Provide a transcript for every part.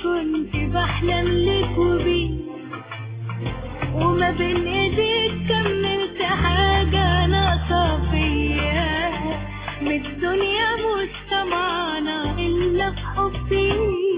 كنت بحلم لك وبيك، وما بين ايديك كملت حاجة ناقصة فيا، من الدنيا مش طمعانة إلا في حبي،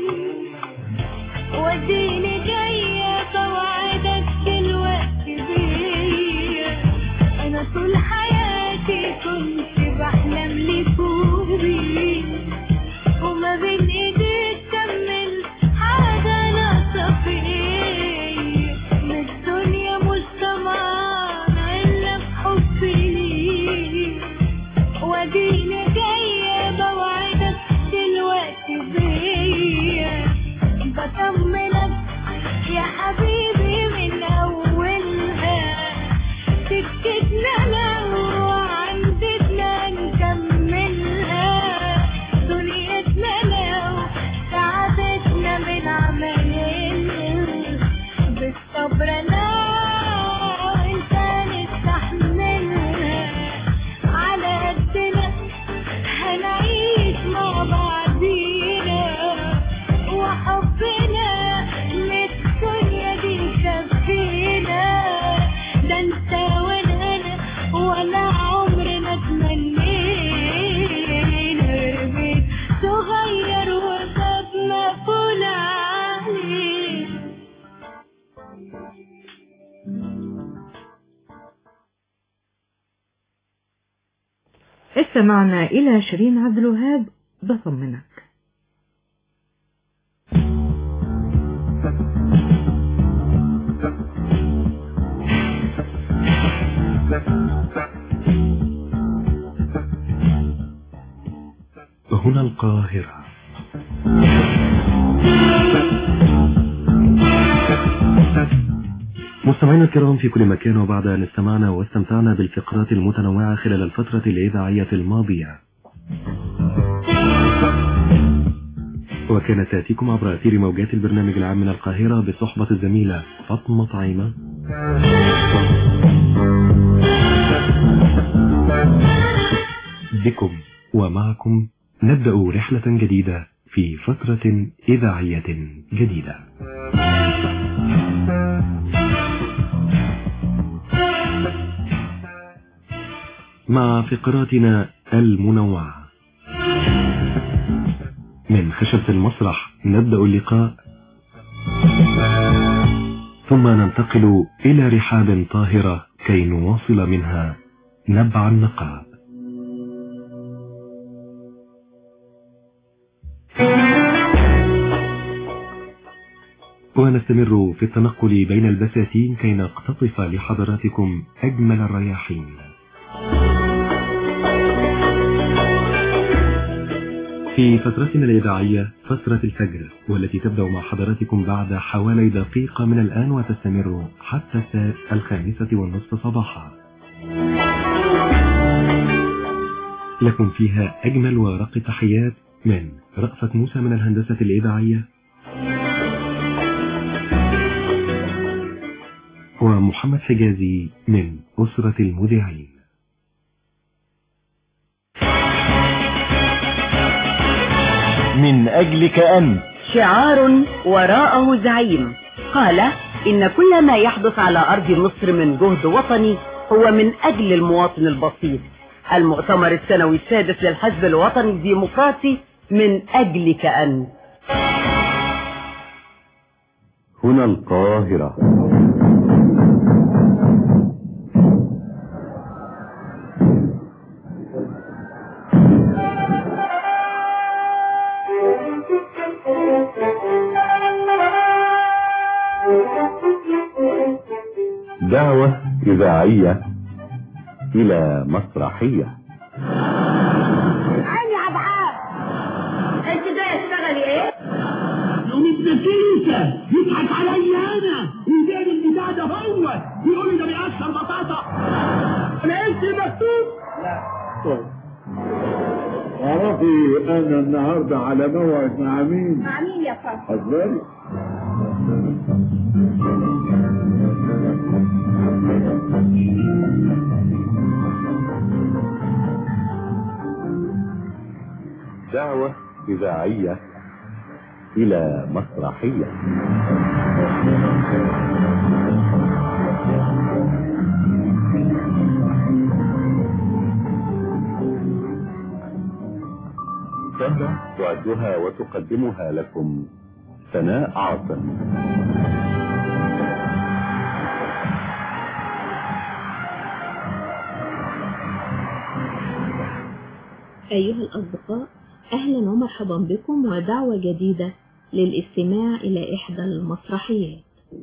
واديني جاية بوعدك دلوقتي بيا. أنا طول حياتي كنت بحلم لك وبيك، وما بين ايديك كملت حاجة ناقصة فيا، من الدنيا مش طمعانة إلا في حبي، واديني جاية بوعدك دلوقتي بيا. بطمنك يا حبيبي من أولها، سكتنا لو عندنا نكملها، دنيتنا لو تعبتنا من عملنا، بالصبر أنا وأنت نستحملها، على قدنا هنعيش مع بعضينا، وحبنا للدنيا دي كفينا. ده انت ولا عمرنا تمنينا غير بيت صغير وباب مقفول عليه. استمعنا إلى شيرين عبد الوهاب بطمنك. هنا القاهرة. مستمعينا الكرام في كل مكان، وبعد أن استمعنا واستمتعنا بالفقرات المتنوعة خلال الفترة الإذاعية الماضية، وكانت تأتيكم عبر أثير موجات البرنامج العام من القاهرة بصحبة الزميلة فاطمة طعيمة، بكم ومعكم نبدأ رحلة جديدة في فترة إذاعية جديدة. مع فقراتنا المنوعة. من خشبة المسرح نبدأ اللقاء، ثم ننتقل إلى رحاب طاهرة كي نواصل منها نبع النقاء. ونستمر في التنقل بين البساتين كي نقتطف لحضراتكم أجمل الرياحين. في فترتنا الإذاعية فترة الفجر، والتي تبدأ مع حضراتكم بعد حوالي دقيقة من الآن وتستمر حتى الساعة 5:30 صباحا. لكم فيها أجمل ورق تحيات من رأفت موسى من الهندسة الإذاعية، ومحمد حجازي من أسرة المذيعين. من أجلك أنت، شعار وراءه زعيم قال إن كل ما يحدث على أرض مصر من جهد وطني هو من أجل المواطن البسيط. المؤتمر السنوي السادس للحزب الوطني الديمقراطي من أجلك أنت. هنا القاهرة. دعوة إذاعية إلى مسرحية. عيني عبعاد، انت جاي تشتغلي ايه؟ يوم ابن كيكة يضحك عليا انا ويدير البتاع ده، هو يقول لي ده بيقشر بطاطا. انا انت مكتوب؟ لا. طيب اعرفي انا النهارده على موعد مع مين؟ مع مين يا فندم؟ حضري. دعوة إذاعية إلى مسرحية. سهرة تعدها وتقدمها لكم سناء عاصم. أيها الأصدقاء، أهلا ومرحبا بكم ودعوة جديدة للاستماع إلى إحدى المسرحيات.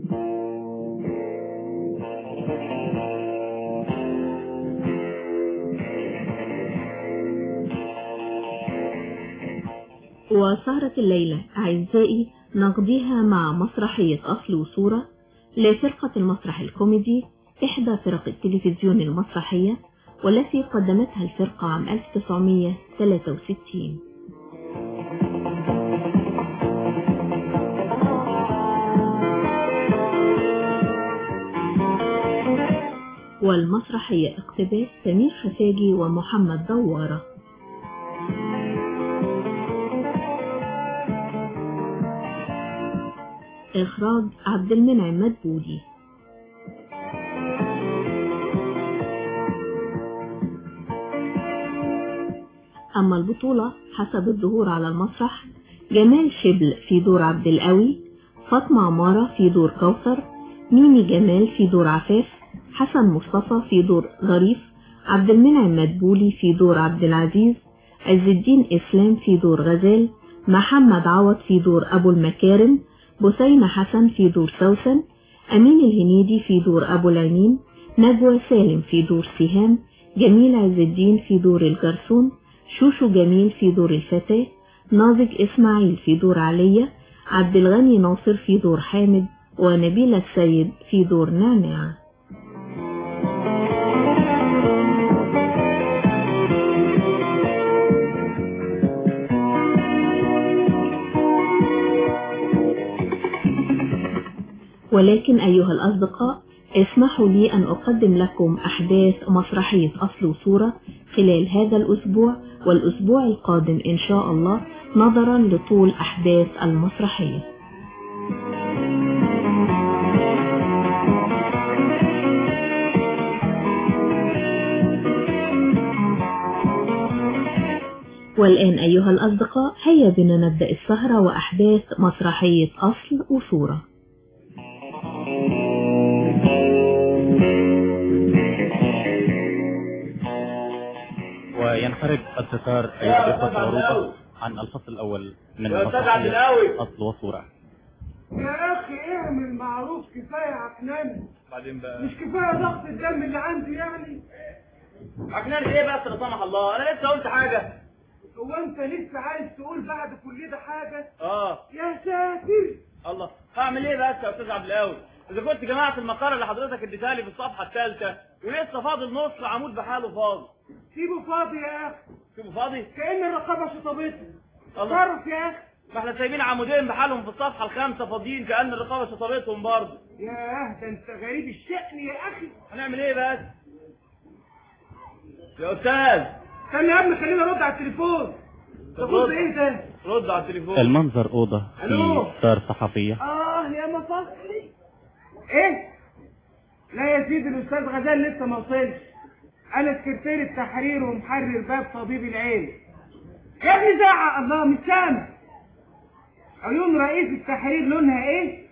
وسهرة الليلة أعزائي نقضيها مع مسرحية أصل وصورة لفرقة المسرح الكوميدي، إحدى فرق التلفزيون المسرحية، والتي قدمتها الفرقة عام 1963. والمسرحية اقتباس سمير خفاجي ومحمد دوارة. إخراج عبد المنعم مدبولي. أما البطولة حسب الظهور على المسرح: جمال شبل في دور عبد القوي، فاطمة عمارة في دور كوثر، ميمي جمال في دور عفاف، حسن مصطفى في دور ظريف، عبد المنعم مدبولي في دور عبد العزيز، عز الدين إسلام في دور غزال، محمد عوض في دور أبو المكارم، بثينة حسن في دور سوسن، أمين الهنيدي في دور أبو العينين، نجوى سالم في دور سهام، جميل عز الدين في دور الجرسون، شوشو جميل في دور الفتاة، ناظج إسماعيل في دور علية، عبد الغني ناصر في دور حامد، ونبيلة السيد في دور نعناع. ولكن أيها الأصدقاء، اسمحوا لي أن أقدم لكم أحداث مسرحية أصل وصورة خلال هذا الأسبوع والأسبوع القادم إن شاء الله، نظرا لطول أحداث المسرحية. والآن أيها الأصدقاء، هيا بنا نبدأ السهرة وأحداث مسرحية أصل وصورة. وينفرد الستار أيها الإخوة العروضة عن الفصل الأول من مسرحية أصل وصورة. يا أخي اعمل معروف، كفاية عكنان. بعدين بقى مش كفاية ضغط الدم اللي عندي يعني؟ عكنان ايه بس لا سمح الله؟ أنا لسه قلت حاجة. هو أنت لسه عايز تقول بعد كل ده حاجة؟ يا ساتر. الله، هعمل ايه بس يا أستاذ عبد القوي؟ إذا كنت جمعت المقالة اللي حضرتك اديتها لي في الصفحة الثالثة ولسه فاضل نص عمود بحاله فاضي. سيبه فاضي يا أخي. سيبه فاضي؟ كأن الرقابة شطبته. الله. تعرف يا أخي، ما احنا سايبين عمودين بحالهم في الصفحة الخامسة فاضيين كأن الرقابة شطبتهم برضه. ياه ده أنت غريب الشأن يا أخي. هنعمل ايه بس؟ يا أستاذ استنى يا ابني، خلينا نرد على التليفون. تقول ايه ده؟ رد على التليفون. المنظر أوضة في ستار صحفية. يا مفصلي. ايه؟ لا يا سيدي، الأستاذ غزال لسه ما وصلش. أنا سكرتير التحرير ومحرر باب طبيب العين. يا ابني زعق، الله مش سامع. عيون رئيس التحرير لونها ايه؟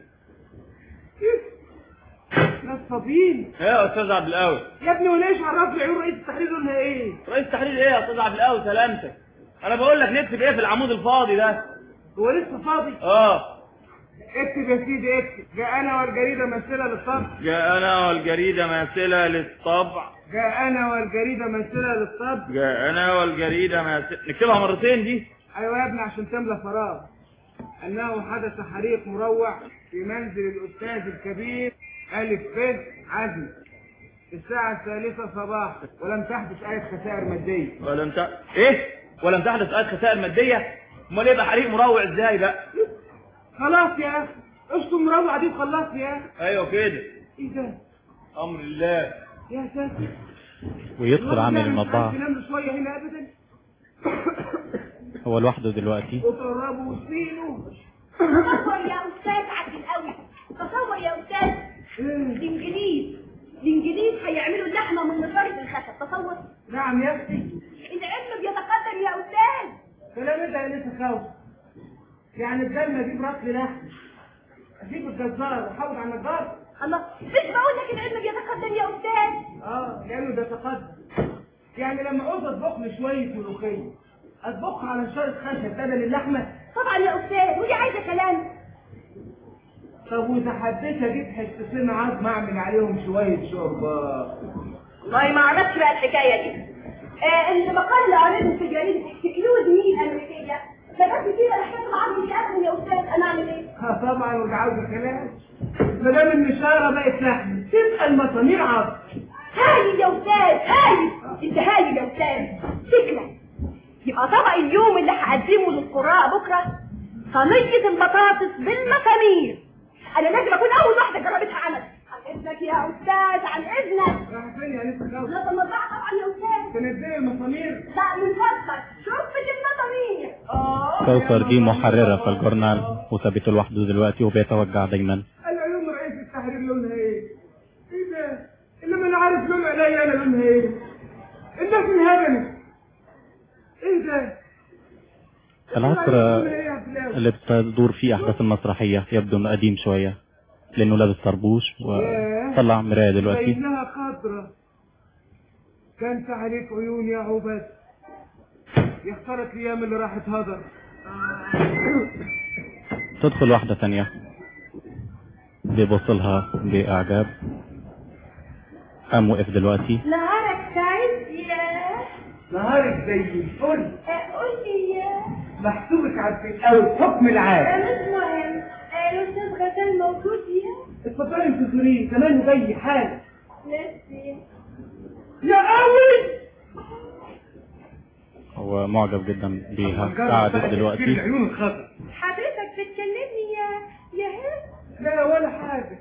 نصابين. ايه يا أستاذ عبد القوي؟ يا ابني وليش عرفني عيون رئيس التحرير لونها ايه؟ رئيس التحرير ايه يا أستاذ عبد القوي؟ سلامتك. أنا بقول لك نكتب ايه في العمود الفاضي ده؟ هو لسه فاضي؟ اكتب يا سيدي، اكتب: جاءنا والجريدة ماثلة للطبع. جاءنا والجريدة ماثلة للطبع. جاءنا والجريدة ماثلة للطبع. جاءنا والجريدة ماثلة. نكتبها مرتين دي؟ ايوه يا ابني عشان تملى فراغ. انه حدث حريق مروع في منزل الاستاذ الكبير الف ب عزمي الساعة 3 صباحا، ولم تحدث اي خسائر مادية. ولم تحدث اي خسائر مادية؟ امال يبقى حريق مروع ازاي بقى؟ خلاص يا اخي، اشطم مروع دي وخلصت يا اخي. ايوه كده. ايه ده؟ امر الله. يا ساتر. ويدخل عامل المطبعة. نام شوية هنا ابدا. هو لوحده دلوقتي. وتقربوا وسنينه. تصور يا استاذ عبد القوي، تصور يا استاذ. الانجليز هيعملوا اللحمه من نجاره الخشب، تصور. نعم يا اختي. العلم بيتقدم يا استاذ. كلام ده لسه خوف. يعني بدل ما اجيب رطل لحم اجيب الجزار واحافظ على النجار. الله، مش بقول لك العلم بيتقدم يا استاذ. العلم بيتقدم. يعني لما عاوز اطبخ لي شويه ملوخيه اطبخها على شارة خشب بدل اللحمه؟ طبعا يا استاذ، ودي عايزه كلام. طب واذا حبيت اجيب حتتين عظم اعمل عليهم شويه شوربه؟ والله ما اعرفش بقى الحكايه دي. المقال اللي قريته في جريده اكسكلود مين الامريكيه ده بس كده لحد ما عندي شقه يا استاذ، انا اعمل ايه؟ طبعا وده عاوزه كلام. ما دام النشاره بقت لحم تبقى المسامير عظم. هايل يا استاذ، هايل. انت هايل يا استاذ. فكره. يبقى طبق اليوم اللي هقدمه للقراء بكره صينيه البطاطس بالمسامير. انا لازم اكون اول واحده جربتها عمل. عن اذنك يا استاذ، عن اذنك. راح فين يا لسه خوف؟ لا طبعا يا استاذ. تنزلي المسامير؟ لا من فضلك، شربة المسامير. كوثر دي محررة في الجورنال وثابته لوحده دلوقتي وبيتوجع دايما. العيون رئيس التحرير لونها ايه؟ ايه ده؟ انما انا عارف لون عينيا انا لونها ايه؟ الناس انهدمت. ايه ده؟ العصر اللي بتدور فيه احداث المسرحية يبدو انه قديم شوية لانه لابس طربوش وطلع مراية دلوقتي. لها خضرة. كانت عليك عيون يا عبد، يا خسارة الايام اللي راحت هدر. تدخل واحدة ثانية بيبصلها باعجاب. قام وقف دلوقتي. نهارك سعيد يا. نهارك زي الفل. قول لي يا. محسوبك عارفين قوي حكم العالم. مش مهم. الاستاذ غزال موجود يا. اتفضلي انتظريه زمانه جاي حالا. ميرسي يا قوي. هو معجب جدا بيها. قاعدة دلوقتي. العيون الخضراء. حضرتك بتكلمني يا هند؟ لا ولا حاجة.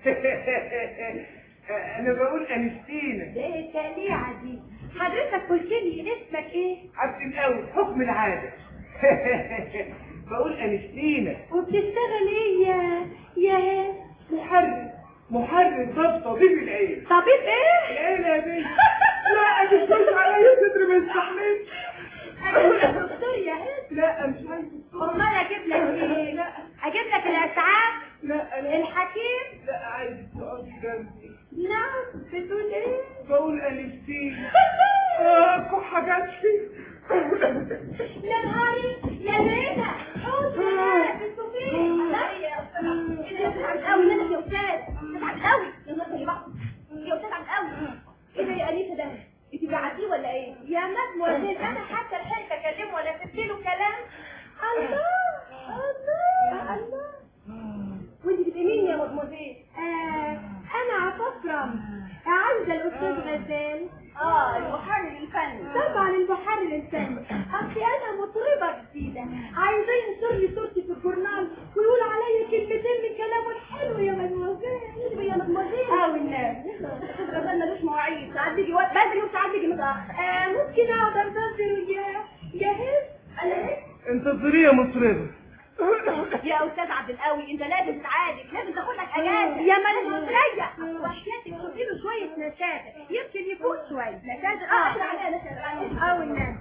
انا بقول انستينا. ده التقليعة دي. حضرتك قلت لي اسمك ايه؟ عبد القوي حكم العادة. بقول انستينا. وبتشتغل ايه يا هند؟ محرر طبيب العين. طبيب ايه؟ العين يا بنت. لا مش عليا صدري ما يستحملش. انا دكتور يا هند. لا مش عايز. امال اجيب لك ايه؟ لا اجيب لك الاسعاف؟ لا الحكيم؟ لا عايز تقعدي جنبي. نعم بتقول ايه؟ بقول انستينا. كحة جات فيه. يا نهاري يا ليلى. حوزة بالصوفية. لا يا استاذ عبد القوي. مالك يا استاذ؟ استاذ عبد القوي. يا نهار يا بعض. يا استاذ عبد القوي. ايه ده يا انيسه ده؟ انت بعتيه ولا ايه؟ يا مدموزيل انا حتى لحقت اكلمه ولا سبت له كلام. الله. وانت بتبقي مين يا مدموزيل؟ انا عفافرة عايزه الاستاذ غزال. المحرر الفني. طبعا المحرر الفني. اصلي انا مطربه جديده، عايزاه ينشر لي صورتي في الجورنال ويقول عليا كلمتين من كلامه الحلو يا مدموزيل. يا مدموزيل. والناس الاستاذ غزال ملوش مواعيد، ساعات بيجي وقت بدري وساعات بيجي متاخر. ممكن اقعد انتظر يا هند؟ انتظريه يا مطربه. يا استاذ عبد القوي انت لازم تتعالج، لازم تاخد لك اجازه. يا مالك تريح وحياتك خدي له شويه نشاده يمكن يكون شويه نشاده. احنا عليها نشاده والناس.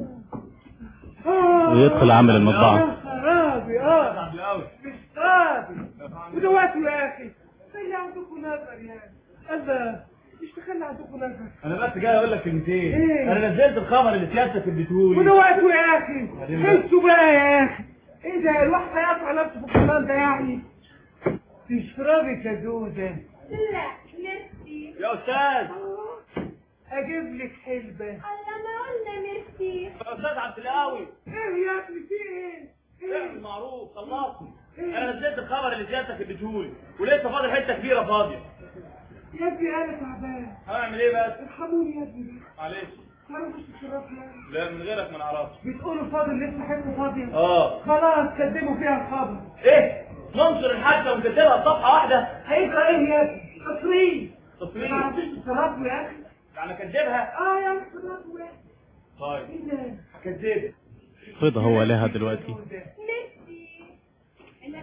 ويدخل عامل المطبعة. راضي مش راضي. ودلوقتي يا اخي خلي عندكم نظر يعني. الله مش تخلي عندكم نظر. انا بس جاي اقول لك كلمتين. ايه؟ انا نزلت الخبر اللي سيادتك اديتهولي. ودلوقتي يا اخي حسوا بقى يا اخي. ايه ده الواحد هيقطع نفسه في الكلام ده يعني؟ تشربي كدوده؟ لا ميرسي يا استاذ. اجيب لك حلبه. الله ما قلنا ميرسي. يا استاذ عبد القوي. ايه يا ابني في ايه؟ المعروف خلصني. انا نزلت الخبر اللي سيادتك اديتهولي ولسه فاضل حته كبيره فاضيه. يا ابني انا تعبان. هعمل ايه بس؟ ارحموني يا ابني. معلش. تعرفوش تشربها؟ لا من غيرك ما نعرفش. بتقولوا فاضل لسه حته فاضيه؟ خلاص كدبوا فيها الخبر. ايه؟ ننشر الحادثه ونكتبها بصفحه واحده؟ هيبقى ايه يا ابني؟ تصريح. تصريح؟ ما عرفتش تصرفوا يا اخي. يعني اكدبها؟ يا اخي تصرفوا يا اخي. طيب. ايه ده؟ هكدبها. فضى هو لها دلوقتي. ميرسي.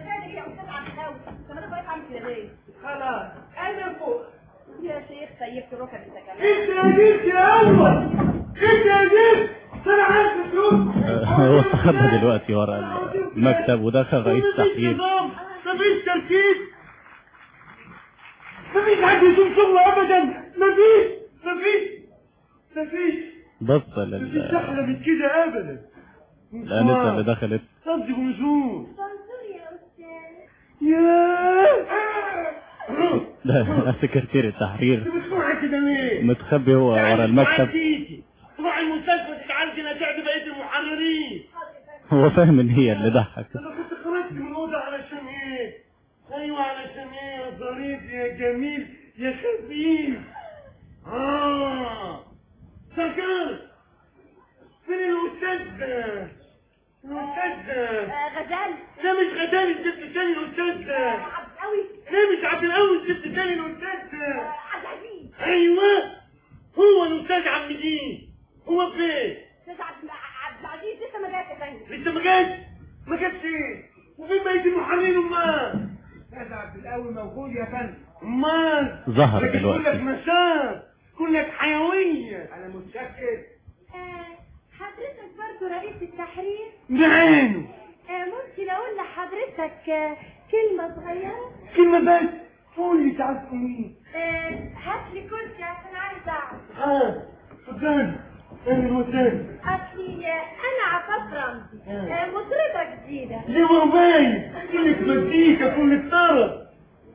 يا بيه. خلاص انا فوق. يا شيخ سيبت ركب انت كمان. انت يا جيت يا اول. انت يا جيت. انا عارف الفلوس. هو استخبى دلوقتي ورا المكتب ودخل رئيس التحرير. مفيش تركيز. مفيش حد يشوف شغله ابدا. مفيش. بص مفيش احلى من كده ابدا. الانسه اللي دخلت. صدق ونشوف. صنصور يا استاذ. ده سكرتير التحرير بتروحي كده ليه؟ متخبي هو ورا المكتب. تروح المستشفى تتعالجي نتاعد بقيه المحررين. هو فاهم ان هي اللي ضحك. انا كنت خرجت من الاوضه علشان ايه؟ ايوه علشان ايه يا ظريف يا جميل يا خفيف. سكر. فين الاستاذ؟ غزال. لا مش غزال الجبت الثاني الاستاذ. عبد القوي. لا مش عبد القوي الجبت الثاني الاستاذ. عبد العزيز. ايوه هو الاستاذ عم دين. هو فين؟ استاذ عبد العزيز لسه ما جاش يا فندم. لسه ما جاش؟ ما جاش ايه؟ وفين بقيه المحررين امال؟ استاذ عبد القوي موجود يا فندم. امال ظهر دلوقتي. كلك نشاط كلك حيويه. انا متشكر. حضرتك برضه رئيس التحرير؟ بعينه. ممكن اقول لحضرتك كلمة صغيرة؟ كلمة بس؟ قولي تعرف مين؟ هات لي كرسي عشان عايز اقعد. اتفضلي. انا الوسام. اصلي انا عفاف رمزي مطربة جديدة. ليه موبايل؟ كلك مزيكا كلك طرب.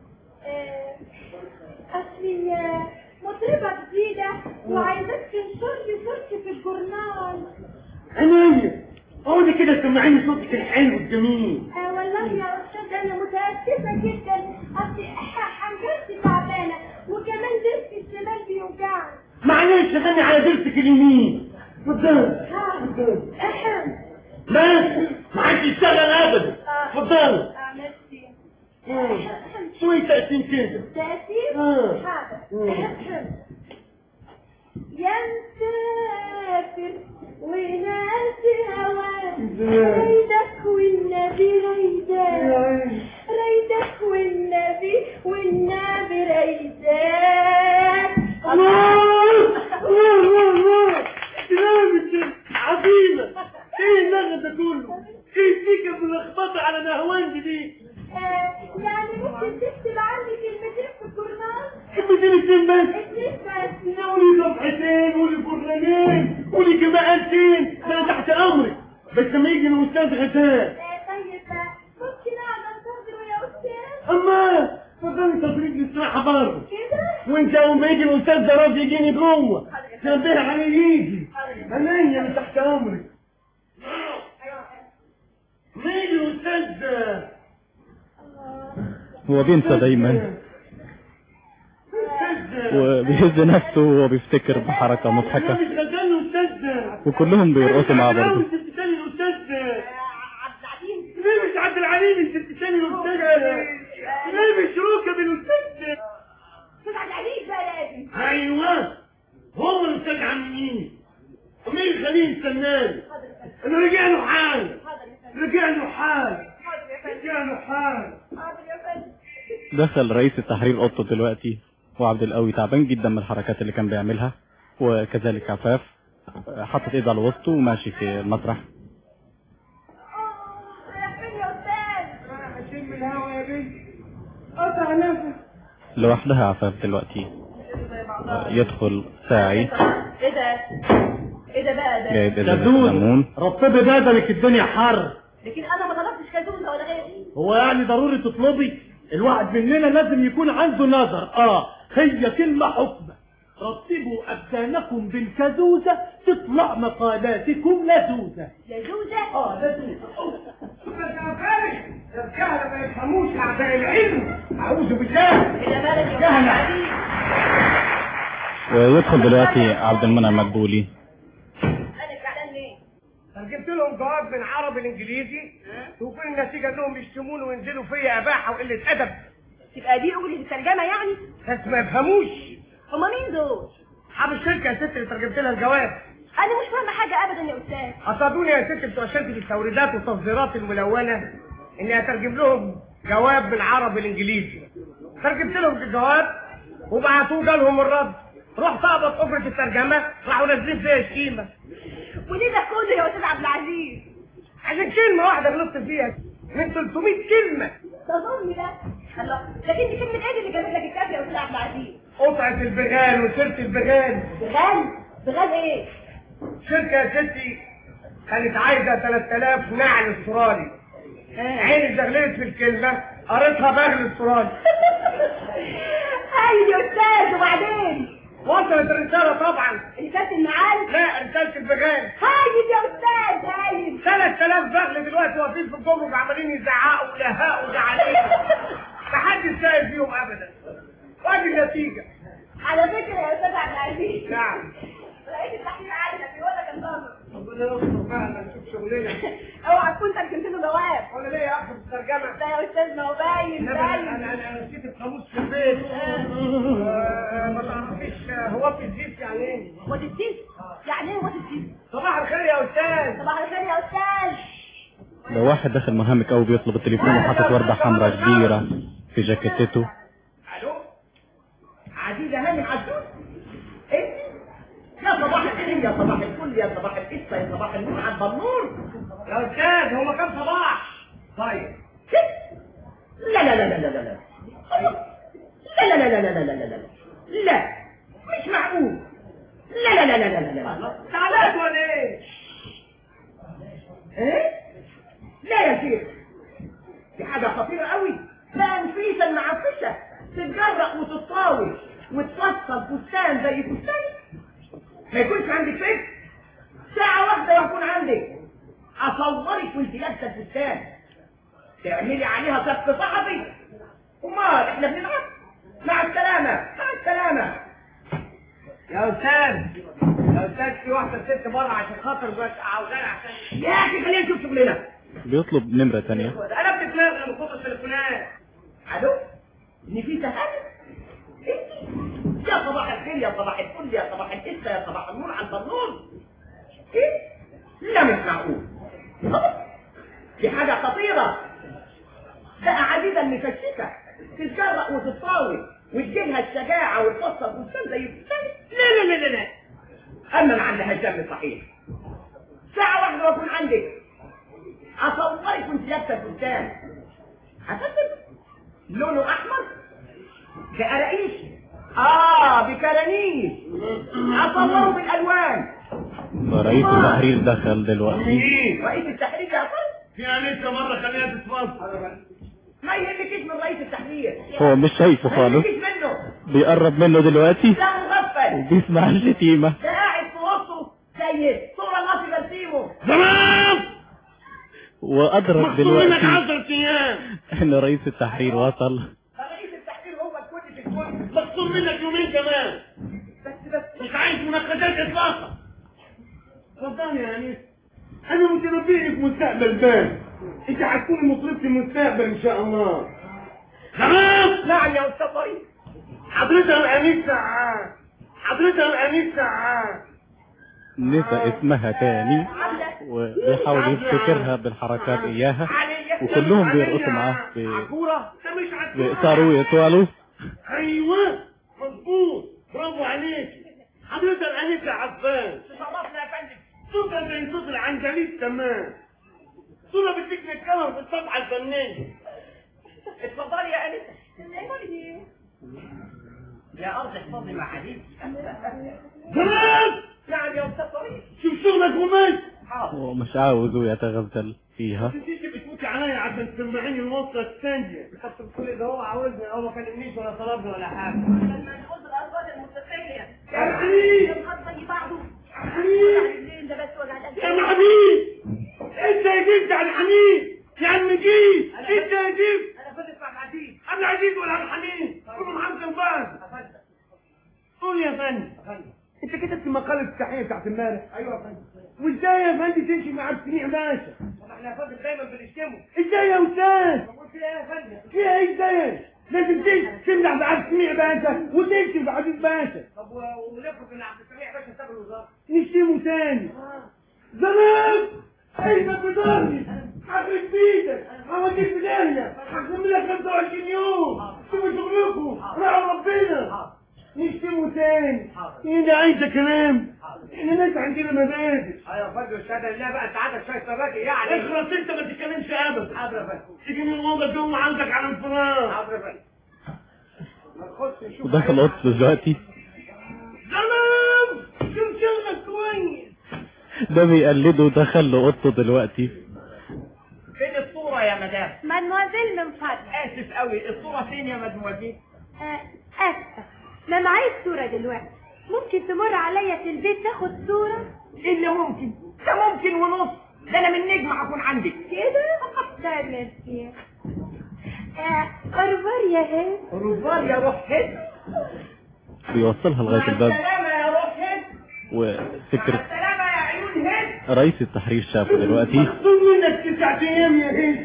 اصلي مطربة جديدة وعايزاك تنشر لي صورتي في الجورنال. عينيا اقعدي كده سمعيني صوتك الحلو الجميل. والله يا استاذ انا متاسفة جدا. اصلي حنجرتي تعبانة وكمان ضرسي الشمال بيوجعني. معلش غني على ضرسك اليمين. اتفضلي. ماشي ما عادش يشتغل ابدا. اتفضلي. ميرسي. شوية تقسيم كده. تأثير؟ حاضر. يا مسافر وناسي هواك ريدك والنبي ريدك والنبي ريدك. الله عظيمة. ايه اللغة ده كله؟ ايه السكة الملخبطة على نهواندي دي؟ يعني ممكن تكتب عني كلمتين في الجورنال؟ كلمتين اتنين بس؟ اتنين بس. قولي صفحتين قولي جورنالين قولي جماعتين انا تحت امرك بس لما يجي الاستاذ غزال. طيب ممكن اقعد انتظره يا استاذ؟ اما اتفضلي تدريب للساحة برضه كده؟ وانت اول ما يجي الاستاذ ده راضي يجيني جوه تنبه عليه يجي. انا تحت امرك. مين الاستاذ ده؟ هو بينسى دايما وبيهز نفسه وهو بيفتكر بحركة مضحكة وكلهم بيرقصوا مع بعض. عبد العليم. ليه مش عبد العليم انت الثاني الاستاذ؟ ليه مش ركب الاستاذ؟ استاذ عبد العليم بقى لازم. ايوه هو الاستاذ عم مين؟ مين خليه يستناني؟ انا رجع له حال. دخل رئيس التحرير اوضته دلوقتي وعبد القوي تعبان جدا من الحركات اللي كان بيعملها وكذلك عفاف حاطط ايده على وسطه وماشي في المسرح. فين يا استاذ؟ اشم الهوا يا بنت. قطع نفس. لوحدها عفاف دلوقتي يدخل ساعي. ايه ده بقى ده؟ جايب ليمون. رطبي بدنك الدنيا حر. لكن انا ما طلبتش كازوزه ولا غيره. هو يعني ضروري تطلبي؟ الواحد مننا لازم يكون عنده نظر. هي كلمة حكمة. رطبوا ابدانكم بالكازوزة تطلع مقالاتكم لذوذة. لذوذة؟ لذوذة. الجهل ما يفهموش اعداء العلم. اعوذ بالله. الى بالك يا عزيز. ويدخل دلوقتي عبد المنعم مدبولي. جبت لهم جواب من عربي لانجليزي وفي النتيجه انهم يشتموني وينزلوا فيا اباحه وقله ادب. تبقى دي اجري الترجمه يعني؟ بس ما يفهموش. هما مين دول؟ اصحاب الشركه يا ست اللي ترجمت لها الجواب. انا مش فاهمه حاجه ابدا يا استاذ. قصدوني يا ست بتوع شركه التوريدات والتصديرات الملونه اني اترجم لهم جواب من عربي لانجليزي. ترجمت لهم الجواب وبعتوه جالهم الرد. رحت اقبض اجره الترجمه راحوا نازلين فيها شتيمه. وليه ده كله يا استاذ عبد العزيز؟ عشان كلمه واحده غلطت فيها من 300 كلمه. ده ظلم ده. الله، لكن دي كلمه ايه اللي جابت لك الكافيه يا استاذ عبد العزيز؟ قطعه البغال وسيره البغال. بغال ايه؟ شركه يا ستي كانت عايزه 3000 نعل استرالي. عيني زغللت في الكلمه قريتها بغل استرالي. هاي يا استاذ. وبعدين وصلت الرساله طبعا. رساله النعال؟ لا رساله البغال. هاي يا استاذ هاي. 3000 بغل دلوقتي واقفين في الجمرك عمالين يزعقوا ويهقوا وزعلانين. محدش سائل فيهم ابدا. وادي النتيجه. على فكره يا استاذ عبد العزيز. نعم. رئيس التحرير عادل في ولا كان ضامن. ربنا يستر بقى لما نشوف شغلنا. اوعى تكون ترجمت له جواب. ولا ليه يا اخي الترجمه؟ لا يا استاذ ما هو باين. انا نسيت القاموس في البيت. ما تعرفيش هو في الزيت يعني ايه؟ واد الزيت؟ يعني ايه واد الزيت؟ صباح الخير يا استاذ. صباح الخير يا استاذ. لو واحد داخل مهمك قوي بيطلب التليفون وحاطط ورده حمراء كبيره في جاكيتته. الو عزيزه هانم عزوز. انت يا صباح الخير يا صباح الفل يا صباح القصه يا صباح النور على البنور. يا استاذ هو كام صباح؟ طيب لا لا لا لا لا لا لا لا لا لا لا لا لا لا لا مش معقول. لا لا لا لا لا لا لا تعالات ولا ايه؟ ايه؟ لا يا شيخ دي حاجه خطيره قوي. بقى نفيسه المعفشه تتجرأ وتتطاوش وتفصل فستان زي فستاني. ما يكونش عندك فكر. ساعة واحدة يكون عندك. أصورك وانت لابسة الفستان تعملي عليها سبق صحفي. امال احنا بنلعب. مع السلامة مع السلامة. يا أستاذ يا أستاذ في واحدة ست بره عشان خاطر بس عاوزانا عشان يا أخي خلينا نشوف شغلنا. بيطلب نمره ثانيه. أنا بتتنازل من كتر التليفونات. ألو نفيسة هانم؟ انت يا صباح الخير يا صباح الفل يا صباح القصه يا صباح النور على البنور. ايه؟ لا مش معقول. دي حاجه خطيره. بقى عزيزه المفشكه تتجرأ وتتطاول وتجيلها الشجاعه وتفصل فستان زي فستان. لا لا لا لا لا. اما ما عندهاش دم صحيح. ساعه واحده واكون عندك. اصورك وانت لابسه الفستان. هتكتب لونه احمر كقراقيش. بكرانيش. اصوروا بالالوان. رئيس التحرير دخل دلوقتي. رئيس التحرير يا طيب؟ في انسه مره خليها تتفضل. ما يهمكيش من رئيس التحرير. هو مش شايفه خالص. ما يهمكيش منه. بيقرب منه دلوقتي. لا مغفل. وبيسمع الشتيمه. ده قاعد في وسطه زي صوره الله في برسيمه. تمام. وأدرك دلوقتي 10 ايام ان رئيس التحرير وصل. رئيس التحرير هو الكل في الكل. مقصود منك يومين كمان. بس مش عايز مناقشات اطلاقا. اتفضلي يا انيس. انا متنبئك مستقبل بان. انت هتكوني مطربتي المستقبل ان شاء الله. تمام. نعم يا استاذ طريق. حضرتها الانيس سعاد. حضرتها الانيس سعاد. نسى اسمها تاني وبيحاول يفتكرها بالحركات اياها وكلهم بيرقصوا معاه بيقطروا ويطولوا. ايوه مظبوط برافو عليك. حضرتك الانسه عفان. شرفنا يا فندم. صوتها زي صوت العنجليت تمام. صوره بتديك الكلام في الصفحه الفنيه. اتفضلي يا انسه. يا ارض احفظي مع حديث. تمام. نعم يا استاذ طريق. شوف شغلك وماشي. هو مش عاوزه يتغزل فيها. انتي بتفوتي عليا عشان تسمعيني الوصله الثانيه. حتى بتقول اذا هو عاوزني هو ما كلمنيش ولا طلبني ولا حاجه. لما نقول الاصوات الموسيقيه. يا حبيبي. الخط زي بعضه. حبيبي. ده بس وجع القلب. يا محمود. انت يا جيد على الحميد. يا عم جيد. انت يا جيد. انا كنت اسمع العزيز. عبد العزيز ولا عبد الحميد. كله محمد الباز. قول يا فندم. انت كتبت مقالة التحية بتاعت امبارح. ايوه يا فندم. وازاي يا فندم تمشي مع السميع باشا؟ احنا يا فندم دايما بنشتمه. ازاي يا استاذ؟ بقول فيها ايه يا فندم؟ فيها ايه ازاي؟ لازم تمدح بعبد السميع باشا وتكتب بعزيز باشا. طب ونفرض ان عبد السميع باشا ساب الوزاره. نشتمه تاني. زمان انت بتضرني. حاجة بايدك. هوديك في داهية. هخصم لك 25 يوم. سيبوا شغلكم راعوا ربنا. نشتموا تاني. ايه عايزه كلام؟ احنا ناس عندنا مبادئ. ايوه يا فندم الشهاده لله بقى، انت عندك شويه سراكي يعني. اخلص انت ما تتكلمش ابدا. حاضر يا فندم. تيجي من الاوضه الجو عندك على انفراد. حاضر يا فندم. ما نخش نشوف. ودخل قط دلوقتي. تمام. شوف شغلك كويس. ده بيقلده ودخل له قطه دلوقتي. فين الصوره يا مدام؟ مادموازيل من فضلك. اسف قوي، الصوره فين يا مادموازيل؟ اسفه، ما معيش صوره دلوقتي. ممكن تمر عليا في البيت تاخد صوره؟ الا ممكن، ده ممكن ونص، ده انا من نجم هكون عندك كده. طيب ميرسي. أربار يا هند. أربار يا روح هند. بيوصلها لغايه الباب. مع السلامه يا روح هند. وفكره مع السلامه يا عيون هند. رئيس التحرير شافه دلوقتي. مخصوم منك 9 ايام يا هند.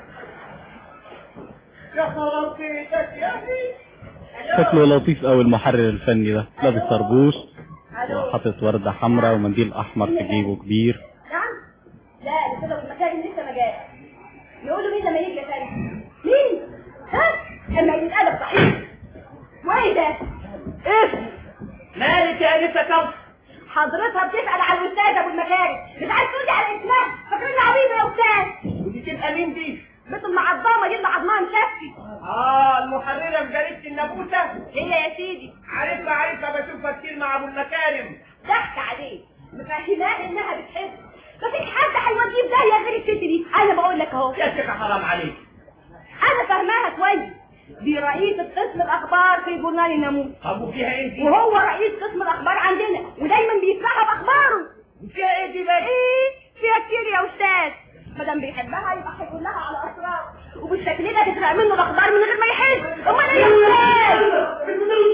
يا خراب بيتك يا اخي. شكله لطيف قوي المحرر الفني ده، لابس طربوش وحاطط ورده حمراء ومنديل احمر في جيبه كبير. نعم؟ لا لسه المكان لسه ما جاش. نقول له مين لما يجي يا فندم؟ مين؟ ها؟ اما يتقلب صحيح. وايه ده؟ ايه؟ مالك يا انسه كوثر؟ حضرتها بتسأل على الأستاذ أبو المكارم، مش عايز تقولي على اسمها، فاكريني عبيطة يا أستاذ. ودي تبقى مين دي؟ بنت المعظمة دي اللي عظمها مشفي. المحررة في جريدة الناموسة؟ هي يا سيدي. عارفها بشوفها كتير مع أبو المكارم. ضحك عليه، مفهماه إنها بتحب. مفيش حد هيوديه في داهية غير الست دي، أنا بقول لك أهو. يا شيخة حرام عليك. أنا فاهماها كويس. دي رئيسة قسم الأخبار في جورنال الناموس. طب وفيها إيه دي؟ وهو رئيس قسم الأخبار عندنا، ودايما بيسمعها بأخباره. وفيها إيه دي بقى؟ إيه؟ فيها كتير يا أستاذ. مادام بيحبها يبقى هيقول لها على أسرار، وبالشكل ده تسرق منه الأخبار من غير ما يحس. أمال إيه يا أستاذ؟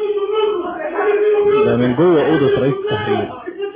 ده من جوه أوضة رئيس التحرير.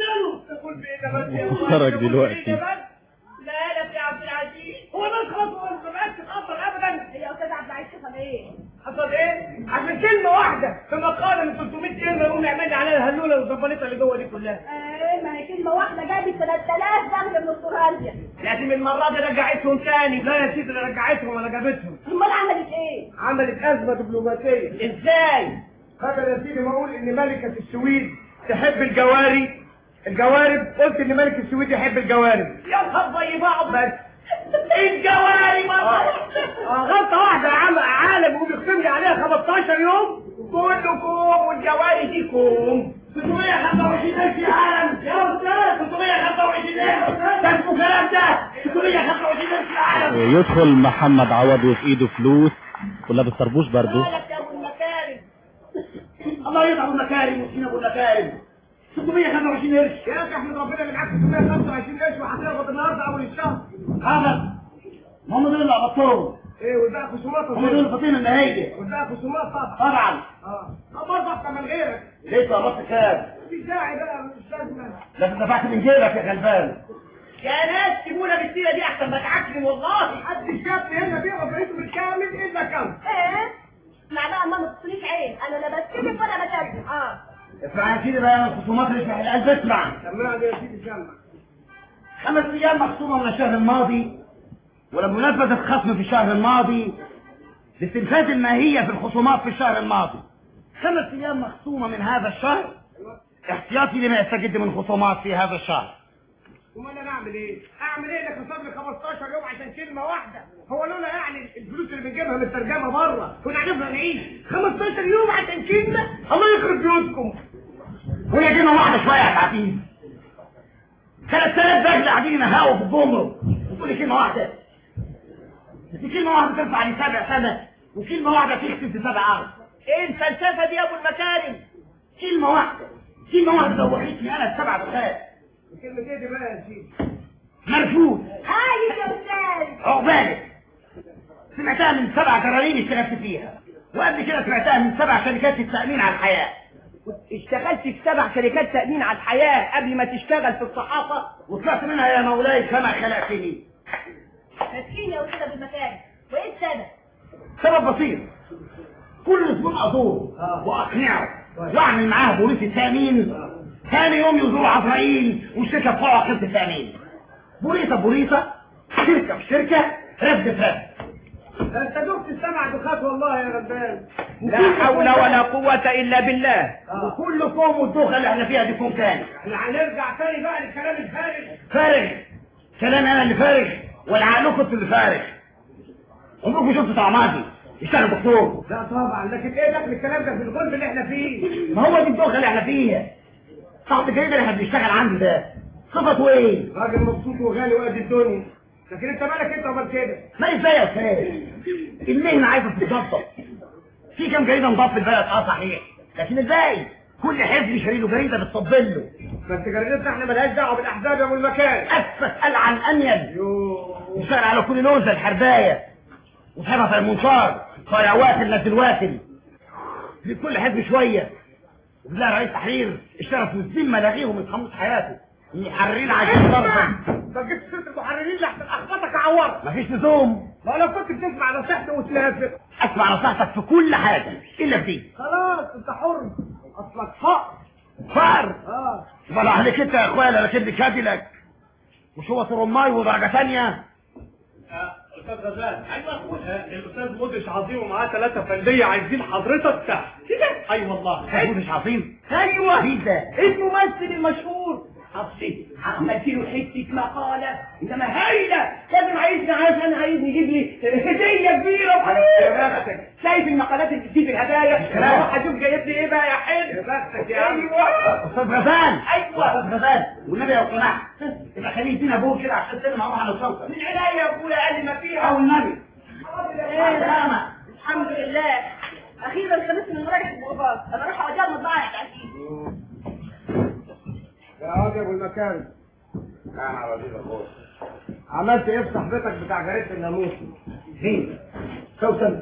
خرج دلوقتي. لا يا عبد العزيز، هو ده الخطوة اللي ما بقتش خطر أبدا. يا أستاذ عبد العزيز حصل إيه؟ حصل إيه؟ عشان كلمة واحدة في مقالة من 300 كلمة يقوم يعمل لي عليها الهلولة والزبانيطة اللي جوه دي كلها. ما هي كلمة واحدة جابت 3000 دخل من استراليا. لازم المرة دي رجعتهم تاني. لا يا سيدي، لا رجعتهم ولا جابتهم. أمال عملت إيه؟ عملت أزمة دبلوماسية. إزاي؟ فاكر يا سيدي ما أقول إن ملكة السويد تحب الجوارب، قلت إن ملك السويد يحب الجوارب. يا خط زي بعض بس. الجوارب غلطة واحدة يا عالم وبيختم لي عليها 15 يوم. كله كوم والجوارب دي كوم. 325,000 يا عالم يا أستاذ. 325,000 ده اسمه كلام ده. 325,000 يا عالم. يدخل محمد عوض وفي ايده فلوس ولابس طربوش برضه. مالك يا ابو المكارم؟ الله يرضى ابو المكارم وسينا ابو المكارم. 625 قرش يا اخي، احمد ربنا اللي معاك 625 قرش وهتقبض النهارده اول الشهر. هذا ما هم دول اللي قبضتهم. ايه والباقي خصومات؟ هم دول الفطيمه النهائيه والباقي خصومات طبعا. طب برضه اكتر من غيرك. ليه قبضت كام؟ مفيش داعي بقى، مش لازم دفعت من جيبك يا غلبان. يا ناس سيبونا بالسيره دي احسن ما تعكني والله. محدش شافني هنا بيقبض رئيسه بالكامل الا كام. ايه؟ معناها ما تبصليش عين، انا لا بكذب ولا بكذب. اسمع يا سيدي بقى الخصومات اللي في القلب. اسمع. سمعني يا سيدي سمع. 5 ايام مخصومه من الشهر الماضي، ولما نفذ الخصم في الشهر الماضي لاستنفاذ الماهيه في الخصومات في الشهر الماضي. 5 ايام مخصومه من هذا الشهر احتياطي لما يستجد من خصومات في هذا الشهر. امال انا اعمل ايه؟ اعمل ايه اللي خصم لي 15 يوم عشان كلمه واحده؟ هو لولا يعني الفلوس اللي بنجيبها من الترجمه بره كنا هنفضل نعيش 15 يوم عشان كلمه؟ الله يخرب بيوتكم. وهي كلمه واحده شويه يا عبيد. 3000 راجل قاعدين ينهقوا في الجمرك وتقول لي كلمه واحده. دي كلمه واحده ترفع لي 7 سنة وكلمه واحده تكتب في 7 ارض. ايه الفلسفه دي يا ابو المكارم؟ كلمه واحده دوحتني انا ال7 دخات. الكلمه دي بقى يا سيدي مرفوض. هاي يا استاذ. عقبالك. سمعتها من 7 جرارين اشتغلت فيها، وقبل كده سمعتها من 7 شركات التأمين على الحياة. اشتغلت في 7 شركات تأمين على الحياة قبل ما تشتغل في الصحافة، وطلعت منها يا مولاي كما خلقتني. مسكين يا استاذ ابو المكارم، وايه السبب؟ سبب بسيط. كل اسبوع ازوره واقنعه واعمل معاه بوليس التأمين. ثاني يوم يزور عزرائيل والشركة بتوع خدمة التأمين. بوليصة شركة في شركة، رفد. انت دكت السمع دخات والله يا غلبان. لا حول ولا قوة إلا بالله. وكل كوم والدوخة اللي احنا فيها دي كوم تاني. احنا هنرجع تاني بقى للكلام الفارغ. فارغ؟ كلام انا اللي فارغ ولا عقلكم انتوا اللي فارغ؟ عمركم شفتوا طعماتي اشتغل دكتور؟ لا طبعا، لكن ايه دخل الكلام ده في الغلب اللي احنا فيه؟ ما هو دي الدوخة اللي احنا فيها. صاحب الجريدة اللي احنا بنشتغل عنده ده صفته ايه؟ راجل مبسوط وغالي وقد الدنيا. لكن انت مالك انت عمال كده؟ ما ازاي يا استاذ؟ المهنة عايزة تتظبط. في كام جريدة نضاف في البلد صحيح، لكن ازاي؟ كل حزب شاري له جريدة بتطبل له. بس جريدتنا احنا مالهاش دعوة بالاحزاب يا ابو المكان. اسال عن انيل. يشتغل على كل لوزة الحرباية وصحبها في المنشار صايع واكل نازل واكل. لكل حزب شوية. وبالله رئيس تحرير اشتغل في الذمة لاغيهم يتخمص حياته. المحررين عايزين ضربهم. انت جبت سيرة المحررين لحسن اخبطك اعورك. مفيش لزوم. ما لو كنت بتسمع نصيحتي وتلافق. اسمع نصيحتك في كل حاجة الا في دي. خلاص انت حر. اصلك فقر. فقر؟ يبقى عليك انت يا اخويا، لا راكب لي كاديلاك وشوط رماي ودرجة ثانية. استاذ غزال. ايوه الاستاذ مدرس عظيم ومعاه 3 فندية عايزين حضرتك تحت. كده؟ اي والله. مدرس عظيم؟ ايوه. مين ده؟ الممثل المشهور. حفصي عملت له حته مقاله انما هايله، لازم عايزني يجيب لي هديه كبيره وحلوه. شايف المقالات اللي بتجيب الهدايا؟ اروح اشوف جايب لي ايه بقى يا حلو. يا بختك يا عم. ايوه استاذ غزال. ايوه استاذ غزال، والنبي لو سمحت يبقى خليه يدينا ابوه كده عشان تسلم معاه على الشنطه. من عينيا يا ابويا اقل ما فيها. او النبي. سلامة. الحمد لله. اخيرا خلصت من مراجعه البروفات. انا اروح اوديها المطبعه يا عزيز. يا ابو المكان. نعم يا وزير الخير. عملت ايه في صاحبتك بتاع جريدة الناموس؟ مين؟ كوثر؟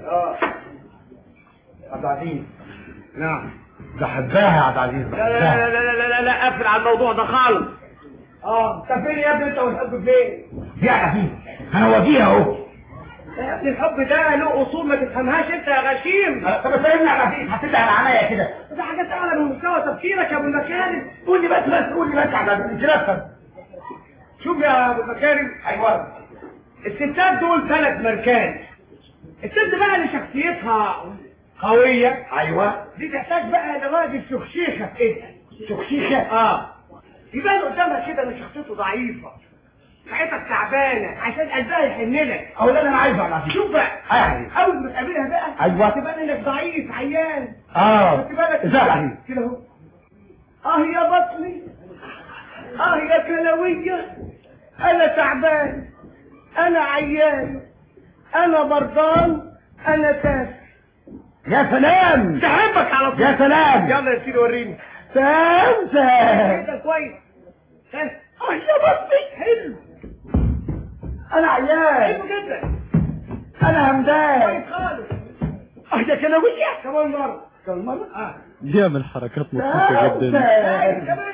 عبد العزيز. نعم. ده حباها يا عبد العزيز. لا لا لا لا لا لا قفل على الموضوع ده خالص. انت فين يا ابني انت والحب فين؟ يا عزيز انا وجيه اهو. يا ابني الحب ده له اصول ما تفهمهاش انت يا غشيم. طب فهمني يا عزيز، هتدعي على عينيا كده. ده حاجات اعلى من مستوى تفكيرك يا ابو المكارم. قول لي بس قول لي بس يا عبد العزيز اتلفت. شوف يا ابو المكارم. ايوه. الستات دول 3 مركان. الست بقى اللي شخصيتها قوية. ايوه. دي تحتاج بقى لراجل شخشيخة كده. شخشيخة؟ يبان قدامها كده ان شخصيته ضعيفة. حياتك تعبانة عشان قلبها يحن لك. اهو ده اللي انا عايزه يا عزيز. شوف بقى. ايوه. اول ما تقابلها بقى. ايوه. تبان انك ضعيف عيان. خد بالك. ازاي يا عزيز؟ كده اهو. يا بطني. يا كلوية. انا تعبان. انا عيان. انا مرضان. انا تافه. يا سلام. تحبك على طول. يا سلام. يلا يا سيدي وريني. سلام. كده كويس. يا بطني. حلو. انا عيان. حلو جدا. انا همدان. كويس خالص. يا كلاوية. كمان مرة. بيعمل حركات مضحكة جدا. كمان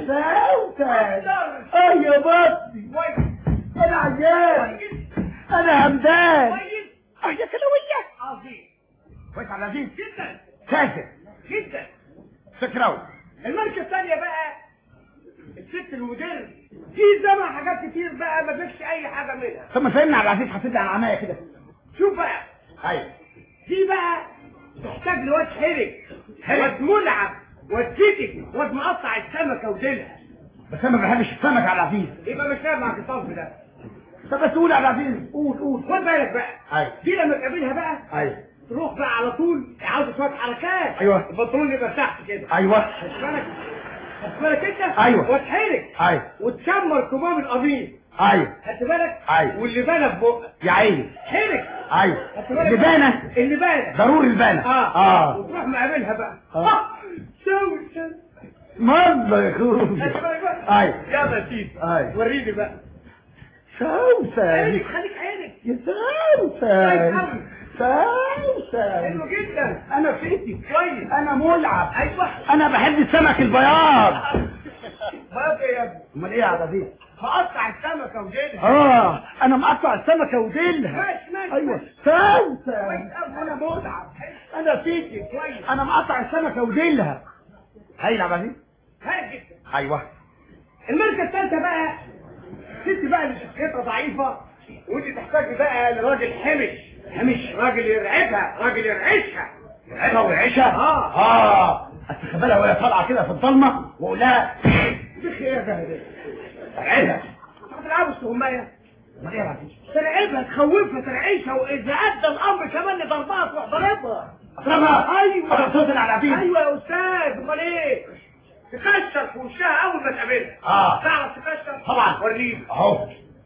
يا بطني. انا عيان. انا همدان. يا كلاوية. عظيم. كويس على العزيز. جدا. شاكر جدا. فكراوي. المركة الثانية بقى الست المدير. في زمن حاجات كتير بقى ما فيش اي حاجة منها. طب ما فهمنا على العزيز، هتدعي على عينيا كده. شوف بقى. ايوه. دي بقى تحتاج لواد حرك. واد ملعب. واد فتك. واد مقطع السمكة وديلها. بس انا ما بحبش السمك على العزيز. يبقى مش نافع في الصنف ده. طب بس قول على العزيز. قول. خد بالك بقى. ايوه. دي لما تقابلها بقى. ايوه. تروح بقى على طول عاوز شويه حركات. ايوه. البنطلون يبقى تحت كده. ايوه. خد بالك انت. ايوه. وتحرك. ايوه. وتشمر كمام القميص. ايوه. خدت بالك. ايوه. واللي بانه في بقك. يا عيني. حرك. ايوه. اللي بانه. ضروري البانه. وتروح مقابلها بقى. سوي مرضى يا اخوي. ايوه. يلا يا سيدي. ايوه. وريني بقى. خليك عينك. يا سوسن. حلو جدا. انا فيتي كويس. انا ملعب. ايوه. انا بحب السمك البياض. بياض ايه يا ابني؟ امال ايه يا عزيز؟ مقطع السمكه وديلها. انا مقطع السمكه وديلها. ماشي. ايوه. سوسن. انا متعب. انا فيتي كويس. انا مقطع السمكه وديلها. هايل يا عزيز. هايل جدا. ايوه. المركه الثالثه بقى ست بقى اللي شخصيتها ضعيفه ودي تحتاج بقى لراجل حمش. مش راجل يرعبها، راجل يرعشها. يرعبها ويرعشها؟ استخبلها وهي طالعه كده في الضلمه واقول لها دي خير ده ارعبها. هتلعبوا السهمايه؟ امال ايه يا عزيز؟ ترعبها، تخوفها، ترعشها، واذا ادى الامر كمان لضربها تروح ضربها. اضربها؟ ايوه صوت العلاقين. ايوه يا استاذ، امال ايه؟ تكشر في وشها اول ما تقابلها. تعرف تكشر؟ طبعا. وريني اهو.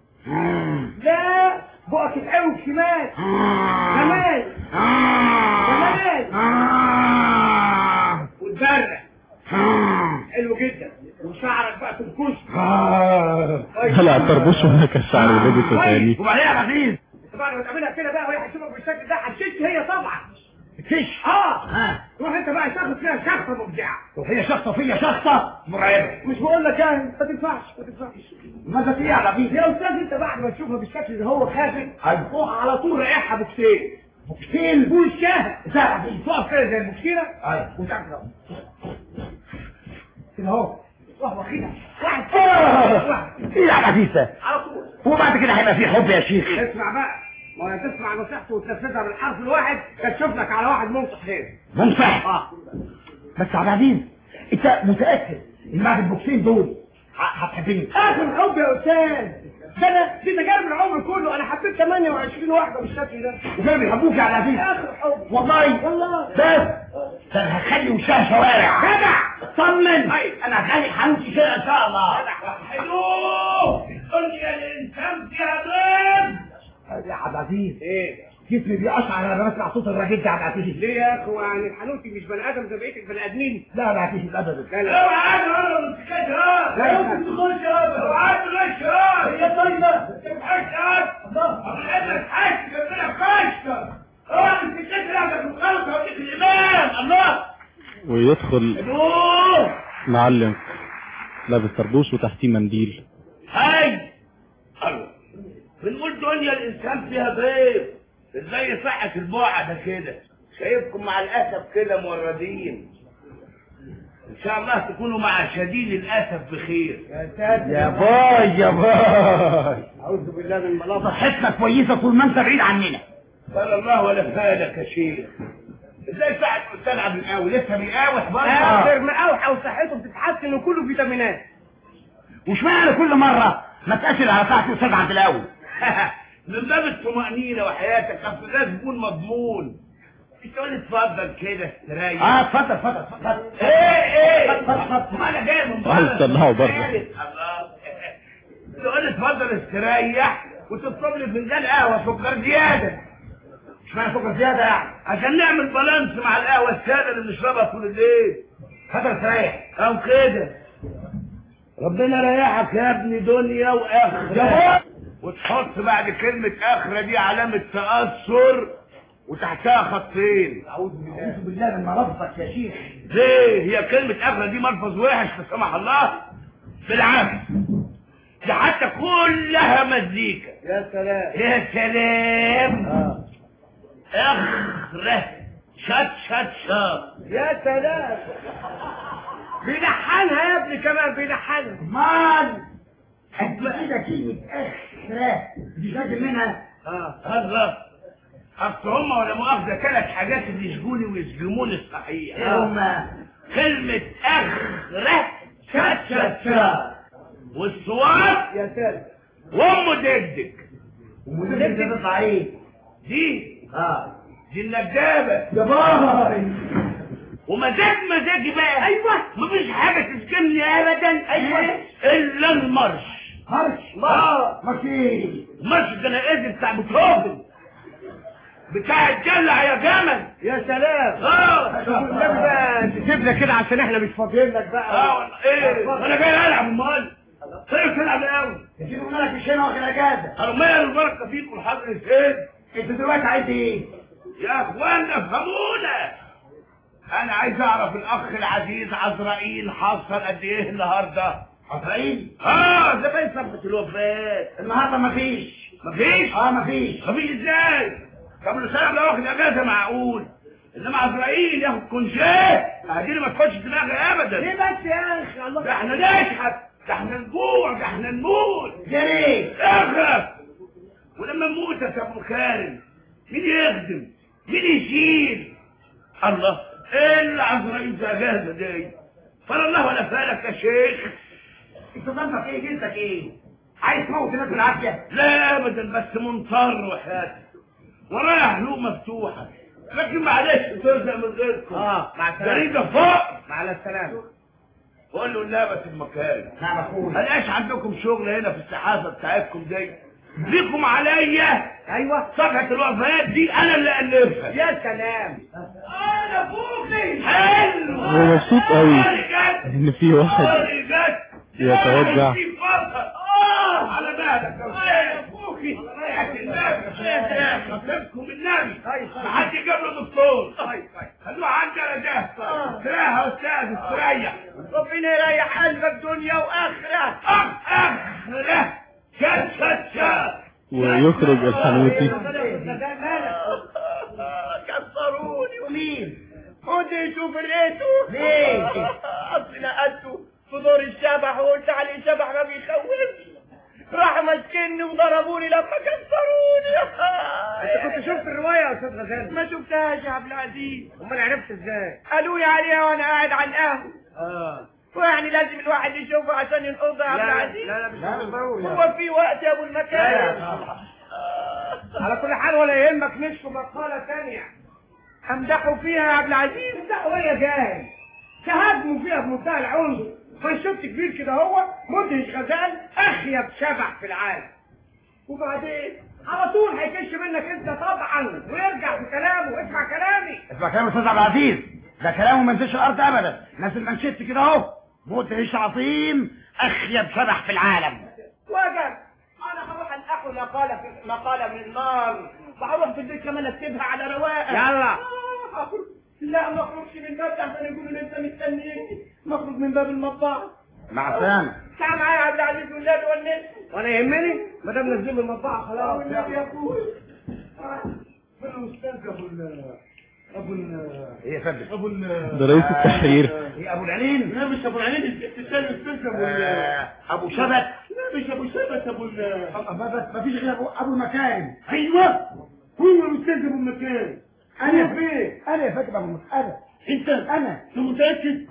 لا بقك يتعوج شمال شمال شمال وتبرق. حلو جدا. وشعرك بقى تنكش. لا الطربوش هناك الشعر ولبسه تاني. وبعدين يا عزيز بعد ما تعملها كده بقى وهي هتشوفك بالشكل ده هتشش هي طبعا. تكش؟ روح انت بقى تاخد فيها شخصه مبدعه. وهي شخصه فيا شخصه مرعبه. مش بقول لك يعني ما تنفعش ما تنفعش. ماذا في يا عزيز؟ يا استاذ انت بعد ما تشوفها بالشكل اللي هو خافت روح على طول رايحها بوكسين. بوكسين؟ بوشها. ازاي يا عزيز؟ تقف كده زي المشكله. ايوه. وتعمل كده اهو. واحد واخدها. واحد ايه يا عزيز ده؟ على طول. وبعد كده هيبقى في حب يا شيخ. اسمع بقى، ما هي تسمع نصيحته وتنفذها بالحرف الواحد تشوف لك على واحد منصح ليه. منصح؟ بس يا عبد العزيز انت متاكد ان بعد البوكسين دول هتحبني؟ اخر حب يا استاذ. ده دي تجارب العمر كله. انا حبيت 28 واحده بالشكل ده. وكانوا بيحبوك يا عبد العزيز؟ اخر حب والله. بس ده انا هخلي وشها شوارع. جدع اطمن. انا هخلي حنوتي كده ان شاء الله. حلو. الدنيا الانسان فيها ضيف. يا عبد العزيز ايه؟ جسمي بيقشعر لما بسمع صوت الراجل ده. عبد العزيز ليه يا اخو؟ يعني الحنوتي مش بني ادم زي بقيه البني ادمين؟ لا ما فيش ابدا. اوعى انا ما تسكتش. لا ممكن تخش يا اوعى تخش. هي طيبه تبحث الله انا حاسس ان انا فاشله. اوعى تسكت لعبك الخلق وتيجي الايمان الله. ويدخل معلم لابس طربوش وتحتيه منديل. هاي ايوه بنقول دنيا الانسان فيها ضيف. ازاي صحة البوعة ده كده؟ شايفكم مع الاسف كده موردين. ان شاء الله تكونوا مع شديد الاسف بخير. يا ساتر يا باي يا باي. اعوذ بالله من الملاصق. صحتنا كويسه طول ما انت بعيد عننا. قال الله ولا فالك يا شيخ. ازاي صحة الاستاذ عبد القوي لسه بيقاوح برضه؟ اخر مقاوحه وصحته بتتحسن وكله فيتامينات. واشمعنى كل مره ما تقاتل على صحه الاستاذ عبد القوي؟ من باب الطمأنينة وحياتك اصل لازم تكون مضمون. تقول لي اتفضل كده استريح. اتفضل اتفضل اتفضل. ايه اتفضل. ما انا جاي من بره. عايز تطلعه بره. الله. تقول لي اتفضل استريح وتطلب لي فنجان قهوه سكر زياده. اشمعنى سكر زياده يعني؟ عشان نعمل بالانس مع القهوه الساده اللي بنشربها طول الليل. اتفضل استريح. او كده. ربنا يريحك يا ابني دنيا واخره. وتحط بعد كلمه اخره دي علامه تاثر وتحتها خطين. اعوذ بالله من مرضك يا شيخ. ليه؟ هي كلمه اخره دي ملفظ وحش لا سمح الله؟ بالعكس دي حتى كلها مزيكا. يا سلام يا سلام. اخره شات شات شات. يا سلام. بيلحنها يا ابني كمان بيلحنها. مان كده كلمه اخره دي لازم منها. الله. اصل هم ولا مؤاخذه ثلاث حاجات اللي يشجوني ويسجموني الصحيح. هما كلمه اخره شات شات شات والصواب يا سلام. وام ددك. ومدرسة دي تطلع ايه؟ دي دي الندابه يا باي. مزاجي بقى. ايوه مفيش حاجه تسكنني ابدا. ايوه الا المرش. مرش ماشي. المرش الجنائزي بتاع بيتهوفن بتاع الجلع يا جمل. يا سلام. والنبي بقى تسيبنا كده عشان احنا مش فاضيين لك بقى. والله ايه انا جاي العب امال. طيب تلعب الاول. تجيبوا مالك الشينا واخد اجازه. قالوا ما البركه فيكم الحضر السيد. انت دلوقتي عايز ايه؟ يا اخوانا افهمونا. انا عايز اعرف الاخ العزيز عزرائيل حصل قد ايه النهارده؟ عزرائيل؟ ده باين ثبت الوفاه. النهارده مفيش. مفيش مفيش ازاي؟ طب الانسان لو واخد اجازه معقول، انما عزرائيل ياخد كونشيه اديني ما تخش دماغي ابدا. ليه بس يا اخي؟ الله ده احنا نشحت، ده احنا نجوع، ده احنا نموت. يا ريت اخرب. ولما نموت يا ابو خالد مين يخدم؟ مين يشيل؟ الله، ايه اللي عزرائيل زجاجه دي؟ فلا الله ولا فالك يا شيخ. انت ظنك ايه؟ جنسك ايه؟ عايز تموت الناس بالعافيه؟ لا ابدا، بس منطر وحياتي ورايا حلوق مفتوحه، لكن معلش ترجع من غيركم. مع السلامه. جريده فوق. مع السلامه. قول له النبي في المكان. نعم اخويا. ملقاش عندكم شغل هنا في الصحافه بتاعتكم دي؟ ليكم عليا. ايوه. صفحه الوفيات دي انا اللي الفها. يا سلام. انا فوقي. حلو. هو مبسوط قوي ان في واحد يتوجع. على بالك يا فوقي. خطيبكم النبي. محد يجيب له دكتور. خلوه عندي انا جاهز. استريح يا استاذ، استريح. ربنا يريح قلبك دنيا واخره. اخره. شت ويخرج الحنوتي. كسروني. ومين؟ خديته فرقته. ليه؟ اصل لقيته في دور الشبح وقلت عليه شبح ما بيخوفش، راح مسكني وضربوني لما كسروني. انت كنت شفت الروايه يا استاذ غزال؟ ما شفتهاش يا عبد العزيز. امال عرفت ازاي؟ قالوا لي عليها وانا قاعد على القهوه. ويعني لازم الواحد يشوفها عشان ينقضها يا عبد العزيز. لا مش ضروري. هو في وقت يا ابو المكان. على كل حال ولا يهمك، نشفوا مقاله ثانيه امدحوا فيها يا عبد العزيز. امدحوا ايه يا جاهل؟ تهاجموا فيها بمنتهى العنف. فشفت كبير كده هو مدهش غزال اخيب شبح في العالم، وبعدين على طول هيكش منك انت طبعا ويرجع في كلامه. اسمع كلامي. اسمع كلامي يا استاذ عبد العزيز، ده كلامه ما ينزلش الارض ابدا. نازل منشط كده اهو، مدهش عظيم اخيب شبح في العالم. وجب انا هروح انقحه مقاله من النار، وهروح في البيت كمان اكتبها على رواقه. يلا. لا ما اخرجش من باب عشان يقولوا ان انت مستنيني، مخرج من باب المطبعه. مع السلامه. تعال معايا يا عبد العزيز والنبي والنبي. وانا يهمني ما دام نزلوا المطبعه خلاص. والنبي يا اخويا. الاستاذ ايه يا فندم؟ ده رئيس التحرير. ايه ابو العلين؟ لا مش ابو العلين، الاستاذ ابو شبت. لا مش ابو شبت، ابو ما فيش غير ابو المكارم. ايوه هو الاستاذ ابو المكارم. انا فين؟ انا يا فندم ابو المكارم. انت؟ انا. انت متاكد؟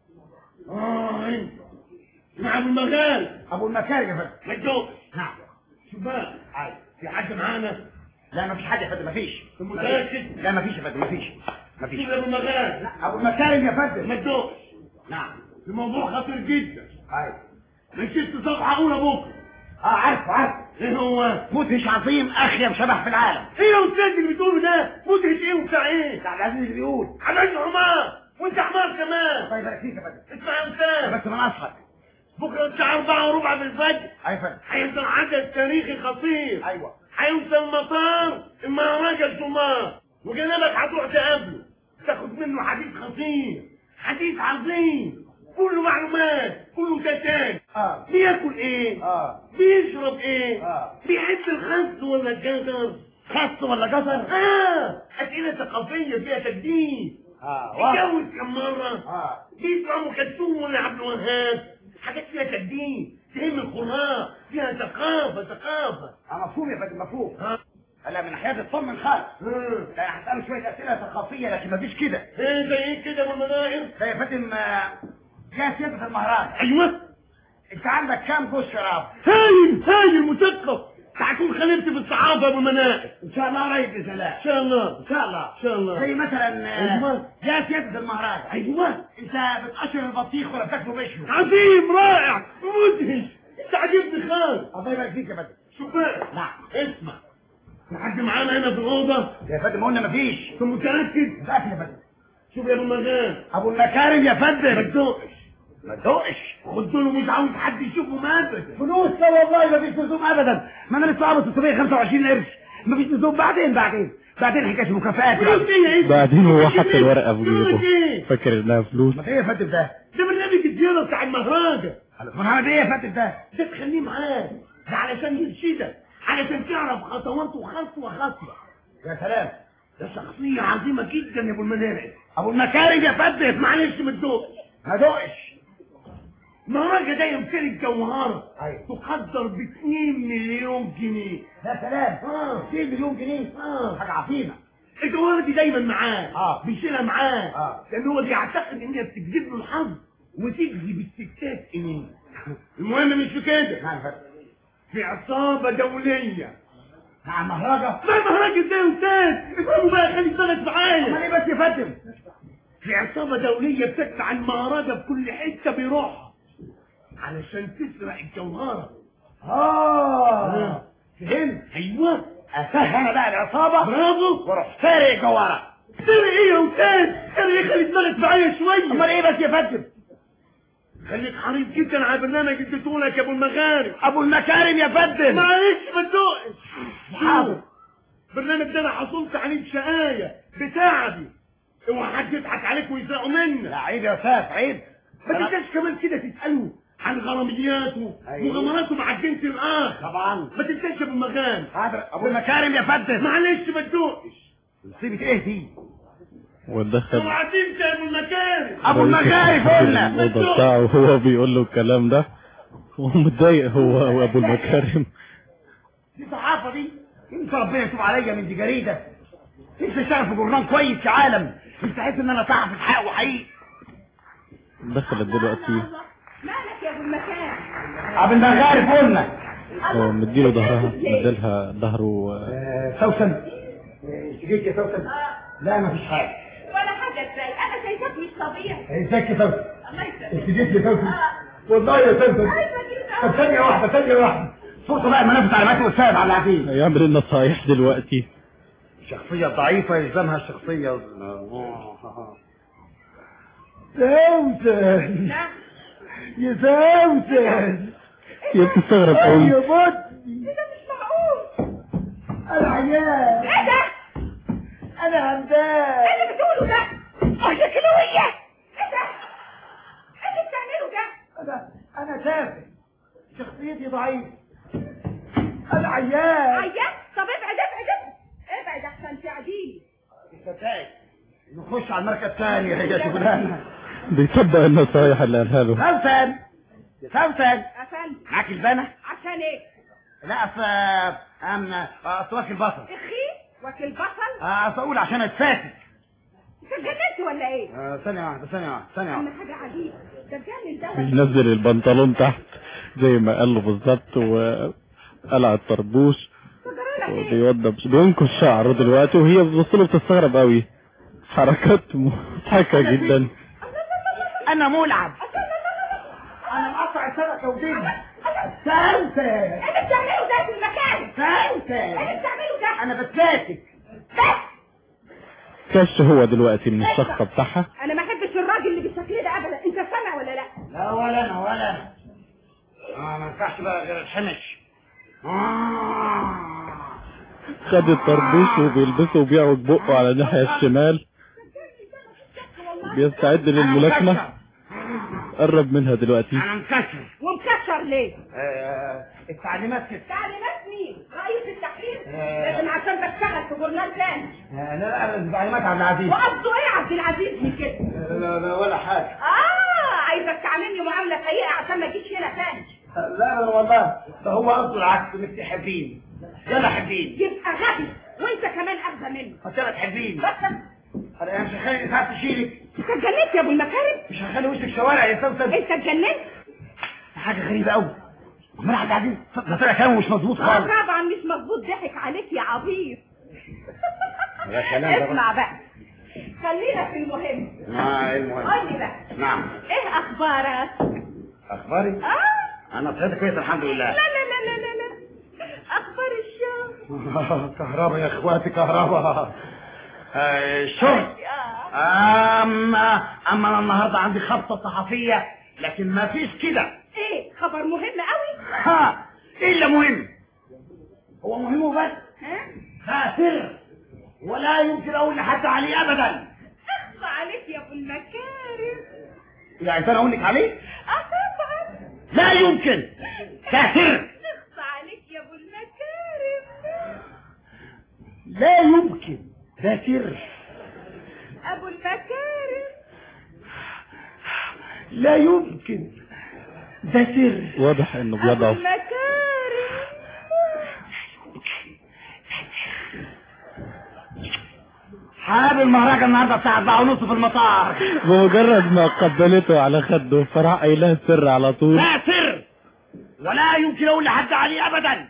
انت مع ابو المغال. ابو المكارم يا فندم. مجدوب. نعم. شو بقى؟ في حد معانا؟ لا ما فيش حد يا فندم. ما فيش. انت متاكد؟ لا ما فيش يا فندم. ما فيش. شوف ابو المغال. لا ابو المكارم يا فندم. مجدوب. نعم. الموضوع خطير جدا. ايوه. نشيت صفحه اولى بكره. عارف. ايه هو؟ مدهش عظيم اخيب شبح في العالم. ايه يا استاذ اللي بتقوله ده؟ مدهش ايه وبتاع ايه؟ عبد العزيز اللي بيقول. عبد حمار، وانت حمار كمان. الله يبارك فيك يا فندم. اسمع يا استاذ، بس ما نصحك. بكره الساعه 4:15 بالفجر. ايوه فندم. هيحصل حدث تاريخي خطير. ايوه. هيوصل مطار المهرجة السمار، وجنابك هتروح تقابله تاخد منه حديث خطير، حديث عظيم، كله معلومات، كله دتان. بياكل ايه؟ بيشرب ايه؟ بيحب الخس ولا الجزر؟ خس ولا جزر؟ اسئله ثقافيه فيها تجديد. اتجوز كم مره؟ بيسمع ام كلثوم ولا عبد الوهاب؟ حاجات فيها تجديد، تهم القراء، فيها ثقافه. مفهوم يا فندم مفهوم. هلا من ناحيه اطمن خالص. لا هسأله شويه اسئله ثقافيه لكن مفيش كده. ايه زي ايه كده والمناهر؟ زي يا فندم جاء سيادة المهرجان. ايوه. انت عندك كام جوز شراب؟ هايل مثقف. هتكون خليفة في الصحافة والمناهر. ان شاء الله قريب باذن الله. ان شاء الله. زي مثلا جاء سيادة المهرجان. ايوه. انت بتقشر البطيخ ولا بتاكله بشوي؟ عظيم، رائع، مدهش. انت عجبني خالص. الله يبارك فيك يا فندم. شوف بقى. نعم. اسمع. في حد معانا هنا في الأوضة؟ يا فندم قلنا مفيش. انت متأكد؟ متأكد يا فندم. شوف يا ابو المجال. ابو المكارم يا فندم. ما تدوقش. قلت له مش عاوز حد يشوفه ابدا. فلوس؟ لا والله مفيش لزوم ابدا. ما انا لسه قابض 625 قرش. مفيش لزوم. بعدين حكايه المكافآت. فلوس ايه؟ بعدين هو حط الورقه في جيبه فاكر انها فلوس. ما ايه يا فندم ده برنامج الزياره بتاع المهرجة. المهرجة ايه يا فندم ده تخليه معاك، ده علشان يرشدك، علشان تعرف خطواته خطوه. يا سلام، ده شخصيه عظيمه جدا يا ابو المناهر. ابو المكارم يا فندم. معلش ما تدوقش. ما دوقش. مهرجة ده يمتلك جوهرة تقدر ب2 مليون جنيه. يا سلام. 2 مليون جنيه. حاجه عظيمه. الجوهرة دي دايما معاه. بيشيلها معاه. لان هو بيعتقد ان هي بتجذب له الحظ وتجذب الستات اليه. المهم مش في كده، في عصابة دولية مع مهرجة. مع مهرجة ده يا استاذ. افهموا بقى، خلي بالك معايا. امال ايه بس يا فندم؟ في عصابة دولية بتدفع المهرجة بكل حتة بيروحها علشان تسرق الجوهرة. فهمت. ايوه، اسهل انا بقى العصابة. برافو. واروح سارق جوهرة. سرق ايه يا استاذ؟ سرق ايه؟ خلي دماغك معايا شوية. امال ايه بس يا فندم؟ خليك حريص جدا على برنامج اديتهولك يا ابو المغارب. ابو المكارم يا فندم. معلش ما تدقش. حاضر. البرنامج ده انا حصلت عليه بشقاية بتاعبي. اوعى حد يضحك عليك ويسرقوا منك. لا عيب يا استاذ، عيب. ما تنساش كمان كده تساله عن غرامياته ومغامراته مع الجنس الاخر. طبعا. ما تنساش يا ابو المغارب. حاضر. ابو المكارم يا فندم. معلش ما تدقش. مصيبة ايه دي؟ ودخل اوعى تنسى يا ابو المكارم. ابو المكارم قلنا. الأوضة بتاعه وهو بيقول له الكلام ده ومتضايق هو وابو المكارم. دي صحافة دي؟ انت ربنا يتوب عليا من دي جريدة. انت اشتغل في جورنال كويس يا عالم. انت عايز ان انا صحفي الحق وحقيقي. دخلت دلوقتي. مالك يا ابو المكان؟ ابو المغارب قلنا. هو مديله ظهرها، مديلها ظهره. سوسن. جيت يا سوسن؟ لا مفيش حاجة. ولا حاجة ازاي؟ انا شايفاك مش طبيعي. ازيك يا سوسن؟ الله يسلمك. انت جيت يا سوسن؟ والله يا سوسن. طب ثانية واحدة. فرصة بقى ما نفذ تعليمات الاستاذ عبد العزيز. هيعمل ايه النصايح دلوقتي؟ شخصية ضعيفة يلزمها الشخصية. سوسن يا سوسن يا بتستغرب قوي. يا بطني. ايه ده؟ مش معقول. انا عيان. ايه ده؟ انا همدان. ايه اللي بتقوله ده؟ شكلوية. ايه ده؟ ايه اللي بتعمله ده؟ انا تافه. شخصيتي ضعيفة. انا عيان. عيان؟ طب ابعد احسن تعديني. فتاك نخش على المركز الثاني. هي شغلانة. بيطبق النصايح اللي قالها له. سوسن يا سوسن. افندم. معاك البانة؟ عشان ايه؟ لا اصل واكل بصل. اخي واكل بصل؟ اقول عشان اتفاتك. انت اتجننت ولا ايه؟ ثانية واحدة. اما حاجة عجيبة. ده اتجنن ده. بينزل البنطلون تحت زي ما قال له بالظبط وقلع الطربوش وبيوضب بينكش شعره دلوقتي وهي بتبص له بتستغرب قوي. حركات مضحكة جدا. انا ملعب. انا مقطع السمكة وديني. سوسن. ايه اللي بتعمله ده في المكان؟ سوسن. ايه اللي بتعمله ده؟ انا بتفاتك. كش هو دلوقتي من الشخصة بتاعها. انا ما احبش الراجل اللي بالشكل ده ابدا. انت سامع ولا لا؟ لا ولا انا. ما ينفعش بقى غير الحمش. خد الطربوش وبيلبسه وبيعوج بقه على الناحية الشمال. بيستعد للملاكمة. قرب منها دلوقتي. انا مكسر. ومكسر ليه؟ التعليمات كده. تعليمات مين؟ رئيس التحرير؟ لازم عشان بشتغل في جورنال تاني. لا تعليمات عبد العزيز. وقصده ايه عبد العزيز من كده؟ لا ولا حاجة. عايزك تعاملني معاملة سيئة عشان ما اجيش هنا تاني. لا والله ده هو قصده العكس. انك تحبين. يلا حبين. يبقى غبي وانت كمان اخذ منه. عشان تحبين. بس انا مش هخلي اسعاد تشيلك. انت اتجننت يا ابو المكارم. مش هخلي وشك شوارع يا سوسن. انت اتجننت. حاجة غريبة قوي. عمال حد عزيز ده طلع كلامه مش مظبوط خالص. طبعا مش مظبوط. ضحك عليك يا عبيط. يا كلام ده اسمع بقى. خلينا في المهم. ايه المهم؟ قول لي بقى. نعم. ايه اخبارك؟ اخباري؟ انا بصحتي كويس الحمد لله. لا اخبار الشغل. كهربا يا اخواتي كهربا. الشغل. اما انا النهارده عندي خبطه صحفيه لكن ما فيش كده. ايه خبر مهم قوي؟ ايه اللي مهم؟ هو مهم وبس. ده سر ولا يمكن اقول لحد عليه ابدا. اخفى عليك يا ابو المكارم. يعني انا اقول لك عليه؟ طبعا. لا يمكن. ده سر. اخفى عليك يا ابو المكارم. لا يمكن. ده سر. ابو المكارم. لا يمكن. ده سر. واضح انه بيضعف. حاب المهرجان النهارده الساعه 4:30 في المطار. بمجرد ما قبلته على خده فراح قايلها السر على طول. لا سر ولا يمكن اقول لحد عليه ابدا.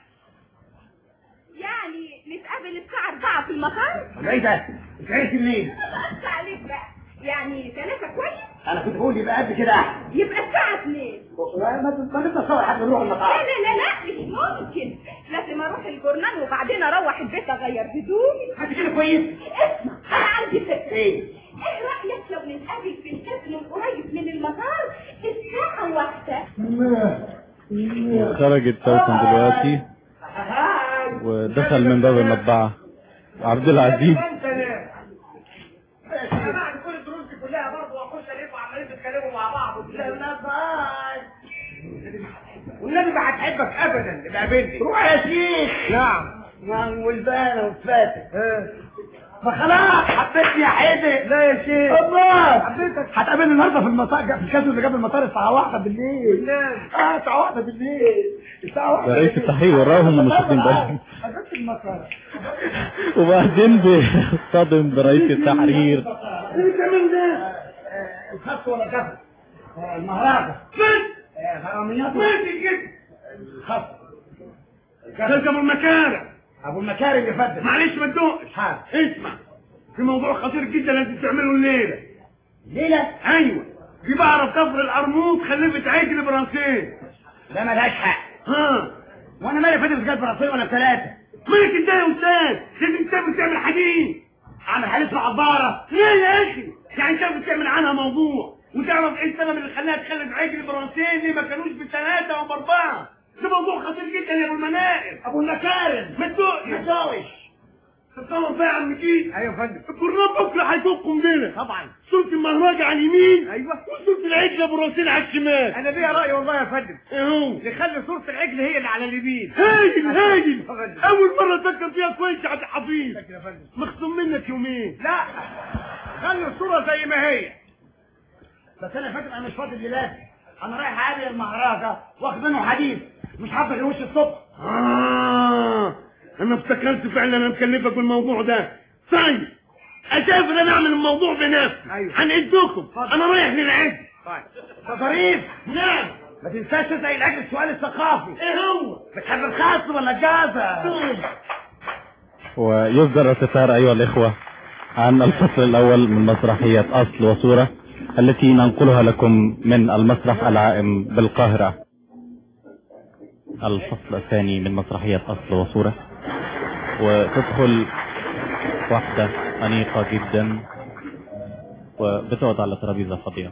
يعني نتقابل الساعة 4 في المطار؟ ايه ده؟ انت عرفتي منين؟ بس عليك بقى، يعني 3 كويس؟ انا كنت بقول يبقى قد كده احسن. يبقى الساعة 2. ما نتصور حد نروح المطار. لا لا لا لا مش ممكن، لازم اروح الجورنال وبعدين اروح البيت اغير هدومي. انت كده كويس؟ اسمع انا عندي فكرة. ايه رأيك لو نتقابل في الكازينو القريب من المطار الساعة 1؟ خرجت سوسن دلوقتي ودخل من باب المطبعة عبد العزيز. بعد كل الدروس دي كلها برضه واخش الاقيكم عمالين تتكلموا مع بعض. لا باي والنبي ما هتحبك ابدا. ابقى قابلني. روح يا شيخ. نعم والبانه وفاتك. فخلاص حبيتني يا حيدر. لا يا شيخ الله حبيتك. هتقابلني النهارده في المطار في الكازينو اللي جنب المطار الساعه 1 بالليل. الساعه 1 بالليل. الساعه 1 ده رئيس التحقيق وراهم مش واخدين بالهم. حبيت المطار. وبعدين بيصطدم برئيس التحرير. ايه كمان ده؟ الخط ولا كفر؟ المهرجة غراميات ماشي كده. الخط. ده ابو المكارم. ابو المكارم اللي فات. معلش ما تدوقش. اسمع، في موضوع خطير جدا لازم تعمله الليله. ليله؟ ايوه، في بعرف كفر القرموط خلفت عجل براسين. ده ملهاش حق. وانا مالي فاتت جاب براسين ولا 3؟ مالك انت يا استاذ؟ لازم تعمل حديث. اعمل حديث مع عباره. ليه يا اخي؟ يعني انت بتعمل عنها موضوع وتعرف ايه السبب اللي خلاها تخلف عجل براسين ليه ما كانوش ب3 او ب4؟ ده موضوع خطير جدا يا ابو المنائب. ابو المكارم ما تدوقش. تتصور بقى يا عم جيد. ايوه يا فندم. الجرنان بكره هيكون قنبله. طبعا. صورة المهرجة على اليمين. ايوه. وصورة العجل ابو راسين على الشمال. انا ليا راي والله يا فندم. ايه هو؟ نخلي صورة العجل هي اللي على اليمين. هاجل اول مرة افكر فيها كويس يا عبد الحفيظ. يا فندم. مخصوم منك يومين. لا خلي الصورة زي ما هي. بس انا فاكر انا مش فاضي دلوقتي. انا رايح اقابل المهرجة واخد منه حديث. مش هفضل غير وش الصبح. انا افتكرت فعلا انا مكلفك بالموضوع ده. طيب اسافر انا اعمل الموضوع بنفسي. ايوه. هنقدكم. انا رايح للعجل. طيب يا ظريف. نعم. ما تنساش تسأل العجل السؤال الثقافي. ايه هو؟ بتحب الخاص ولا الجازة؟ ويصدر الستار أيها الإخوة عن الفصل الأول من مسرحية أصل وصورة التي ننقلها لكم من المسرح العائم بالقاهرة. الفصل الثاني من مسرحية أصل وصورة، وتدخل واحدة أنيقة جدا وبتقعد على ترابيزة فاضية.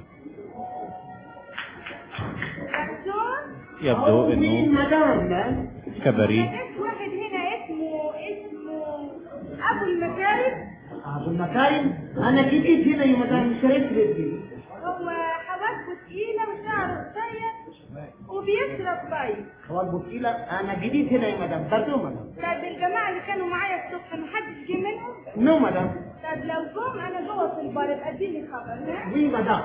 يبدو انه كباري. واحد هنا اسمه ابو المكارم. ابو المكارم؟ انا جديد هنا يا مدام شريف ربي. هو حواجبه تقيله وشعره قصير وبيشرب بيض. حواجبه تقيله؟ انا جديد هنا يا مدام. برضه مدام. طب الجماعه اللي كانوا معايا الصبح محدش جه منهم؟ نو مدام. طب لو جم انا جوه في البار ابقى اديني خبر. ها؟ وي مدام.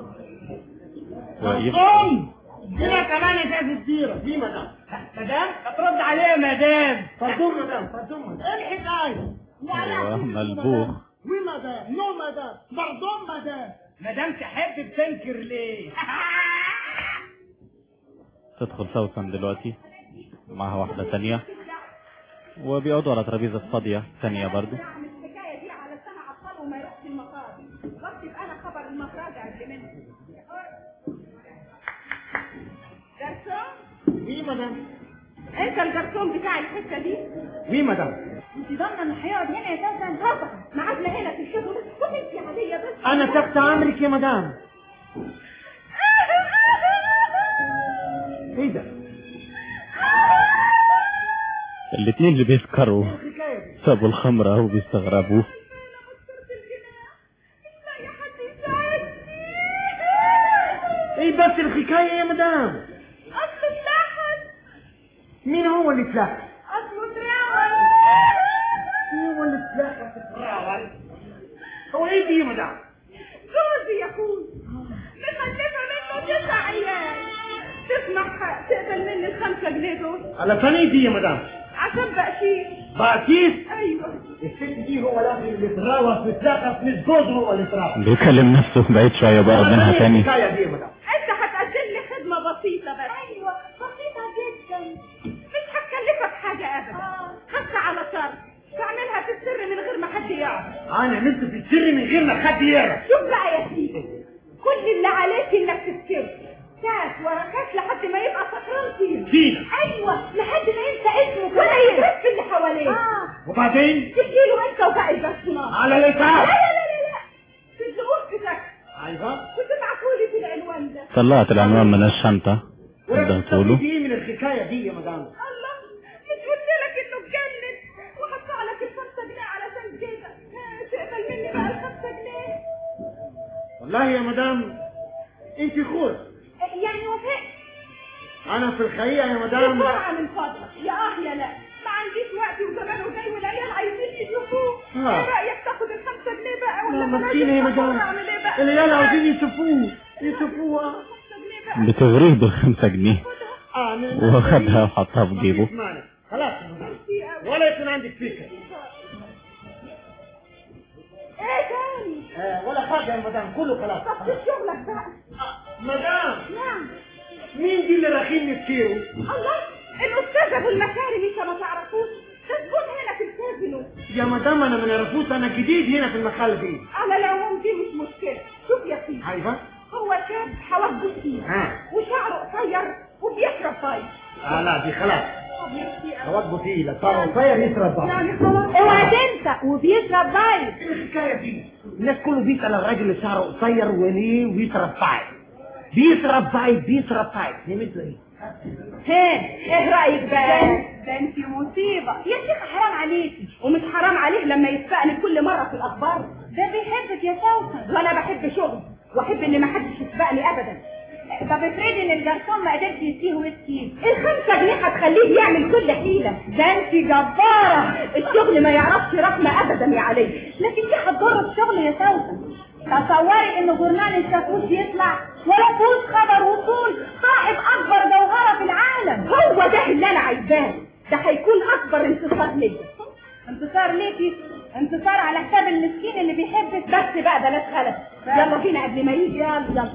هنا كمان ازاز الديره دي مدام. مدام هترد عليا مدام. فردون مدام. فردون مدام. ايه الحكايه؟ ايوه ملبوخ. وي مدام. نو مدام. فردون مدام. مدام تحب بتنكر ليه؟ تدخل سوسن دلوقتي معها واحدة تانية وبيقعدوا على ترابيزة فاضية تانية برضو. الحكايه دي علشان اعطله وما يروحش المطار. واكتب انا خبر المخرجه اللي منه. جرسون؟ وي مدام. انت الجرسون بتاع الحته دي؟ وي مدام. انت ضامنه انه هيقعد هنا يا سوسن؟ طبعا معادنا هنا في الشغل. كنت انت عاديه بس. انا تحت امرك يا مدام. ايه ده؟ الاتنين اللي بيسكروا سابوا الخمرة وبيستغربوا. ايه بس الحكايه يا مدام؟ اصله اتلحس. مين هو اللي اتلحس؟ اصله تراول. مين هو اللي اتلحس تراول؟ هو ايه دي يا مدام؟ جوزي يا اخوي مخلفه منه 9 عيال. تسمح تقبل مني ال5 جنيه دول؟ على ثاني دي يا مدام. عشان بقشيش. بقشيش؟ ايوه. الست دي هو لازم اللي يتراوح ويتلاقى مش جوز هو اللي يتراوح. بيكلم نفسه بعيد شويه بقى منها تاني. الحكايه دي يا مدام. انت هتقدم لي خدمه بسيطه بس. ايوه بسيطه جدا، مش هتكلفك حاجه ابدا، حتى على شرط تعملها في السر من غير ما حد يعرف. انا عملت في السر من غير ما حد يعرف. شوف بقى يا سيدي، كل اللي عليك انك تكتب كاس ورا كاس لحد ما يبقى سكران فينا. ايوه لحد ما ينسى اسمه ولا يعرف اللي حواليه. وبعدين تديله انت وباقي البرسونال على الاسعاف. لا تدلقوه في تاكسي. ايوه وتبعتولي في العنوان ده. طلعت العنوان من الشنطه اديته له. دي من الحكايه دي يا مدام. الله مش قلت لك انه اتجنن وهدفع لك ال5 جنيه علشان كده تقبل مني بقى ال5 جنيه؟ والله يا مدام انت خوش. يعني وافقت؟ انا في الحقيقه يا مدام بسرعه من فضلك يا يا لا، ما عنديش وقت وزمانه جاي والعيال عايزين يشوفوه. ايه رايك تاخد ال5 جنيه بقى ولا مسكينه يا مدام؟ العيال عاوزين يشوفوها. بتغريه ب5 جنيه واخدها وحطها في جيبه. خلاص ولا يكون عندك فكره. ايه تاني؟ ولا حاجه يا مدام، كله خلاص. طب شغلك بقى. مدام نعم. مين دي اللي رايحين نسكيروا؟ الله الاستاذ ابو المكارم انت ما تعرفوش، تسكن هنا في الكازينو. يا مدام انا ما نعرفوش، انا جديد هنا في المحل دي. على العموم دي مش مشكله. شوف يا سيدي، ايوه هو شاب حواجبه كتير وشعره قصير وبيشرب باي. لا دي خلاص حواجبه تقيله، شعره قصير يشرب باي. يعني خلاص اوعى تنسى وبيشرب باي. ايه الحكايه دي؟ الناس كله بيسال الراجل اللي شعره قصير وليه ويشرب باي. بيشرب باي مثل ايه رايك بقى؟ ده انت مصيبه يا شيخه، حرام عليكي. ومش حرام عليه لما يسبقني كل مره في الاخبار؟ ده بيحبك يا سوسن. وانا بحب شغلي واحب ان ما حدش يسبقني ابدا. طب افرضي ان الجرسون ما قدرش يسيه ويسكيه، ال5 جنيه هتخليه يعمل كل حيله. ده انت جباره، الشغل ما يعرفش رحمه ابدا يا علي. لكن دي هتضر الشغل يا سوسن. تصوري ان جورنال الشاكوش يطلع ولا فيهوش خبر وصول صاحب اكبر جوهره في العالم. هو ده اللي انا عايزاه، ده هيكون اكبر انتصار ليا. انتصار ليكي؟ انتصار على حساب المسكين اللي بيحبك. بس بقى بلاش غلط، يلا بينا قبل ما يجي. يلا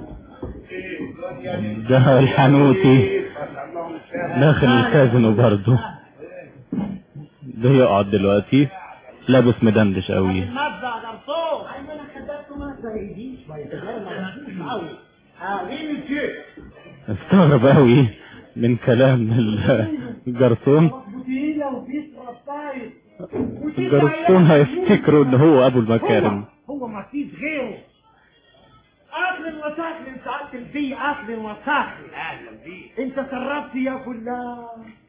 ده الحنوتي داخل الكازينو برضه. ده يقعد دلوقتي لابس مدندش قوي. استغرب قوي من كلام الجرسون. الجرسون هيفتكروا ان هو ابو المكارم. هو ما فيش غيره. اهلا وسهلا سعاده البي، اهلا وسهلا. اهلا بيك. انت سربت يا فلان.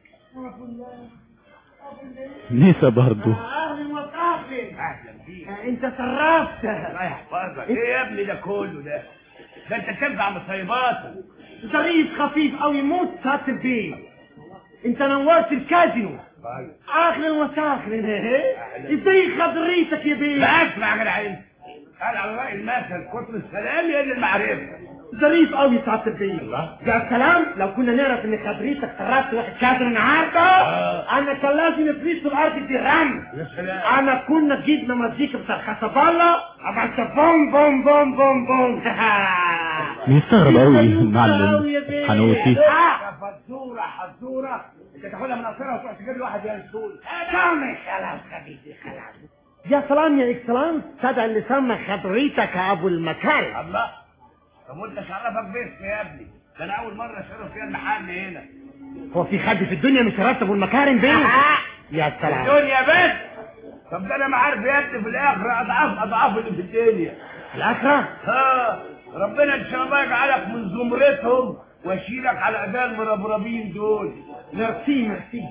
نيسا برضو. اهلا وسهلا. اهلا بيك. انت سربت. الله يحفظك. ايه يا ابني ده كله ده انت تنفع مصيبات. ظريف خفيف او يموت سعاده البي. انت نورت الكازينو. اهلا وسهلا. ازاي خضريتك يا بيه؟ لا اسمع يا جدعان، قال على رأي المثل كتر السلام يقل المعرفة. ظريف قوي سعاده البي. يا سلام، لو كنا نعرف ان خضريتك سربت واحد كازينو النهارده انا كان لازم نفريش الارض دي رم. يا سلام. انا كنا جبنا مزيكا بتاع خسبالة عملت بوم بوم بوم بوم بوم. بيستغرب قوي المعلم حنوتي. حزورة انت تاخدها من قصيرها وتروح تجيب لي واحد ينسول. خلاص حبيبي خلاص. يا سلام يا اكسلانس، صدق اللي سمى خضريتك ابو المكارم. الله، طب وانت شرفك بس يا ابني؟ ده انا اول مرة شرف فيها المحل هنا. هو في حد في الدنيا مش شرفت ابو المكارم بيه؟ يا سلام. الدنيا بس. طب ده انا ما عارف يا ابني في الاخرة اضعاف اللي في الدنيا. الاخرة؟ ربنا ان شاء الله يجعلك من زمرتهم واشيلك على ايدين المربربين دول. ميرسي.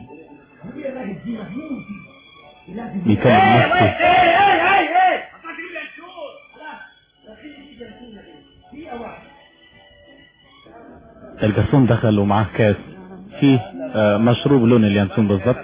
بيكلم نفسه. الجرسون دخل ومعاه كاس فيه مشروب لون اليانسون بالظبط.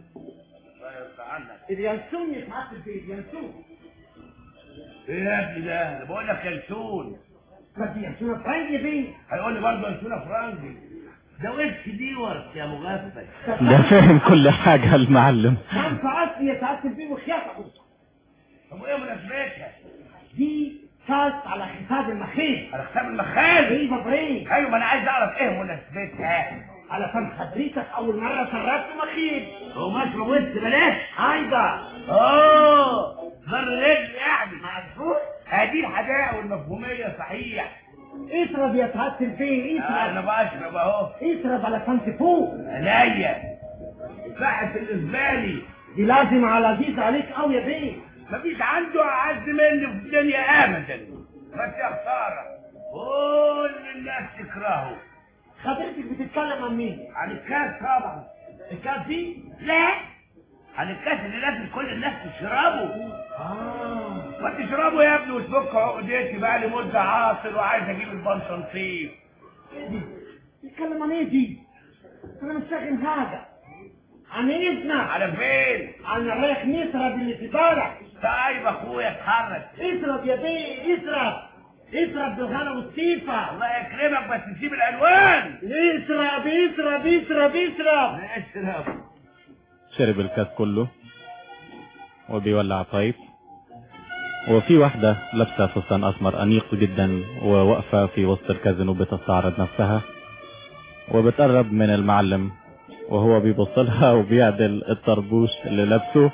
اليانسون يتحط في اليانسون. ايه يا ابني ده؟ انا بقول لك ينسون. بس ينسون فرنجي بيه. هيقول لي برضه ينسون فرنجي. ده وش دي ورق يا مغفل. ده فاهم كل حاجة المعلم. كم ساعتني يا سعادة البيه وخياطة. طب وايه مناسبتها؟ دي كاس على حساب المخيل. على حساب المخال؟ ايه بابريه؟ ايوه ما انا عايز اعرف ايه مناسبتها. على فم حضرتك اول مرة سربت مخيل. هو مشروب وسط بلاش؟ عايزة. ضر رجل يعني. مظبوط. هذه الحدائق والمفهومية صحيح. اشرب يا سعادة البيه اشرب. انا بشرب اهو. اشرب على فم فوق. عينيا. صحة الاسباني. دي لازم على ديز عليك قوي يا بيه. مفيش عنده اعز مني في الدنيا ابدا. بس يا خساره كل الناس تكرهه. حضرتك بتتكلم عن مين؟ عن الكاس طبعا. الكاس دي؟ لا، عن الكاس اللي لازم كل الناس تشربه. ما تشربه يا ابني وتفك عقدتي بقى لي مده عاصر وعايز اجيب البنشنطيف. بتتكلم عن ايه دي؟ انا مش فاهم حاجه. عن اذنك. على فين؟ عن رايح نسرب اللي في بالك. طيب اخويا اتحرك. اشرب يا بيه اشرب. اشرب بالغلا والسيفه. الله يكرمك بس تسيب الالوان. اشرب اشرب اشرب اشرب. اشرب. شرب الكاس كله وبيولع طيب، وفي واحدة لابسة فستان أسمر أنيق جدا وواقفة في وسط الكازينو بتستعرض نفسها وبتقرب من المعلم وهو بيبص لها وبيعدل الطربوش اللي لابسه.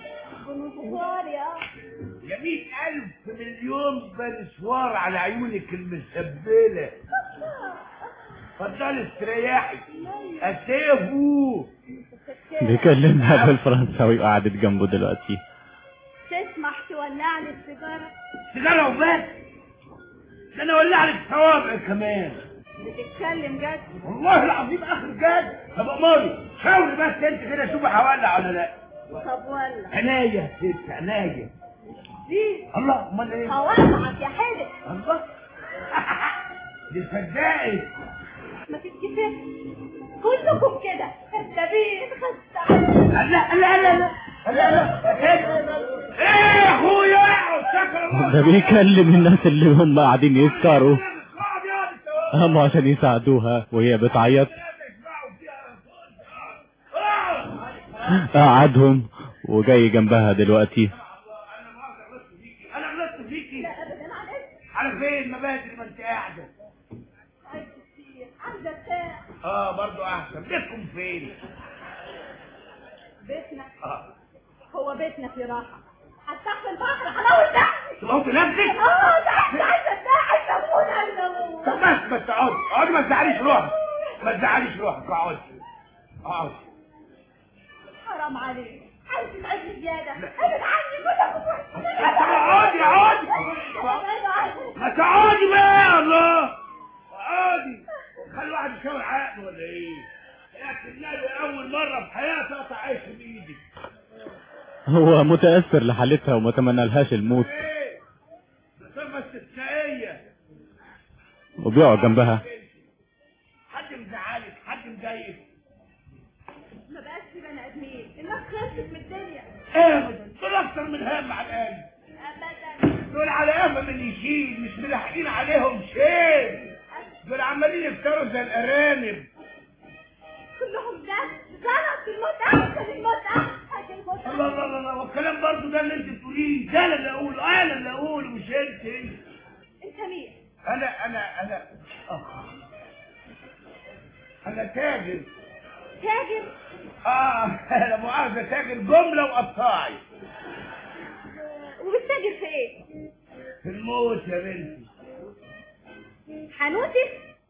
يا 100,000 مليون بنسوار على عيونك المسبلة. اتفضلي استريحي. اسيبه. بيكلمها بالفرنساوي وقعدت جنبه دلوقتي. تسمح تولع لي السيجاره؟ سيجاره وبس؟ ده انا اولع لك صوابع كمان. بتتكلم جد؟ والله العظيم اخر جد. طب امري حاولي بس انت كده شوفي هولع ولا لا. طب ولع. عناية يا ست عناية. دي الله امال ايه؟ هولعك يا حلق. الله. دي صدقت. ما تتكسفش كلكم كده كدابين خدت. لا لا لا لا لا ايه يا اخويا استغفر الله. ده بيكلم الناس اللي هم قاعدين يسكروا هم عشان يساعدوها وهي بتعيط. قعدهم وجاي جنبها دلوقتي. انا غلطت فيكي. لا ابدا على فين مبادئ ما انت قاعده. عندك ساعة. برضو احسن. بيتكم فين؟ بيتنا. هو بيتنا في راحة. هتحت البحر حلاوة تحت. تموتي نفسك؟ تحت عايزة تحت لمون عايزة لمون. طب بس اقعدي ما تزعليش روحك. ما تزعليش روحك. اقعدي. حرام عليك. عايز تتعبني زيادة. ابعد عني كلكم. اقعدي. ما تقعدي بقى يا الله. اقعدي. خلي الواحد يشاور عقله ولا ايه؟ يا النبي اول مره في حياتي اقطع عيش بايدي. هو متاثر لحالتها وما تمنى لهاش الموت. ايه؟ صفه استثنائيه. وبيقعد جنبها. حد مزعلك؟ حد مضايقك؟ ما بقاش في بني ادمين. الناس خلصت من الدنيا. ابدا. دول اكتر من هم على القلب. ابدا. دول على قفا من يشيل مش ملاحقين عليهم شيء. دول عمالين يفتروا زي الارانب. كلهم زنط الموت احسن الموت. الله والكلام برضه ده اللي انت بتقوليه. ده انا اللي اقوله مش انت. انت مين؟ انا تاجر. تاجر؟ لا مؤاخذة تاجر جملة وقطاعي. وبتتاجر في ايه؟ في الموت يا بنتي. حنوتي؟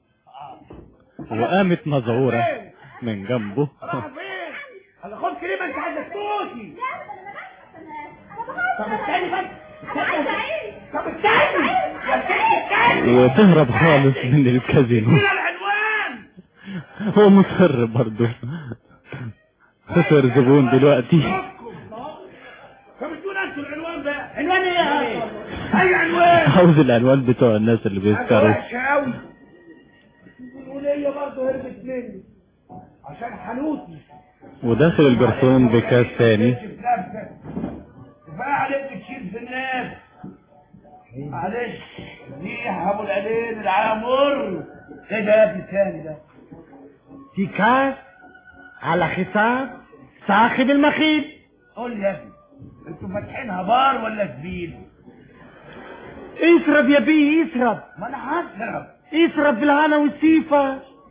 وقامت مذعورة من جنبه. انا خد كلمة انت عايزة تموتي. لا انا طب التاني بس. انا عايزة اعيش. طب التاني. وتهرب خالص من الكازينو. هنا العنوان. هو مصر برضه. خسر زبون دلوقتي. طب ادونا انتوا العنوان بقى. عنوان ايه؟ اي عنوان؟ عاوز العنوان بتوع الناس اللي بيسكروا. شاوي. الولية برضه هربت مني عشان حنوتي. وداخل الجرسون بكاس تاني. كفايه عليك بتشيل في الناس. معلش دي ابو العلين العامر. ايه ده يا ابني التاني ده؟ في كاس على حساب صاحب المخيل. قول يا ابني، انتوا فاتحينها بار ولا سبيل؟ اشرب يا بيه اشرب. ما انا هشرب. اشرب بالهنا والسيفة.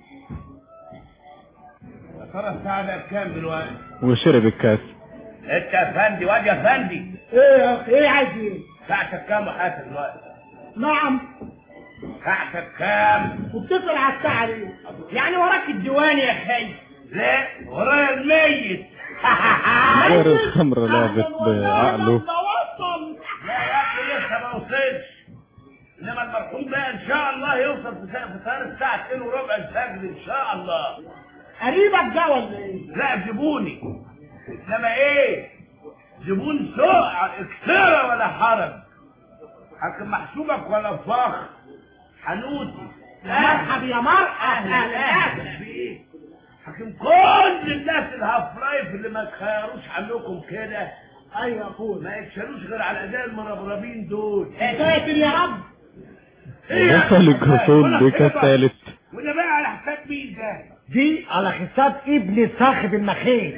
يا ترى الساعة بقت كام دلوقتي؟ وشرب الكاس. انت يا فندي، واد يا فندي. ايه يا اخي ايه عايز ايه؟ ساعتك كام وحاسب دلوقتي؟ نعم. ساعتك كام؟ وبتسأل على الساعة ليه؟ يعني وراك الديوان يا خي. لا، ورايا الميت. غير الخمر لعبت بعقله. لا يا اخي لسه ما وصلش. انما المرحوم بقى ان شاء الله يوصل في فطار الساعة 2 وربع الفجر ان شاء الله. قريبك ده ولا ايه؟ لا جيبوني. انما ايه؟ زبون سوء اكثر ولا حرج. حكم محسوبك ولا فخر. حنوتي. مرحب يا مرحب. اهلا بيك. حكم كل الناس الهفرايف اللي ما تخيروش عنكم كده. ايوه يا اخويا. ما يكسروش غير على ايدين المربربين دول. ساتر يا رب. دخل الجرسون بيكا الثالث. وده بقى على حساب مين ده؟ دي على حساب ابن صاحب المخيل.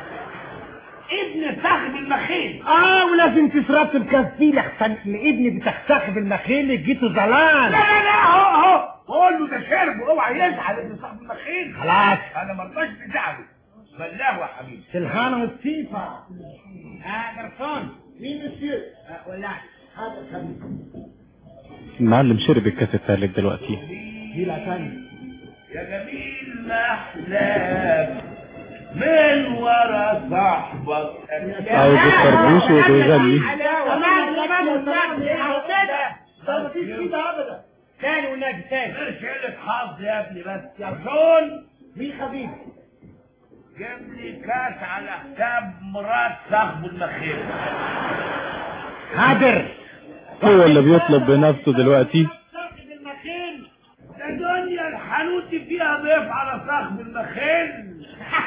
ابن صاحب المخيل؟ ولازم تشرب الكاس دي لحسن الابن بتاع صاحب المخيل جيته زلان. لا اهو قول له ده شرب، اوعى يزعل ابن صاحب المخيل. خلاص انا ما رضاش بزعله. بلغه يا حبيبي. سلخانه والسيفه. جرسون مين السيف؟ ولا هذا حبيبي. المعلم شرب الكاس الثالث دلوقتي. دي لا تاني. يا جميل محلاك من ورا صاحبك. عاوز الطربوش وبيغني. مفيش كده ابدا. تاني والنبي تاني. غير شيلة حظ يا ابني بس. يا جون مين حبيبي؟ جاب لي كاس على حساب مرات صاحب المخيل. قادر. هو اللي بيطلب بنفسه دلوقتي. صاحب المخيل ده دنيا الحنوتي فيها ضيف على صاحب المخيل.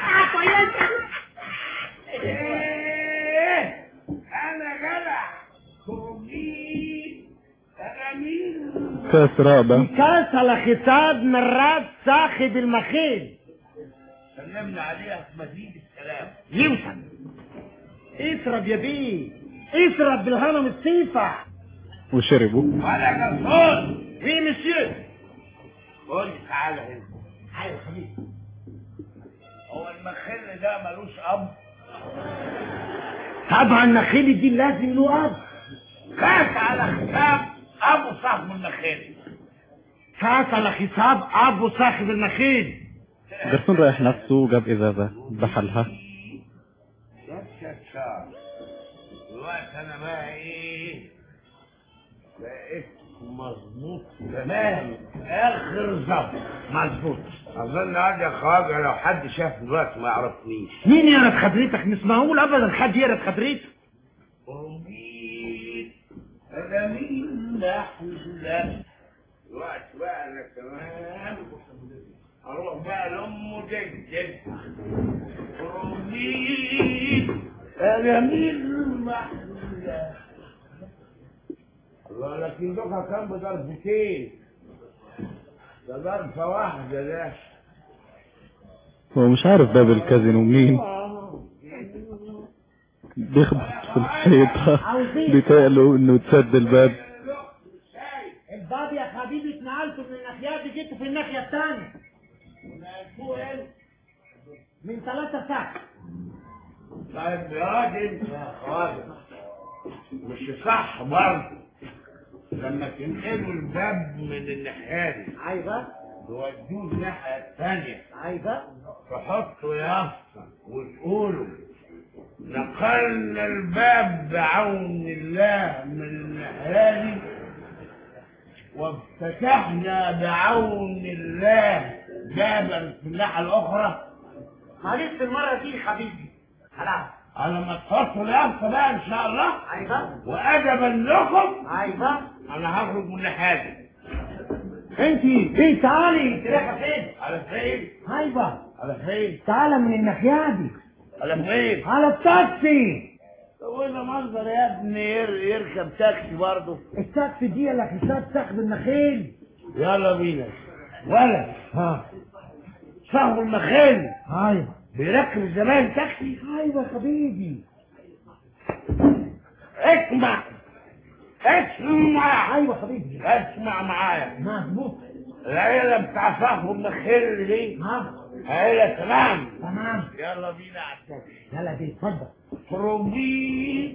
ايه انا جدع كوميد جميل. كاس رابع. كاس على حساب مرات صاحب المخيل. سلمنا عليها في مزيد السلام. يوسف اشرب يا بيه اشرب بالهنا والسيفة. وشربوا. ولا جرسون. مين مسيو؟ قول لي تعالى هنا. ايوه حبيبي. هو المخل ده ملوش اب؟ طبعا النخيل دي لازم له اب. كاس على حساب ابو صاحب النخيل. كاس على حساب ابو صاحب النخيل. جرسون رايح نفسه جاب ازازه بحلها. شات دلوقتي انا بقى ايه؟ بقيت مظبوط تمام اخر ظبط. مظبوط. اظن هذا يا خواجه لو حد شاف دلوقتي ما يعرفنيش. مين يعرف خبرتك؟ مش معقول ابدا حد يعرف خبرتك. ومين انا مين احلى دلوقتي بقى انا كمان اروح بقى لامه جد ومين انا مين احلى. الله لكن دوكا كان بضربتين، ده ضربة واحدة ده. هو مش عارف باب الكازينو مين. بيخبط في الحيطة بيتقلوا انه تسد الباب. الباب يا حبيبي اتنقلته من الناحية دي جيته في الناحية الثانية. من 3 ساعات. طيب يا راجل يا خواجه مش صح برضه لما تنقلوا الباب من الناحية دي. ايوه. تودوه الناحية الثانية. ايوه. تحطوا يافطة وتقولوا نقلنا الباب بعون الله من الناحية دي وافتتحنا بعون الله بابا في الناحية الأخرى. معلش المرة دي حبيبي. خلاص. على ما تحطوا اليافطة بقى إن شاء الله. ايوه. وأدبا لكم ايوه. أنا هخرج من الناحية دي. انتي ايه تعالي انت رايحة فين؟ على فين؟ ايوه. على فين؟ تعالى من الناحية دي. على فين؟ على التاكسي. وده منظر يا ابني يركب تاكسي برضه. التاكسي دي على حساب صاحب النخيل. يلا بينا. ولا ها صاحب المخال. ايوه بيركب الزمان تاكسي. ايوه حبيبي. اسمع ايوه حبيبي. اسمع معايا. مظبوط. العيلة بتاع صاحب المخل دي عيلة تمام. يلا بينا على التاكسي. يلا بينا اتفضل. خروجي.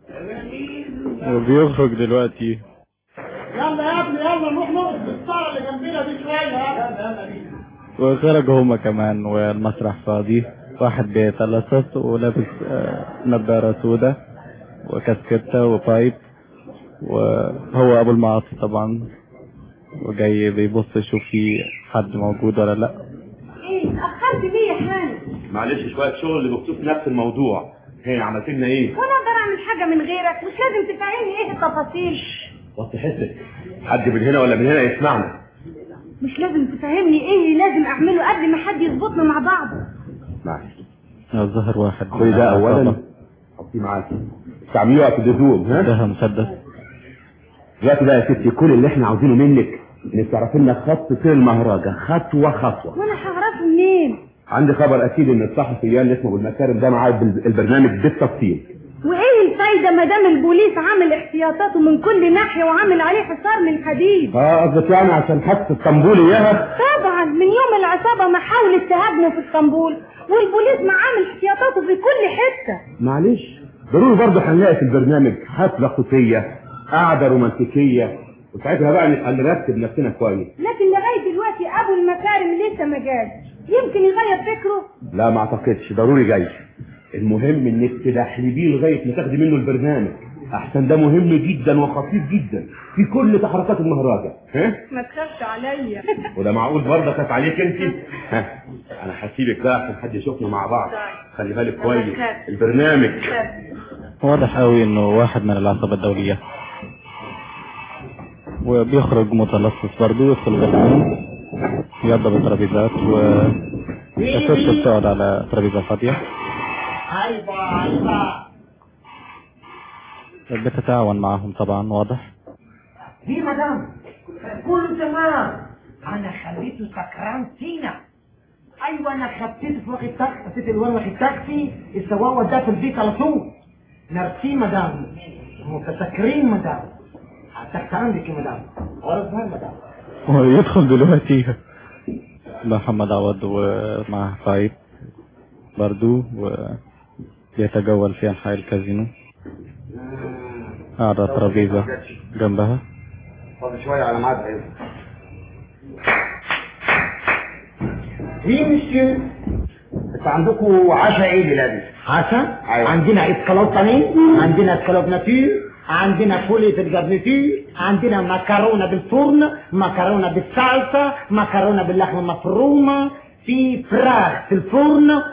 وبيخرج دلوقتي. يلا يا ابني يلا نروح نقعد في الصالة اللي جنبنا دي شوية. يلا بينا. وخرجوا هما كمان والمسرح فاضي. واحد بيتلصص ولابس نظارة سودة وكاسكتة وبايب، وهو ابو المعاصي طبعا، وجاي بيبص يشوف في حد موجود ولا لا. ايه اتأخرت ليه يا حامد؟ معلش شوية شغل بخصوص نفس الموضوع. هي عملت لنا ايه؟ وانا اقدر اعمل حاجة من غيرك؟ مش لازم تفهمني ايه التفاصيل. وطي حسك، حد من هنا ولا من هنا يسمعنا. مش لازم تفهمني ايه اللي لازم اعمله قبل ما حد يظبطنا مع بعض. معلش. الظهر واحد. خدي ده اولا حطيه معاكي. استعمليه وقت اللزوم. ده مسدس. دلوقتي بقى يا ستي كل اللي احنا عاوزينه منك انك تعرفي لنا خط سير المهرجة خطوة خطوة. وانا هعرفه منين؟ عندي خبر اكيد ان الصحفي اللي اسمه بالمكارم ده معاه البرنامج بالتفصيل. وايه الفايدة ما دام البوليس عامل احتياطاته من كل ناحية وعامل عليه حصار من حديد؟ قصدك يعني عشان حادثة اسطنبول اياها؟ طبعا من يوم العصابة ما حاولت تهاجمه في اسطنبول والبوليس ما عامل احتياطاته في كل حتة. معلش ضروري برضه هنلاقي في البرنامج حفلة خطية، قعدة رومانتيكية، وساعتها بقى نبقى نرتب نفسنا كويس. لكن لغاية دلوقتي ابو المكارم لسه ما جاش، يمكن يغير فكره. لا ما اعتقدش، ضروري جاي. المهم انك تدحلبيه لغايه ما تاخدي منه البرنامج، احسن ده مهم جدا وخطير جدا في كل تحركات المهرجة. ها؟ ما تخافش عليا. وده معقول برضه خاف عليك انت؟ ها؟ انا هسيبك بقى عشان حد يشوفنا مع بعض. خلي بالك كويس البرنامج. واضح قوي انه واحد من العصابة الدولية، وبيخرج متلصص برضه يدخل البرنامج يضرب الترابيزات والست بتقعد على ترابيزة فاضية. بتتعاون معهم طبعا واضح. دي مدام كله تمام. انا خليته سكران فينا. ايوه انا خدته في وقت التاكسي، حطيت الوان وقت التاكسي السواق وداه في البيت على طول. نرسي مدام متسكرين مدام. تحت عندك يا مدام. غرض مدام. ويدخل دلوقتي محمد عوض ومع فايد برضو ويتجول في انحاء الكازينو. قاعدة ترابيزة جنبها. فاضي شوية على ميعاد عيد. وي مسيو. انت عندكم عشاء ايه دلوقتي؟ عشاء؟ أيوة. عندنا اسكالوب بانيه، عندنا اسكالوب ناتور، عندنا فولي في الجرنيتور، عندنا مكرونه بالفرن، مكرونه بالصلصه، مكرونه باللحمه المفرومه، في فراخ في الفرن،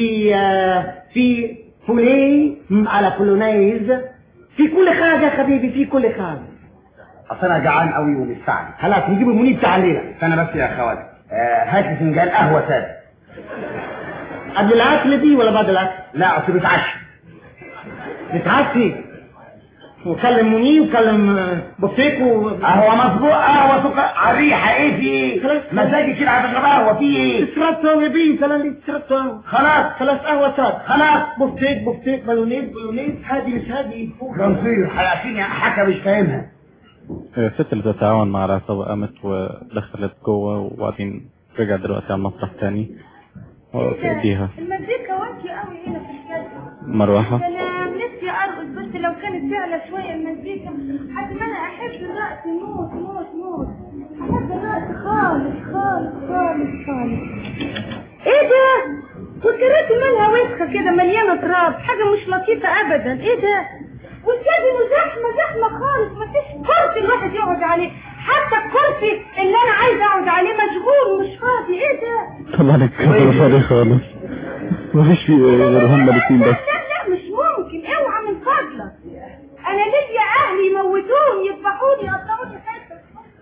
في فولي على بولونيز، في كل حاجه يا حبيبي، في كل حاجه. اصل انا جعان قوي ومستعجل. خلاص نجيب المنيب بتاع الليله. استنى بس يا اخواتي، هات لي فنجان قهوه ساده. قبل الاكل دي ولا بعد الاكل؟ لا اصل بتعشى. بتعشي؟ وكلم منيب وكلم بوفيك قهوه مظبوط، قهوه سكر على الريحه. ايه في ايه؟ مزاجي كده على فكره قهوه في ايه؟ اسرته يا بيه سلام اسرته. خلاص قهوه ساده. خلاص بوفيك بلونيز هادي مش هادي. جنصير حياتيني حكى مش فاهمها. الست اللي بتتعاون مع العصابة قامت ودخلت جوه وبعدين رجع دلوقتي على المسرح تاني وتأديها. المزيكا واطية قوي هنا في الكلب. مروحة. انا نفسي ارقص بس لو كانت تعلى شوية المزيكا. حتى ما انا احب الرقص موت موت موت. احب الرقص خالص خالص خالص خالص. ايه ده؟ فكرته مالها وسخة كده مليانة تراب، حاجة مش لطيفة ابدا. ايه ده؟ والكازينو زحمة خالص، مفيش كرسي الواحد يقعد عليه، حتى الكرسي اللي انا عايز اقعد عليه مشغول ومش فاضي. ايه ده؟ طبعا الكازينو فاضي خالص، مفيش فيه غير هما الاتنين بس. لا مش ممكن، اوعى من فضلك. انا ليا اهلي يموتوني يذبحوني يقطعوني حتت.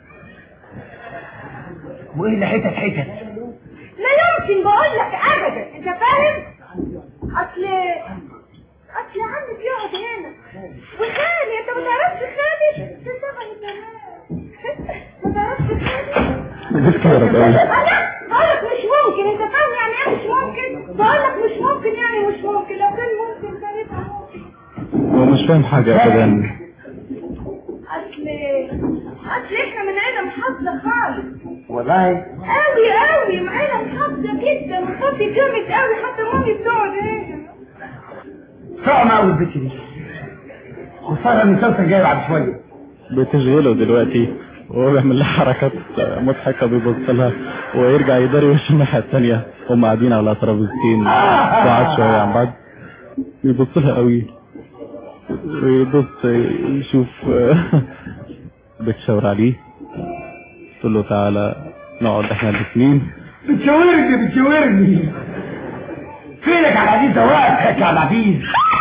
وايه اللي حتت؟ لا يمكن بقول لك ابدا، انت فاهم؟ اصل عمي بيقعد هنا وخالي. انت ما تعرفش خالي؟ ده طبعا زمان. ما تعرفش خالي؟ بتكهرب قوي. انا بقولك مش ممكن، انت فاهم؟ مش فاهم حاجة ابدا. اصل احنا من عيلة محافظة خالص. والله قوي من عيلة محافظة جدا وخطي جامد قوي، حتى مامي بتقعد هنا. صعب قوي البت دي، خسارة ان سوسن جاي بعد شوية. بتشغله دلوقتي وهو بيعمل لها حركات مضحكة، بيبص لها ويرجع يداري وش الناحية التانية. هم قاعدين على ترابيزتين بعاد شوية عن بعض، بيبص لها قوي ويبص يشوف بتشاور عليه، تقول له تعالى نقعد احنا الاثنين. بتشاورني فينك يا عبد العزيز؟ دوقتك يا عبد العزيز.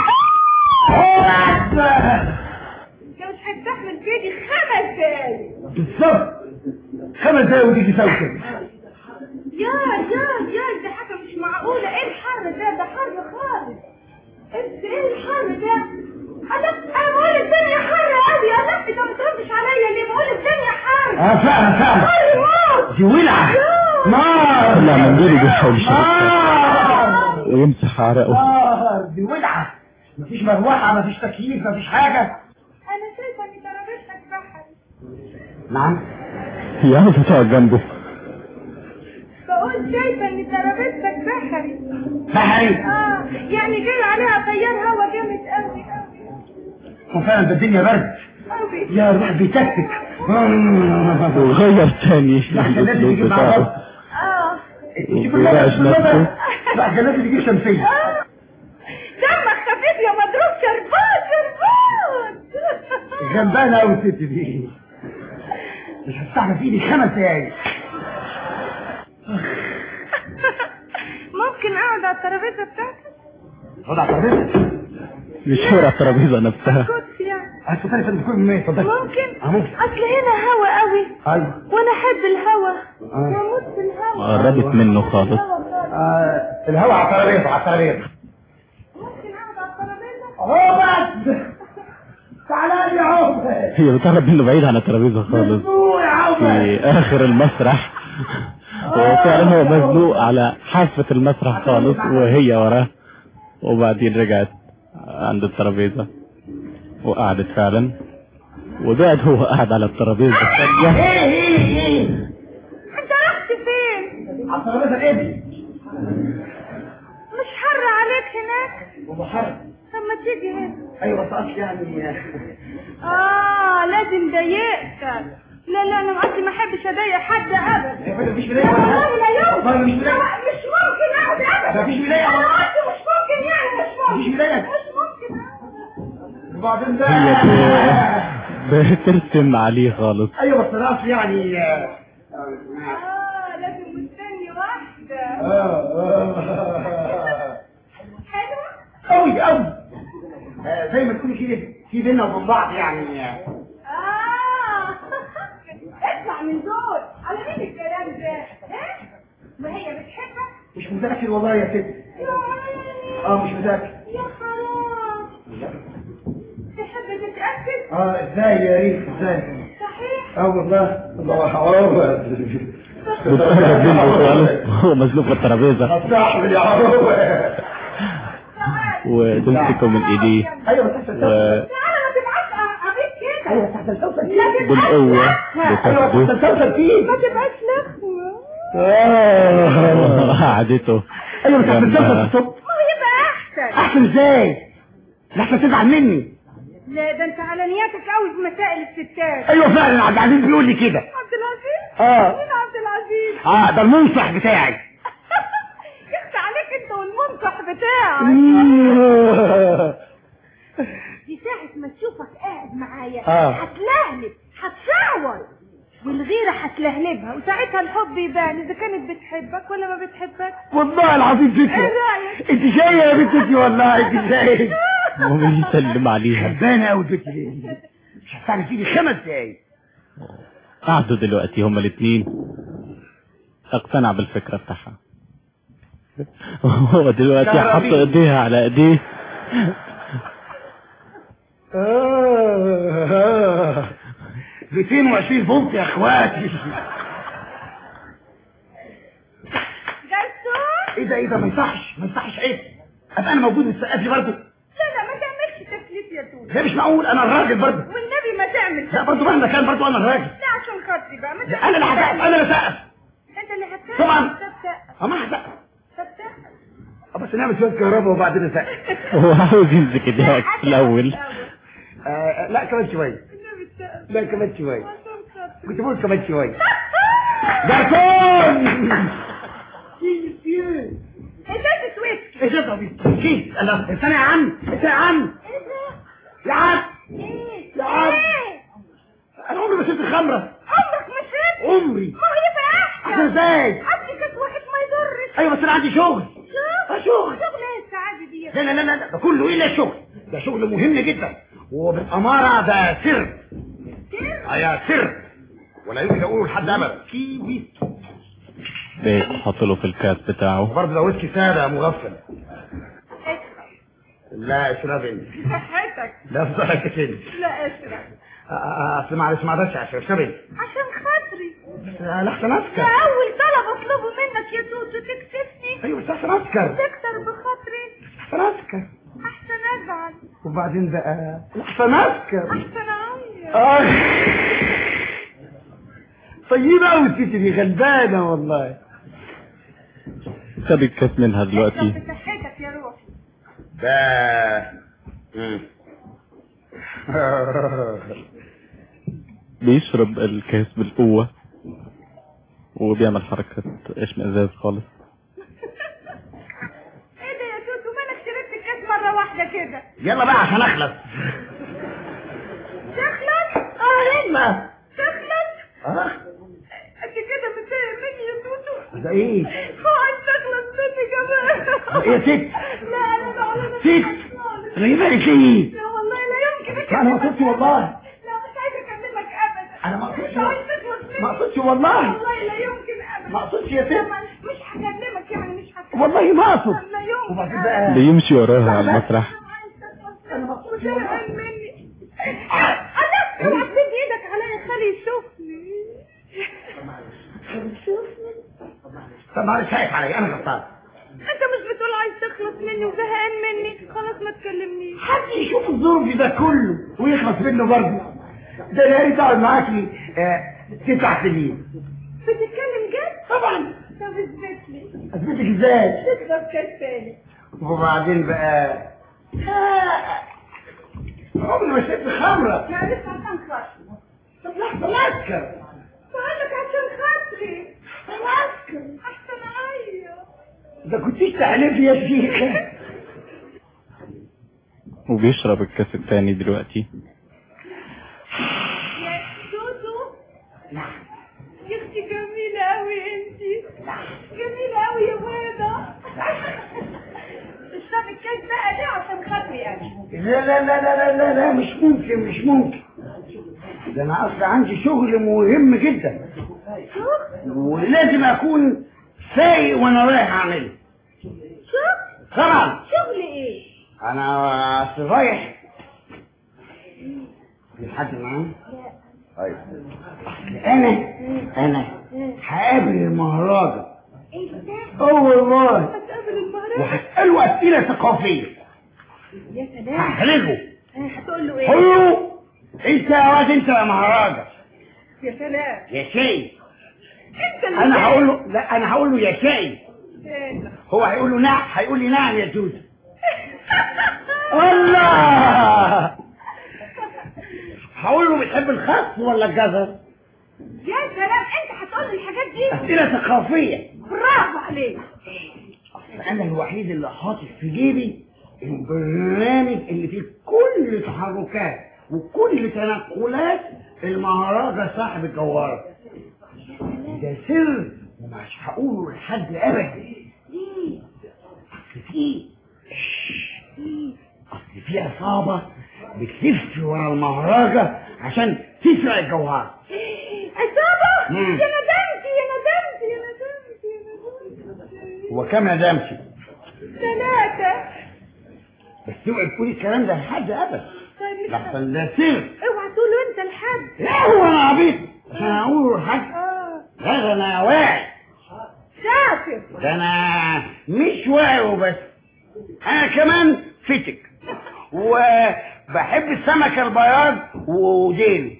انت مش هتستحمل فيدي 5 دقايق بالظبط، 5 دقايق وتيجي سوسن. يا ده حاجة مش معقولة. ايه الحر ده حر خالص. ايه الحر ده؟ انا بقول الدنيا حر قوي. انت ما تردش عليا ليه؟ بقول الدنيا حر. فعلا حر موت. دي ولعة نار. طلع من دوري بيحاول يشرب ويمسح عرقه. دي ولعة، مفيش مروحة، مفيش تكييف، مفيش حاجة. انا شايفة ان ترابيزتك بحر. نعم هي عاوزة تقعد جنبه. بقول شايفة ان ترابيزتك بحري. بحري؟ يعني جاي عليها تيار هوا جامد قوي. وفعلا ده الدنيا برد يا روح بيتكتك. وغير تاني الاسلوب بتاعه وبيراقش نفسه. لا كان لازم يجيب شمسية. دمك خفيف يا مضروب. شربات غلبانة قوي الست دي، مش هتستحمل في ايدي 5 دقايق. ممكن اقعد على الترابيزة بتاعتك؟ اقعد على الترابيزة؟ مش هو على الترابيزة نفسها. اتفضلي فندم، كل منين اتفضلي. ممكن اصل هنا هوا قوي. ايوه وانا احب الهوا واموت في الهوا. قربت منه خالص. الهوا على الترابيزة. ممكن اقعد على الترابيزة؟ عوبت تعالى يا عوبت. هي بتقرب منه بعيد عن الترابيزة خالص في اخر المسرح، وفعلا هو مزنوق على حافة المسرح خالص وهي وراه. وبعدين رجعت عند الترابيزة وقعدت فعلا، وقعد هو قاعد على الترابيزة الثانية. ايه انت رحت فين؟ على الترابيزة الايه؟ مش حر عليك هناك؟ والله حر. طب ما تيجي هنا. ايوه بس اصل يعني لازم ضايقتك. لا انا قصدي ما احبش اضايق حد ابدا. يا فندم مفيش بداية والله لا يوم. والله مش بداية. مش ممكن اقعد ابدا. مفيش بداية. انا قلت مش ممكن مفيش بداية. مش ممكن. وبعدين ده هي بترسم عليه خالص. ايوه بس انا يعني لازم مستني واحدة. حلوة؟ قوي زي ما تكوني كده في بينا وبين بعض يعني. اطلع من دول. على مين الكلام ده؟ وهي بتحبك؟ مش مذاكر والله يا ست. مش مذاكر. يا حرام. تحب تتأكد؟ ازاي يا ريت ازاي؟ صحيح؟ والله الله حرام. بتقرب منه خالص هو مزنوق في الترابيزة. صاحبي يا عروب. وتمسكه من ايديه. ايوه تحت تعالى ما تبعتش عبيد كده. ايوه تحت الكوكب. بالقوة ايوه تحت الكوكب فيه. ما تبقاش لخمة. قعدته. ايوه تحت الكوكب. ما يبقى احسن. احسن ازاي؟ لحسن تزعل مني. لا ده انت على نياتك قوي في مسائل الستات. ايوه فعلا عبد العزيز بيقول لي كده. عبد العزيز؟ مين عبد العزيز؟ ده المنصح بتاعي. يخفى عليك انت والمنصح بتاعك. دي ساعة ما تشوفك قاعد معايا هتلهلب هتشعور والغيرة هتلهلبها وساعتها الحب يبان اذا كانت بتحبك ولا ما بتحبك. والله العظيم فكرة. ايه رأيك؟ انت جاية يا بنتي والله انت جاية. هو بيسلم عليها. غلبانة قوي البنت دي، مش هتعمل فيني 5 دقايق. قعدوا دلوقتي هما الاثنين، اقتنع بالفكرة بتاعها. هو دلوقتي حط ايديها على ايديه. 220 فولت يا اخواتي. جرسون؟ ايه ده ما يصحش عيب. ابقى انا موجود متسقف لي برضه. لا ما تعملش تكليف يا توت. ده مش معقول، انا الراجل برضه. والنبي ما تعمل. لا برضه مهما كان برضه انا الراجل. لا عشان خاطري بقى ما تعمل. انا اللي هسقف، انا اللي هسقف. انت اللي هتسقف. طبعا. ما هسقف. هتسقف. بس نعمل شويه كهرباء وبعدين نسقف. هو عاوز يمسك ايديك في الاول. لا كمان شويه. لا كمان شويه. كنت بقول كمان شويه. جرسون. ازاي تسويت؟ ايش ده بيستنكيك؟ الله استنى يا عم، انت يا عم. يا عم. يا عم. انا عمري ما شربت الخمره. عمرك ما شربت؟ عمري. ما هي في احسن. عشان ازاي؟ عندي كاس واحد ما يضرش. ايوه بس انا عندي شغل. شغل؟ شغل ايه السعاده دي؟ لا ده كله الا الشغل. ده شغل مهم جدا وبالاماره ده سر. يا سر ولا يمكن اقوله لحد ابدا. كيوي بيتحط له في الكاس بتاعه. برضه لو ويسكي ساده مغفل. لا اشرب انت. صحتك. لا في صحتك انت. لا اشرب. اصل معلش ما اقدرش اشرب انت. عشان خاطري. لا احسن اسكر. ده اول طلب اطلبه منك يا توتو تكسفني. ايوه بس احسن اسكر. تكسر بخاطري. احسن اسكر. احسن ازعل. وبعدين بقى احسن اسكر. احسن اعيط. طيبه قوي الست دي، غلبانه والله. خد الكاس منها دلوقتي. بصحتك يا روحي. بيشرب الكاس بالقوة وبيعمل حركة اشمئزاز خالص. ايه ده يا توتو مالك شربت الكاس مرة واحدة كده؟ يلا بقى عشان اخلص. تخلص؟ يلا. تخلص؟ انت كده متضايق مني يا توتو. ده ايه؟ عايز تخلص مني كمان. ايه يا ست؟ لا انا بعمل ست انا يبقى ليه؟ لا والله لا يمكن. انا ما اقصدش والله. لا مش عايزه اكلمك ابدا. انا ما اقصدش. عايز تخلص مني. ما اقصدش والله. والله لا يمكن ابدا. ما اقصدش يا ست. مش هكلمك يعني مش هكلمك. والله ما اقصد. لا يمكن. وبعدين بقى بيمشي وراها على المسرح. انا ما اقصدش مني. انا اوعى تمد ايدك عليا خلي يشوفني. شوفني. طب معلش خايف عليا انا غلطان. انت مش بتقول عايز تخلص مني وزهقان مني؟ خلاص ما تكلمنيش. حد يشوف الظروف ده كله ويخلص منه برضه. ده انا قاعد اقعد معاكي 9 سنين. بتتكلم جد؟ طبعا. طب اثبت لي. اثبتك ازاي؟ تشرب كاس تاني. وبعدين بقى عمري ما شربت خمره. معلش عشان خاطري. طب لحظه اسكر. بقول لك عشان خاطري. اسكر. احسن اعيط. ده كنتيش تحلفي يا شيخه. وبيشرب الكاس التاني دلوقتي. يا توتو. نعم. يا اختي جميلة قوي انتي. جميلة قوي يا بيضة. اشرب الكاس بقى ليه عشان خاطري انا؟ لا مش ممكن. ده انا اصلا عندي شغل مهم جدا. شغل؟ ولازم اكون سايق وانا رايح اعمله. شغل؟ طبعا. شغل ايه؟ انا اصل رايح. في حد معاه؟ لا. طيب. انا هقابل المهرجة. انت؟ والله. هتقابل المهرجة؟ وهسأله اسئلة ثقافية. يا سلام. هحرجه. هتقول له ايه؟ قول له انت يا واد انت يا مهرجة. يا سلام. يا شاي. انت اللي انا هقول له لا انا هقول له يا شاي. هو هيقول له نعم، هيقول لي نعم يا توت. الله. هقول له بتحب الخس ولا الجزر؟ يا سلام انت هتقول لي الحاجات دي؟ اسئله ثقافيه. برافو عليك. انا الوحيد اللي حاطط في جيبي البرنامج اللي فيه كل تحركات وكل تنقلات المهرجة صاحب الجوارة. ده سر ومش هقوله لحد ابدا. اصل في عصابة بتلف ورا المهرجة عشان تسرق الجوهرة. عصابة؟ يا ندمتي. هو كام ندمتي؟ 3. بس اوعي تقولي الكلام ده لحد ابدا. طيب لحسن ده سر. اوعى تقوله انت لحد. لا هو انا عبيط عشان اقوله لحد. لا ده انا واعي. شاطر. ده انا مش واعي وبس، انا كمان فتك بحب السمك البياض وديل.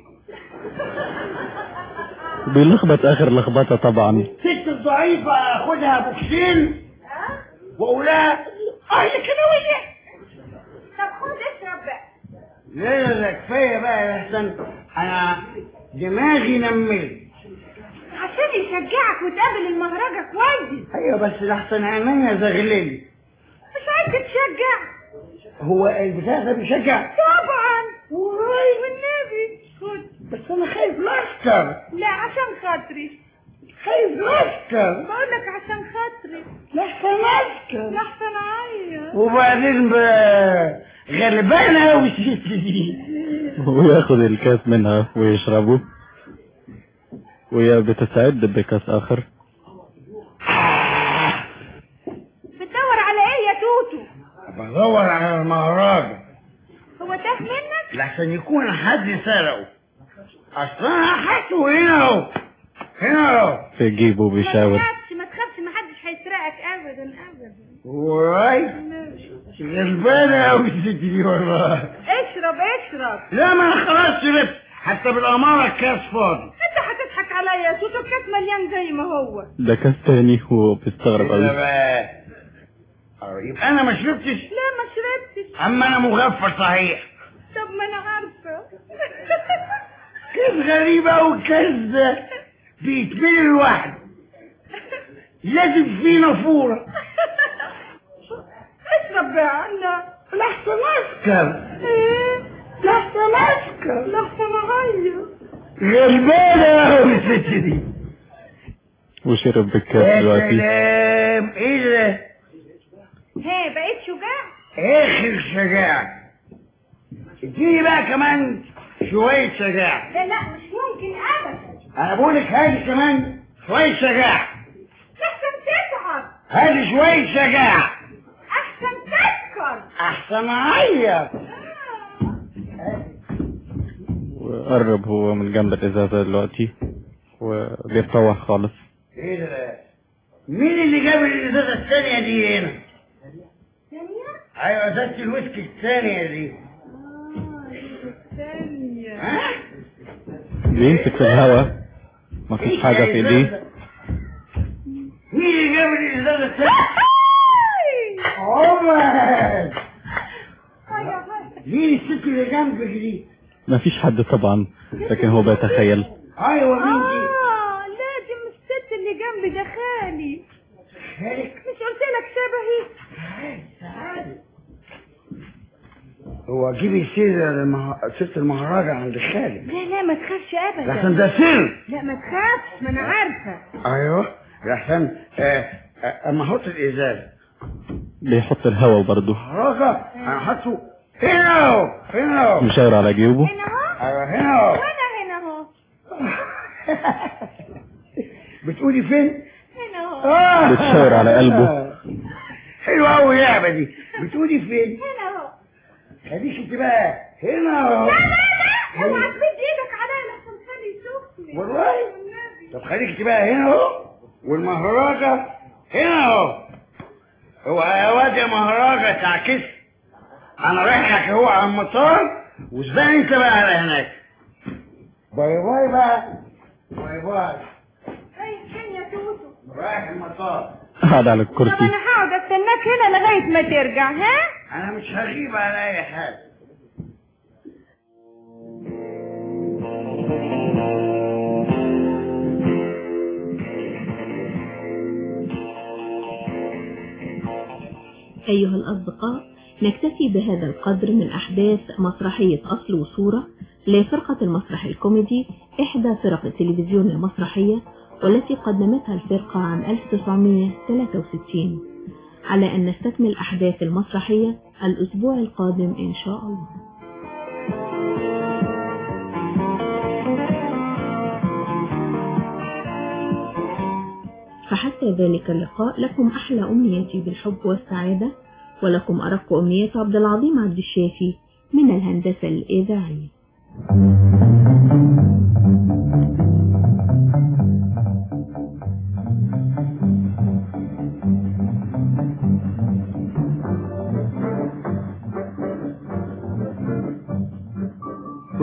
بيلخبط اخر لخبطه طبعا. ست الضعيفه اخدها بوكسين واقولها اه يا كنويه. طب خد اشرب بقى. لا لا كفايه بقى يا حسن، انا دماغي نملت. عشان يشجعك وتقابل المهرجة كويس. ايوه بس لحسن عينيا زغللي. مش عايز تشجع. هو البتاع ده بيشجع؟ طبعا والنبي خد. بس انا خايف نسكر. لا عشان خاطري. خايف نسكر. بقول لك عشان خاطري. لحسن نسكر. لحسن عيط. وبعدين غلبانه قوي الست دي. وياخد الكاس منها ويشربه، وهي بتستعد بكاس اخر. بتدور على ايه يا توتو؟ بدور على المهرجة. هو تاه منك؟ لحسن يكون حد سرقه. اصلا انا حاسه هنا اهو. هنا اهو في جيبه بيشاور. ما تخافش محدش هيسرقك ابدا ابدا. واي غلبانه قوي الست دي والله. اشرب اشرب. لا ما انا خلاص شربت، حتى بالاماره الكاس فاضي. انت هتضحك عليا يا توتو، الكاس مليان زي ما هو. ده كاس تاني وبيستغرب قوي. يبقى انا ما شربتش؟ لا ما شربتش. اما انا مغفل صحيح. طب ما انا عارفه. كاس غريب قوي الكاس ده، بيتملي لوحده، لازم فيه نافوره. اشرب بقى. لا لحسن اسكر. ايه لحسن اسكر. لحسن اغير. غلبانه قوي الست دي. وشرب بالكاس دلوقتي. يا سلام ايه ده؟ ها بقيت شجاع؟ اخر شجاع. اديني بقى كمان شويه شجاع. لا لا مش ممكن ابدا. انا بقولك هادي كمان شويه شجاع. احسن تتعب. هادي شويه شجاع. احسن تسكر. احسن اعيط. وقرب هو من جنب الازازه دلوقتي وبيتطوح خالص. ايه ده؟ مين اللي جاب الازازه الثانيه دي هنا؟ ثانيه؟ ايوه ازازه الويسكي الثانيه دي. الثانيه. ها؟ بيمسك في الهواء، مفيش حاجه في ايديه. مين اللي جاب الازازه الثانيه؟ عمر. مين الست اللي جنبك دي؟ مفيش حد طبعا، لكن هو بيتخيل. ايوه مين دي؟ لا دي مش الست اللي جنبي، ده خالي. خالك؟ مش قلت لك شبهي؟ تعالي. هو جيبي ست المهرجة عند خالك. لا لا ما تخافش ابدا. لحسن ده سر. لا ما تخافش، ما انا عارفه. ايوه لحسن اما احط الازاز بيحط الهواء برضه. مهرجة انا حاطه هنا اهو. هنا اهو. مشاور على جيوبه. هنا اهو. ايوه هنا اهو. وانا هنا اهو. بتقولي فين؟ هنا اهو. بتشاور على قلبه. حلوه قوي اللعبه دي. بتقولي فين؟ هنا اهو. خليك انت بقى هنا اهو. لا لا لا اوعى تمد ايدك عليا لحسن خالي يشوفني. والله. طب خليك انت بقى هنا اهو، والمهرجة هنا اهو. هو يا واد يا مهرجة تعكس. انا رايح لك اهو على المطار، وسبق انت بقى على هناك. باي باي بقى. باي باي. رايح فين يا توتو؟ رايح المطار. قاعد على طب الكرسي. انا هقعد استناك هنا لغايه ما ترجع. ها؟ انا مش هغيب على اي حاجه. أيها الأصدقاء، نكتفي بهذا القدر من أحداث مسرحية أصل وصورة لفرقة المسرح الكوميدي، إحدى فرق التلفزيون المسرحية والتي قدمتها الفرقة عام 1963، على أن نستكمل أحداث المسرحية الأسبوع القادم إن شاء الله. فحتى ذلك اللقاء لكم أحلى أمنياتي بالحب والسعادة، ولكم أرق أمنيات عبد العظيم عبد الشافي من الهندسة الإذاعية.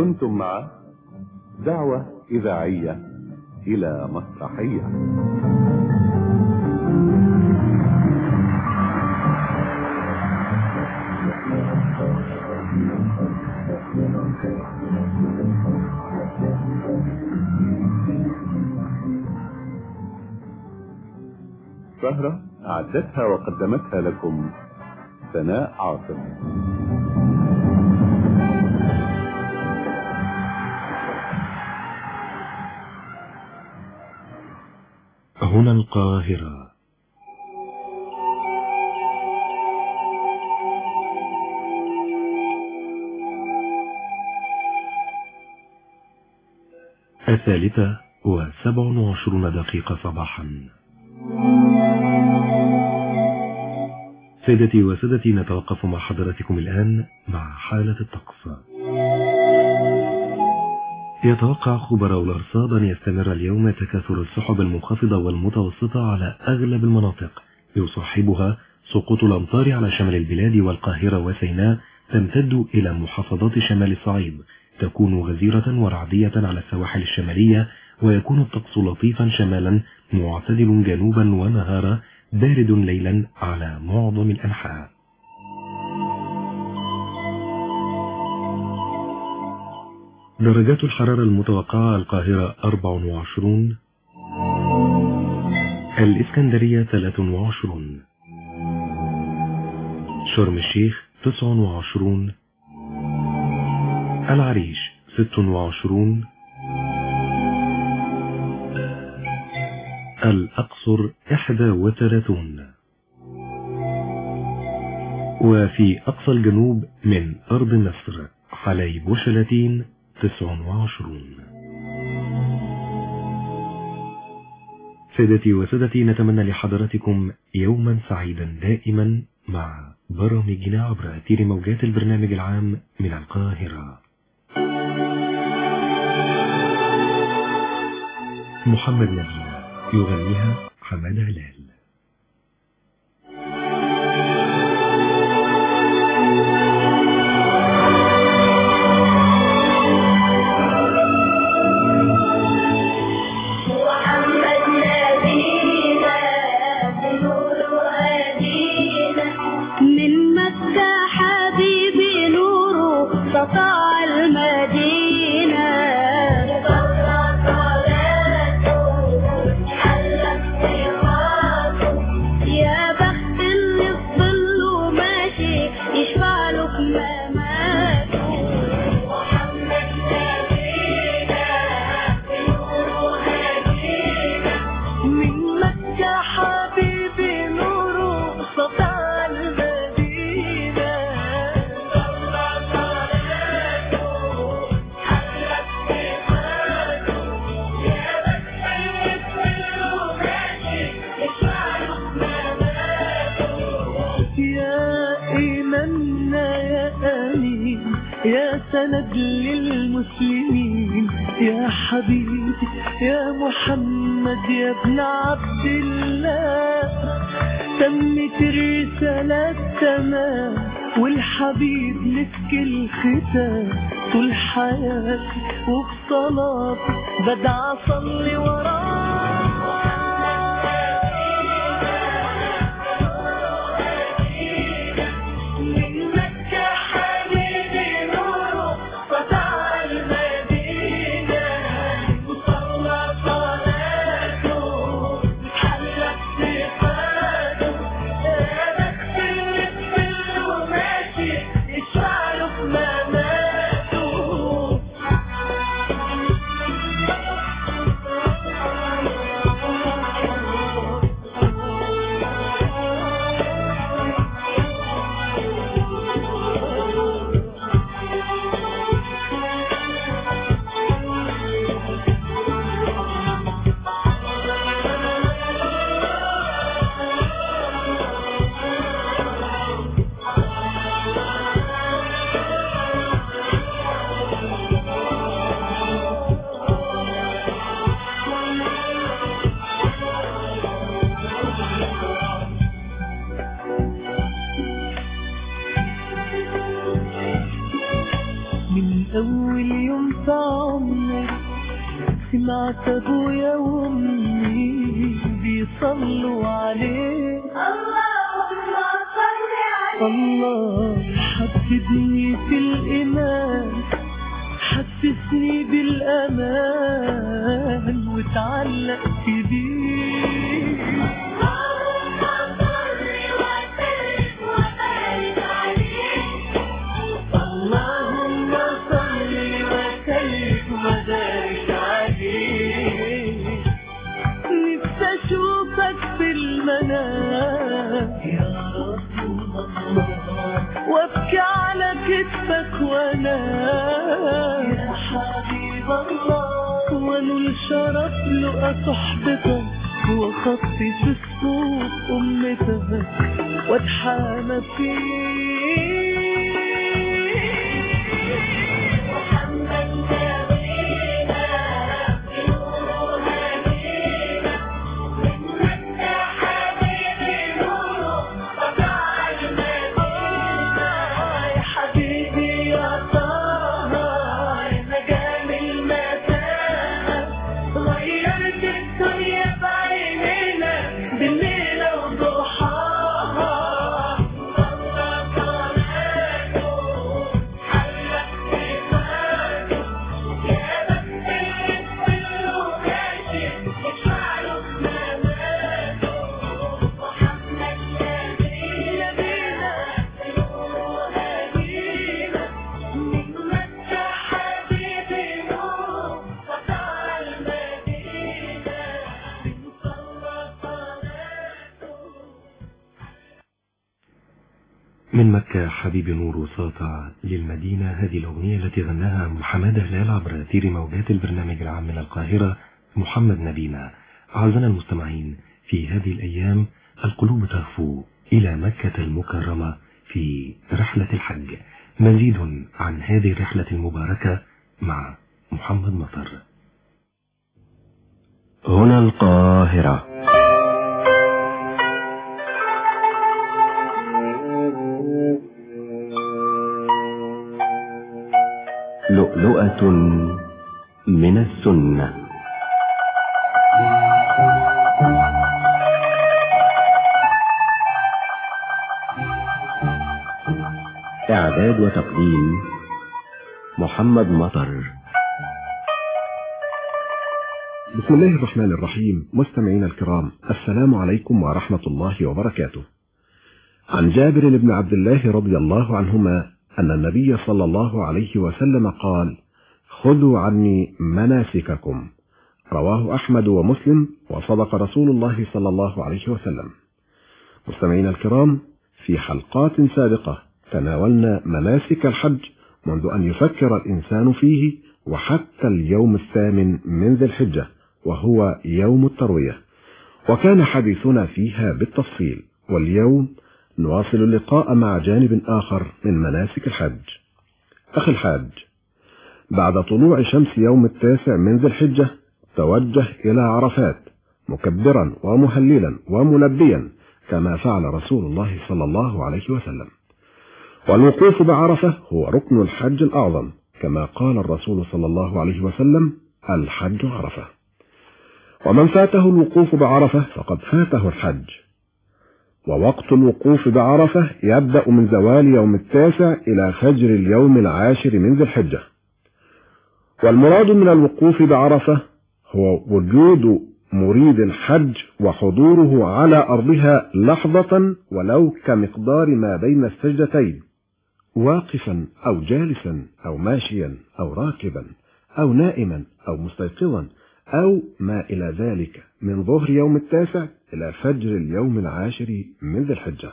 كنتم مع دعوة إذاعية إلى مسرحية. سهرة أعدتها وقدمتها لكم سناء عاصم. هنا القاهرة. الثالثة 27 دقيقة صباحا. سيدتي وسادتي، نتوقف مع حضراتكم الآن مع حالة الطقس. يتوقع خبراء الأرصاد أن يستمر اليوم تكاثر السحب المنخفضة والمتوسطة على أغلب المناطق، يصاحبها سقوط الأمطار على شمال البلاد والقاهرة وسيناء، تمتد إلى محافظات شمال الصعيد، تكون غزيرة ورعدية على السواحل الشمالية، ويكون الطقس لطيفا شمالا معتدل جنوبا ونهارا، بارد ليلا على معظم الأنحاء. درجات الحرارة المتوقعة: القاهرة 24، الإسكندرية 23، شرم الشيخ 29، العريش 26، الأقصر 31، وفي أقصى الجنوب من أرض مصر حلايب وشلاتين 29. سيدتي وسادتي، نتمنى لحضراتكم يوما سعيدا دائما مع برامجنا عبر أثير موجات البرنامج العام من القاهرة. محمد نبيل يغنيها حماد هلال. يا سند للمسلمين يا حبيبي يا محمد يا ابن عبد الله، تمت الرسالة تمام والحبيب مسك الختام، طول حياتي وبصلاتي بدعى أصلي وراه. يوم في عمري سمعت ابويا وامي بيصلوا عليه. اللهم صل عليه. الله حببني في الايمان حسسني بالامان وتعلقت بيه. اللهم صل وسلم وبارك عليه. اللهم صل وسلم وبارك عليه. نفسي اشوفك في المنام يا رسول الله وابكي على كتفك وانام يا حبيب الله وانول شرف لقى صحبتك وخطي في صفوف امتك واتحامى فيك. محمد نبينا بنور هدينا من مكة حبيبي نوره قطع المدينة. يا حبيبي يا طه يا نجم المساء غيرت الدنيا بعينينا بالليلة وضحاها. صلى صلاته حلق صفاته يا بخت اللي كله ماشي يشفع له مماته. محمد نبينا بنور هدينا من مكة حبيبي نور قطع المدينة بنصلى صلاته. من مكة حبيب نور وساطع للمدينة. هذه الأغنية التي غناها محمد هلال عبر أثير موجات البرنامج العام من القاهرة محمد نبينا. أعزائنا المستمعين، في هذه الأيام القلوب تهفو إلى مكة المكرمة في رحلة الحج. مزيد عن هذه الرحلة المباركة مع محمد مطر. هنا القاهرة. لؤلؤة من السنة. إعداد وتقديم محمد مطر. بسم الله الرحمن الرحيم. مستمعينا الكرام، السلام عليكم ورحمة الله وبركاته. عن جابر بن عبد الله رضي الله عنهما أن النبي صلى الله عليه وسلم قال: خذوا عني مناسككم. رواه أحمد ومسلم، وصدق رسول الله صلى الله عليه وسلم. مستمعينا الكرام، في حلقات سابقة تناولنا مناسك الحج منذ أن يفكر الإنسان فيه وحتى اليوم 8 من ذي الحجة، وهو يوم التروية، وكان حديثنا فيها بالتفصيل. واليوم نواصل اللقاء مع جانب آخر من مناسك الحج. أخي الحاج، بعد طلوع شمس يوم 9 من ذي الحجة توجه إلى عرفات مكبرا ومهللا وملبيا كما فعل رسول الله صلى الله عليه وسلم. والوقوف بعرفة هو ركن الحج الأعظم، كما قال الرسول صلى الله عليه وسلم: الحج عرفة. ومن فاته الوقوف بعرفة فقد فاته الحج. ووقت الوقوف بعرفة يبدأ من زوال يوم 9 إلى فجر اليوم 10 من ذي الحجة. والمراد من الوقوف بعرفة هو وجود مريد الحج وحضوره على أرضها لحظة ولو كمقدار ما بين السجدتين، واقفا أو جالسا أو ماشيا أو راكبا أو نائما أو مستيقظا أو ما إلى ذلك من ظهر يوم 9 إلى فجر اليوم 10 من ذي الحجة.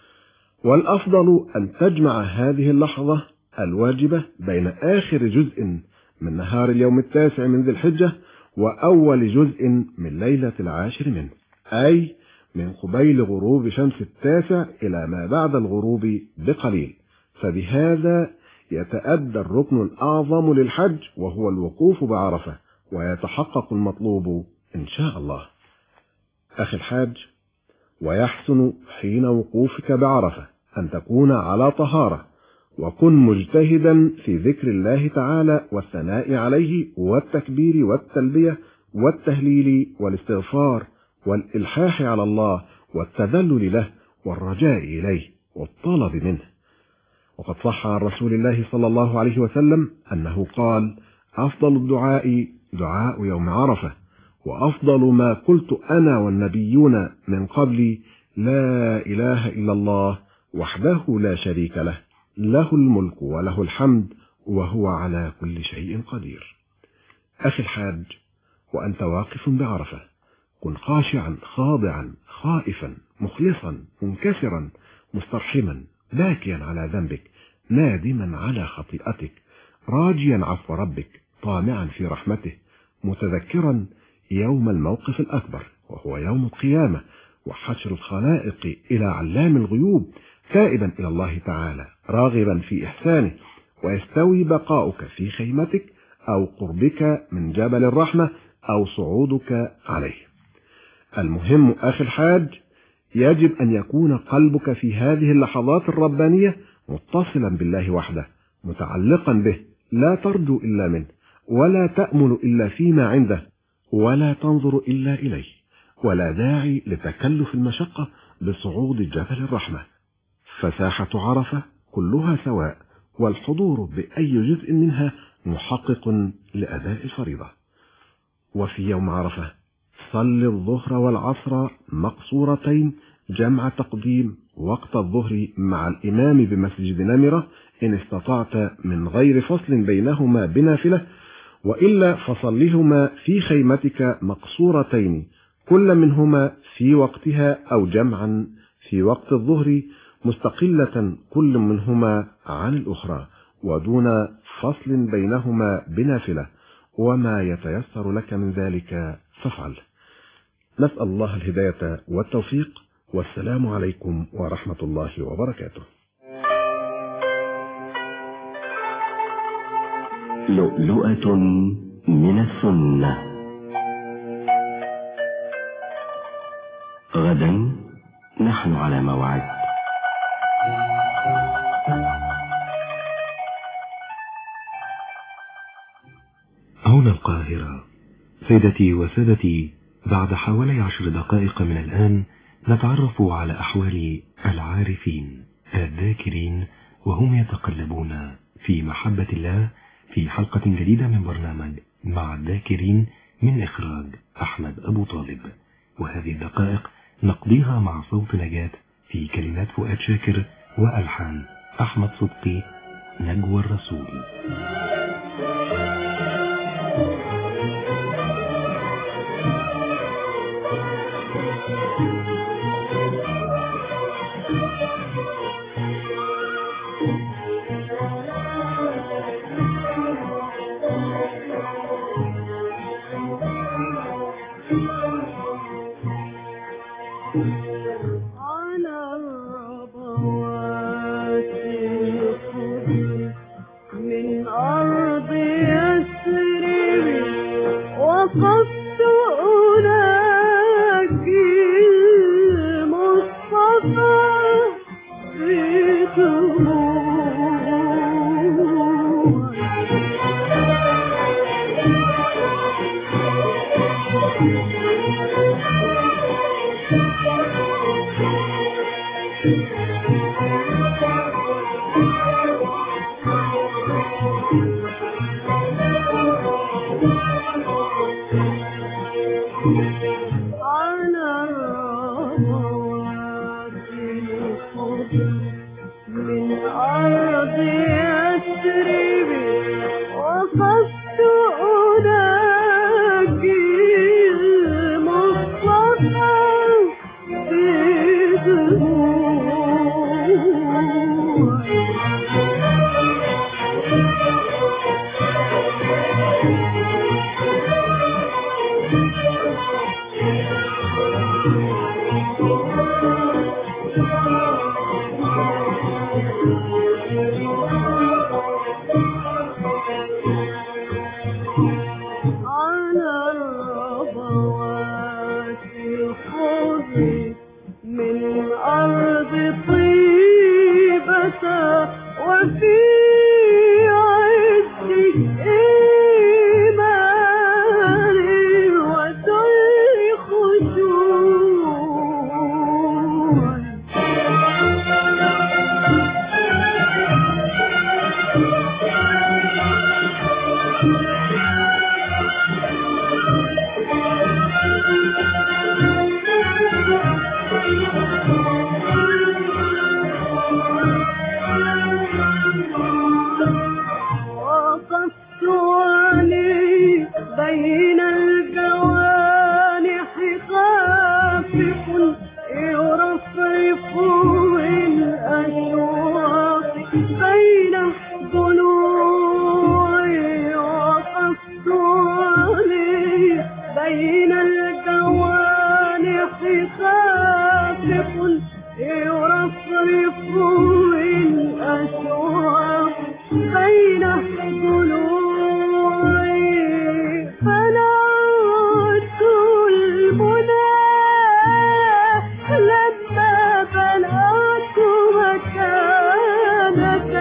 والأفضل أن تجمع هذه اللحظة الواجبة بين آخر جزء من نهار اليوم 9 من ذي الحجة وأول جزء من ليلة 10 منه، أي من قبيل غروب شمس 9 إلى ما بعد الغروب بقليل. فبهذا يتأدى الركن الأعظم للحج وهو الوقوف بعرفة، ويتحقق المطلوب إن شاء الله. أخي الحاج، ويحسن حين وقوفك بعرفة أن تكون على طهارة، وكن مجتهدا في ذكر الله تعالى والثناء عليه والتكبير والتلبية والتهليل والاستغفار والإلحاح على الله والتذلل له والرجاء إليه والطلب منه. وقد صح عن رسول الله صلى الله عليه وسلم أنه قال: أفضل الدعاء دعاء يوم عرفة، وأفضل ما قلت أنا والنبيون من قبلي لا إله إلا الله وحده لا شريك له، له الملك وله الحمد وهو على كل شيء قدير. أخي الحاج، وأنت واقف بعرفة كن خاشعا خاضعا خائفا مخلصا منكسرا مسترحما باكيا على ذنبك نادما على خطيئتك راجيا عفو ربك طامعا في رحمته متذكرا يوم الموقف الأكبر وهو يوم القيامة وحشر الخلائق إلى علام الغيوب تائبا إلى الله تعالى راغبا في إحسانه، ويستوي بقاؤك في خيمتك أو قربك من جبل الرحمة أو صعودك عليه. المهم أخي الحاج، يجب أن يكون قلبك في هذه اللحظات الربانية متصلا بالله وحده متعلقا به، لا ترجو إلا منه ولا تأمل إلا فيما عنده ولا تنظر إلا إليه، ولا داعي لتكلف المشقة بصعود جبل الرحمة، فساحة عرفة كلها سواء، والحضور بأي جزء منها محقق لأداء الفريضة. وفي يوم عرفة صل الظهر والعصر مقصورتين جمع تقديم وقت الظهر مع الإمام بمسجد نمرة إن استطعت من غير فصل بينهما بنافلة، وإلا فصلهما في خيمتك مقصورتين كل منهما في وقتها أو جمعا في وقت الظهر مستقلة كل منهما عن الأخرى ودون فصل بينهما بنافلة، وما يتيسر لك من ذلك فافعل. نسأل الله الهداية والتوفيق، والسلام عليكم ورحمة الله وبركاته. لؤلؤة من السنة. غدا نحن على موعد. هنا القاهرة. سيدتي وسادتي، بعد حوالي 10 دقائق من الآن نتعرف على أحوال العارفين الذاكرين وهم يتقلبون في محبة الله في حلقة جديدة من برنامج مع الذاكرين من إخراج أحمد أبو طالب. وهذه الدقائق نقضيها مع صوت نجاة في كلمات فؤاد شاكر وألحان أحمد صدقي نجوى الرسول. وفي بين الجوانح خافق يرفرف الأشواق بين ضلوعي وقصت عليه بين الجوانح خافق يرفرف الأشواق بين ضلوعي بلغت المنى لما بلغت مكانة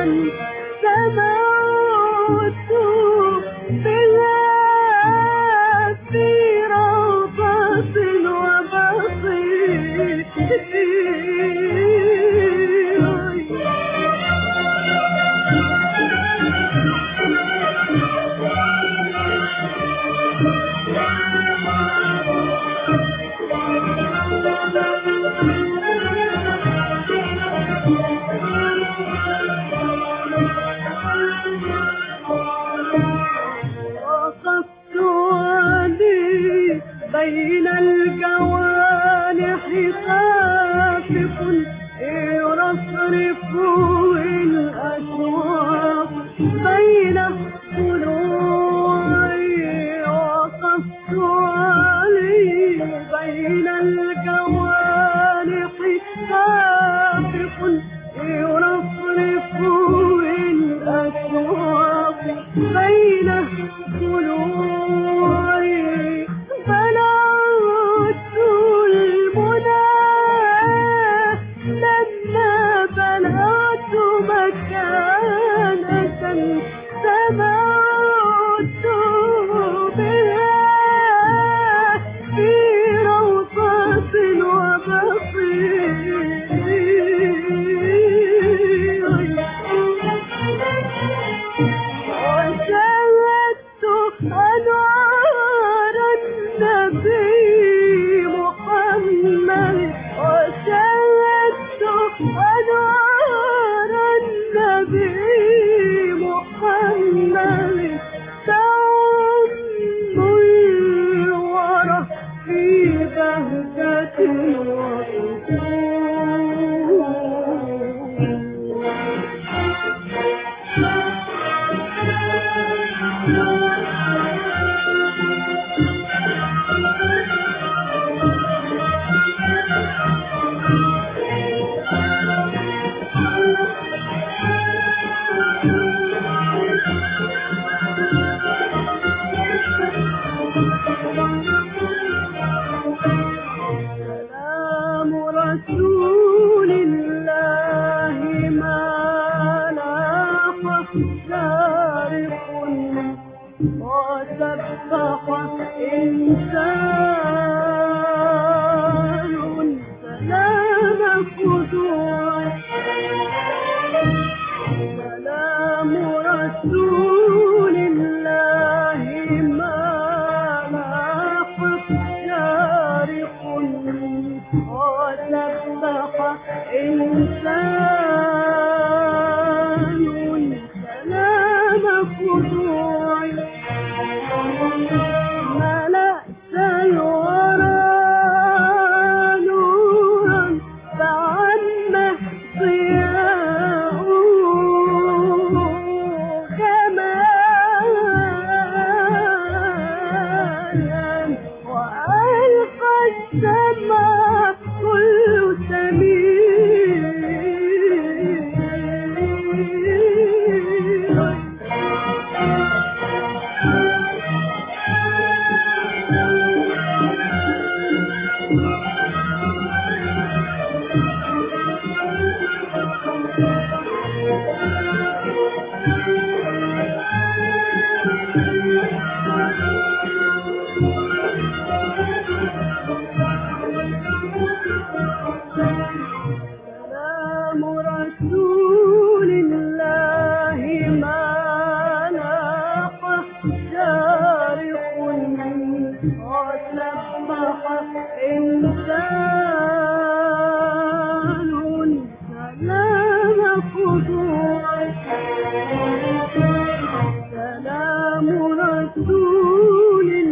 سمعت بها في روضة وبصير وقفت عليه بين الجوانح خافق يرفرف الأشواق بين ضلوعي وقفت عليه بين الجوانح خافق يرفرف الأشواق بين ضلوعي بلغت المنى لما بلغت مكانة سمعت بها في روضة وبصير وشاهدت أنوار النبي محمد وشاهدت أنوار النبي محمد تعم الورى في بهجة سلام رسول الله ما لاح شارق وسبح إنسان سلام خضوع سلام رسول الله ما لاح شارق وسبح إنسان سلام خضوع ملأت الورى نورا فعم ضياء جمالا وألقى السماء كل سمير سلام رسول الله ما لاح شارق وسبح إنسان سلام خضوع سلام رسول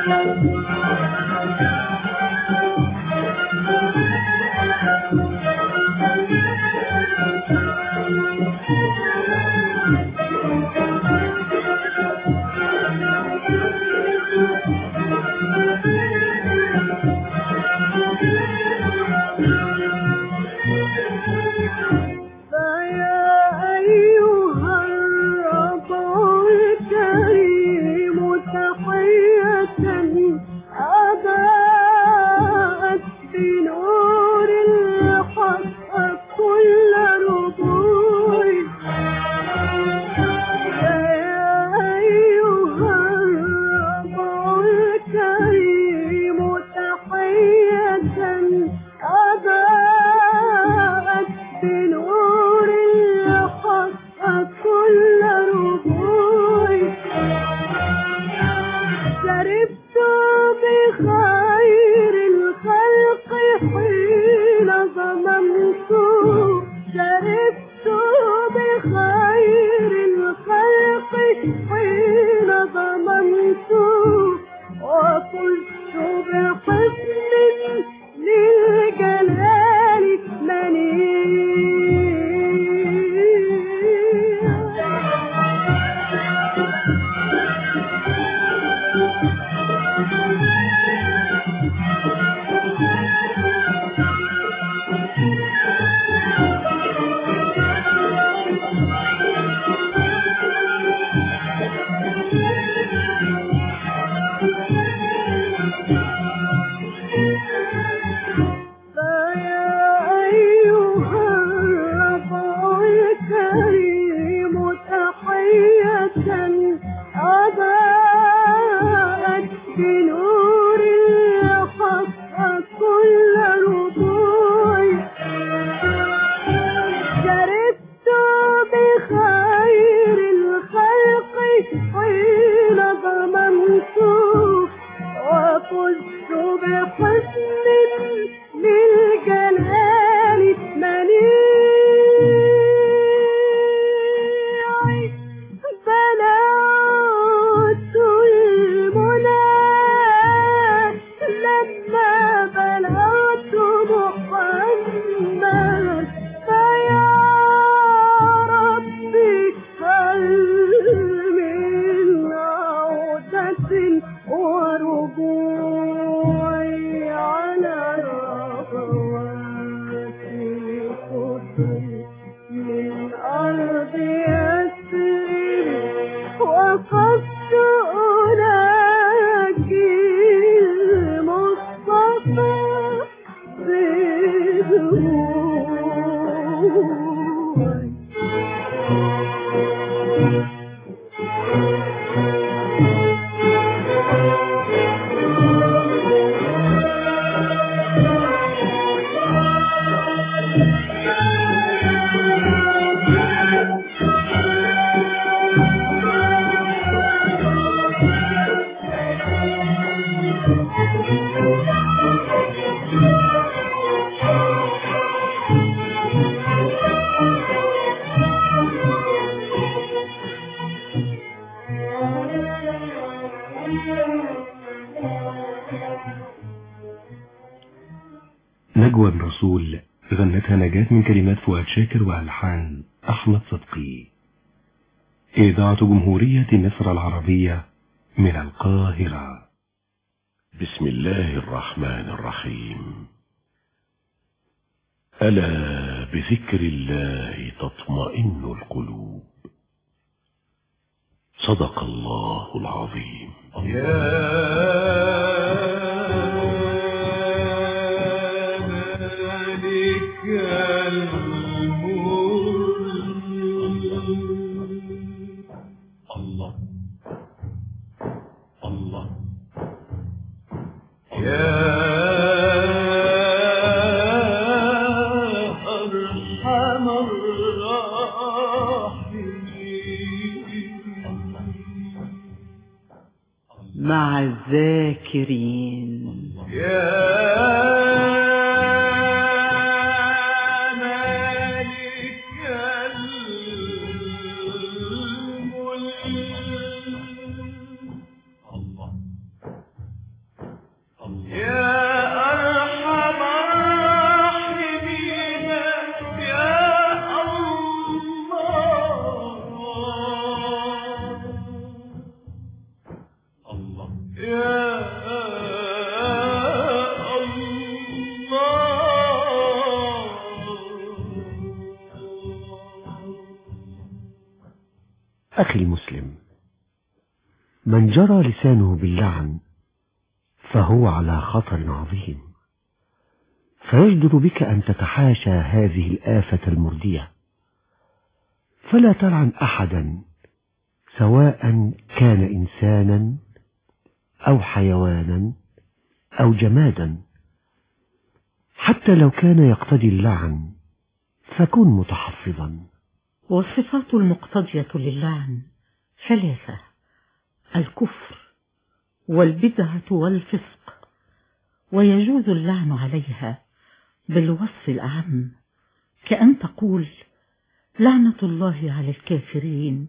نجوى الرسول غنتها نجاة من كلمات فؤاد شاكر وألحان أحمد صدقي. إذاعة جمهورية مصر العربية من القاهرة. بسم الله الرحمن الرحيم. ألا بذكر الله تطمئن القلوب. صدق الله العظيم. الله الله يا أرحم الراحمين مع الذاكرين أخي المسلم، من جرى لسانه باللعن فهو على خطر عظيم، فيجدر بك أن تتحاشى هذه الآفة المردية، فلا تلعن أحدا سواء كان إنسانا أو حيوانا أو جمادا، حتى لو كان يقتضي اللعن فكن متحفظا. والصفات المقتضية للعن ثلاثة: الكفر والبدعة والفسق، ويجوز اللعن عليها بالوصف الأعم، كأن تقول: لعنة الله على الكافرين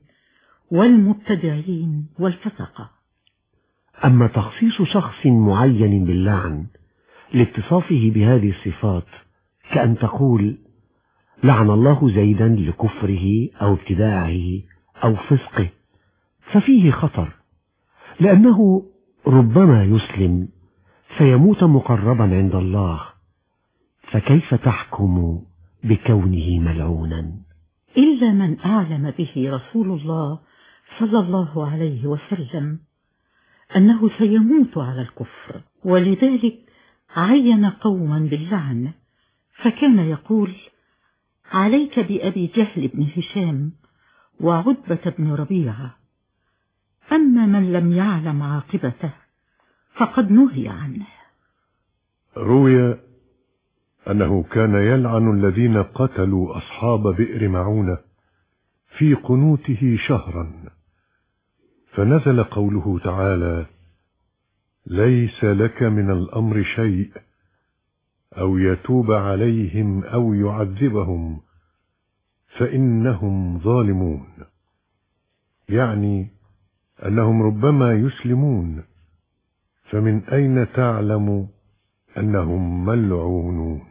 والمبتدعين والفسقة. أما تخصيص شخص معين باللعن لاتصافه بهذه الصفات، كأن تقول: لعن الله زيدا لكفره أو ابتداعه أو فسقه، ففيه خطر، لأنه ربما يسلم فيموت مقربا عند الله، فكيف تحكم بكونه ملعونا؟ إلا من أعلم به رسول الله صلى الله عليه وسلم أنه سيموت على الكفر، ولذلك عين قوما باللعن، فكان يقول: عليك بأبي جهل بن هشام وعتبة بن ربيعة، أما من لم يعلم عاقبته فقد نهي عنه. روي أنه كان يلعن الذين قتلوا أصحاب بئر معونة في قنوته شهرا، فنزل قوله تعالى: ليس لك من الأمر شيء أو يتوب عليهم أو يعذبهم فإنهم ظالمون، يعني أنهم ربما يسلمون، فمن أين تعلم أنهم ملعونون؟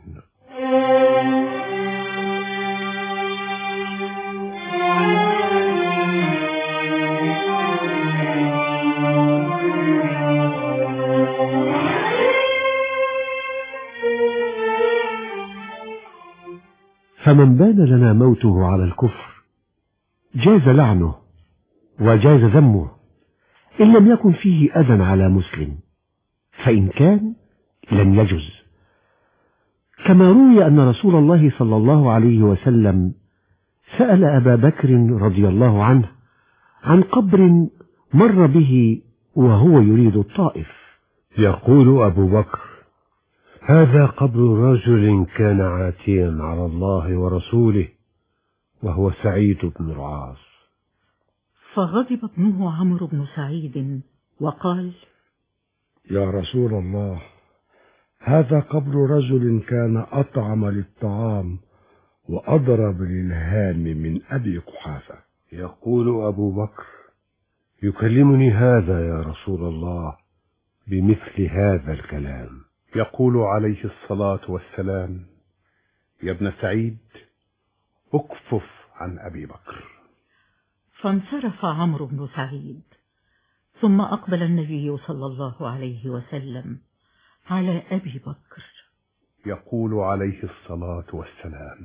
فمن بان لنا موته على الكفر جاز لعنه وجاز ذمه، إن لم يكن فيه أذى على مسلم، فإن كان لم يجز، كما روي أن رسول الله صلى الله عليه وسلم سأل أبا بكر رضي الله عنه عن قبر مر به وهو يريد الطائف، يقول أبو بكر: هذا قبر رجل كان عاتيا على الله ورسوله وهو سعيد بن العاص. فغضب ابنه عمرو بن سعيد وقال: يا رسول الله، هذا قبر رجل كان أطعم للطعام وأضرب للهام من أبي قحافة. يقول أبو بكر: يكلمني هذا يا رسول الله بمثل هذا الكلام. يقول عليه الصلاة والسلام: يا ابن سعيد، اكفف عن أبي بكر. فانصرف عمرو بن سعيد، ثم أقبل النبي صلى الله عليه وسلم على أبي بكر يقول عليه الصلاة والسلام: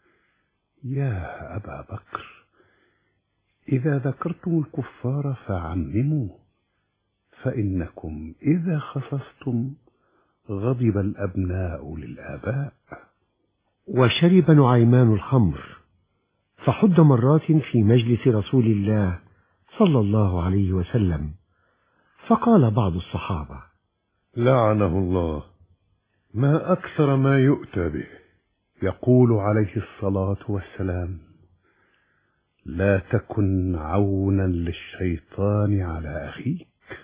يا أبا بكر، إذا ذكرتم الكفار فعمموا، فإنكم إذا خصصتم غضب الأبناء للآباء. وشرب نعيمان الخمر فحد مرات في مجلس رسول الله صلى الله عليه وسلم، فقال بعض الصحابة: لعنه الله، ما أكثر ما يؤتى به. يقول عليه الصلاة والسلام: لا تكن عونا للشيطان على أخيك.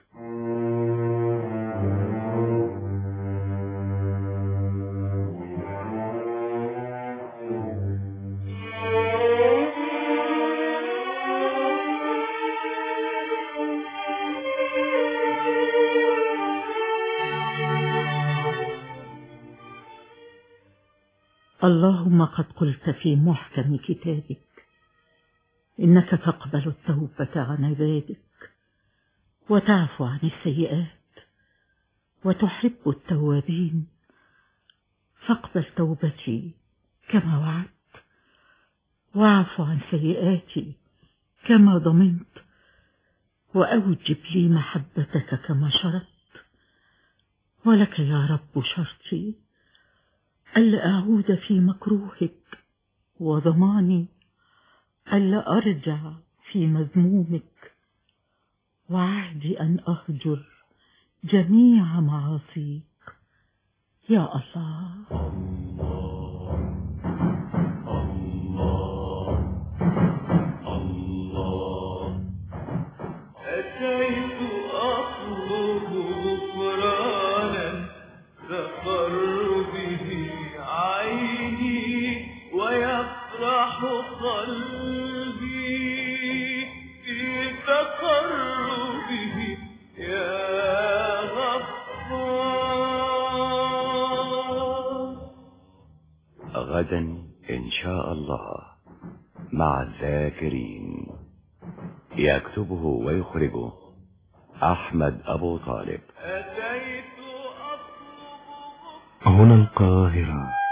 اللهم قد قلت في محكم كتابك: إنك تقبل التوبة عن عبادك وتعفو عن السيئات وتحب التوابين، فاقبل توبتي كما وعدت، واعف عن سيئاتي كما ضمنت، وأوجب لي محبتك كما شرطت. ولك يا رب شرطي ألا أعود في مكروهك، وضماني ألا أرجع في مذمومك، وعهدي أن أهجر جميع معاصيك يا الله. أتيت أطلب غفرانا تقر به عيني ويفرح قلبي في تقربه يا غفار. غدا إن شاء الله مع الذاكرين. يكتبه ويخرجه أحمد أبو طالب. أتيت أطلب هنا القاهرة.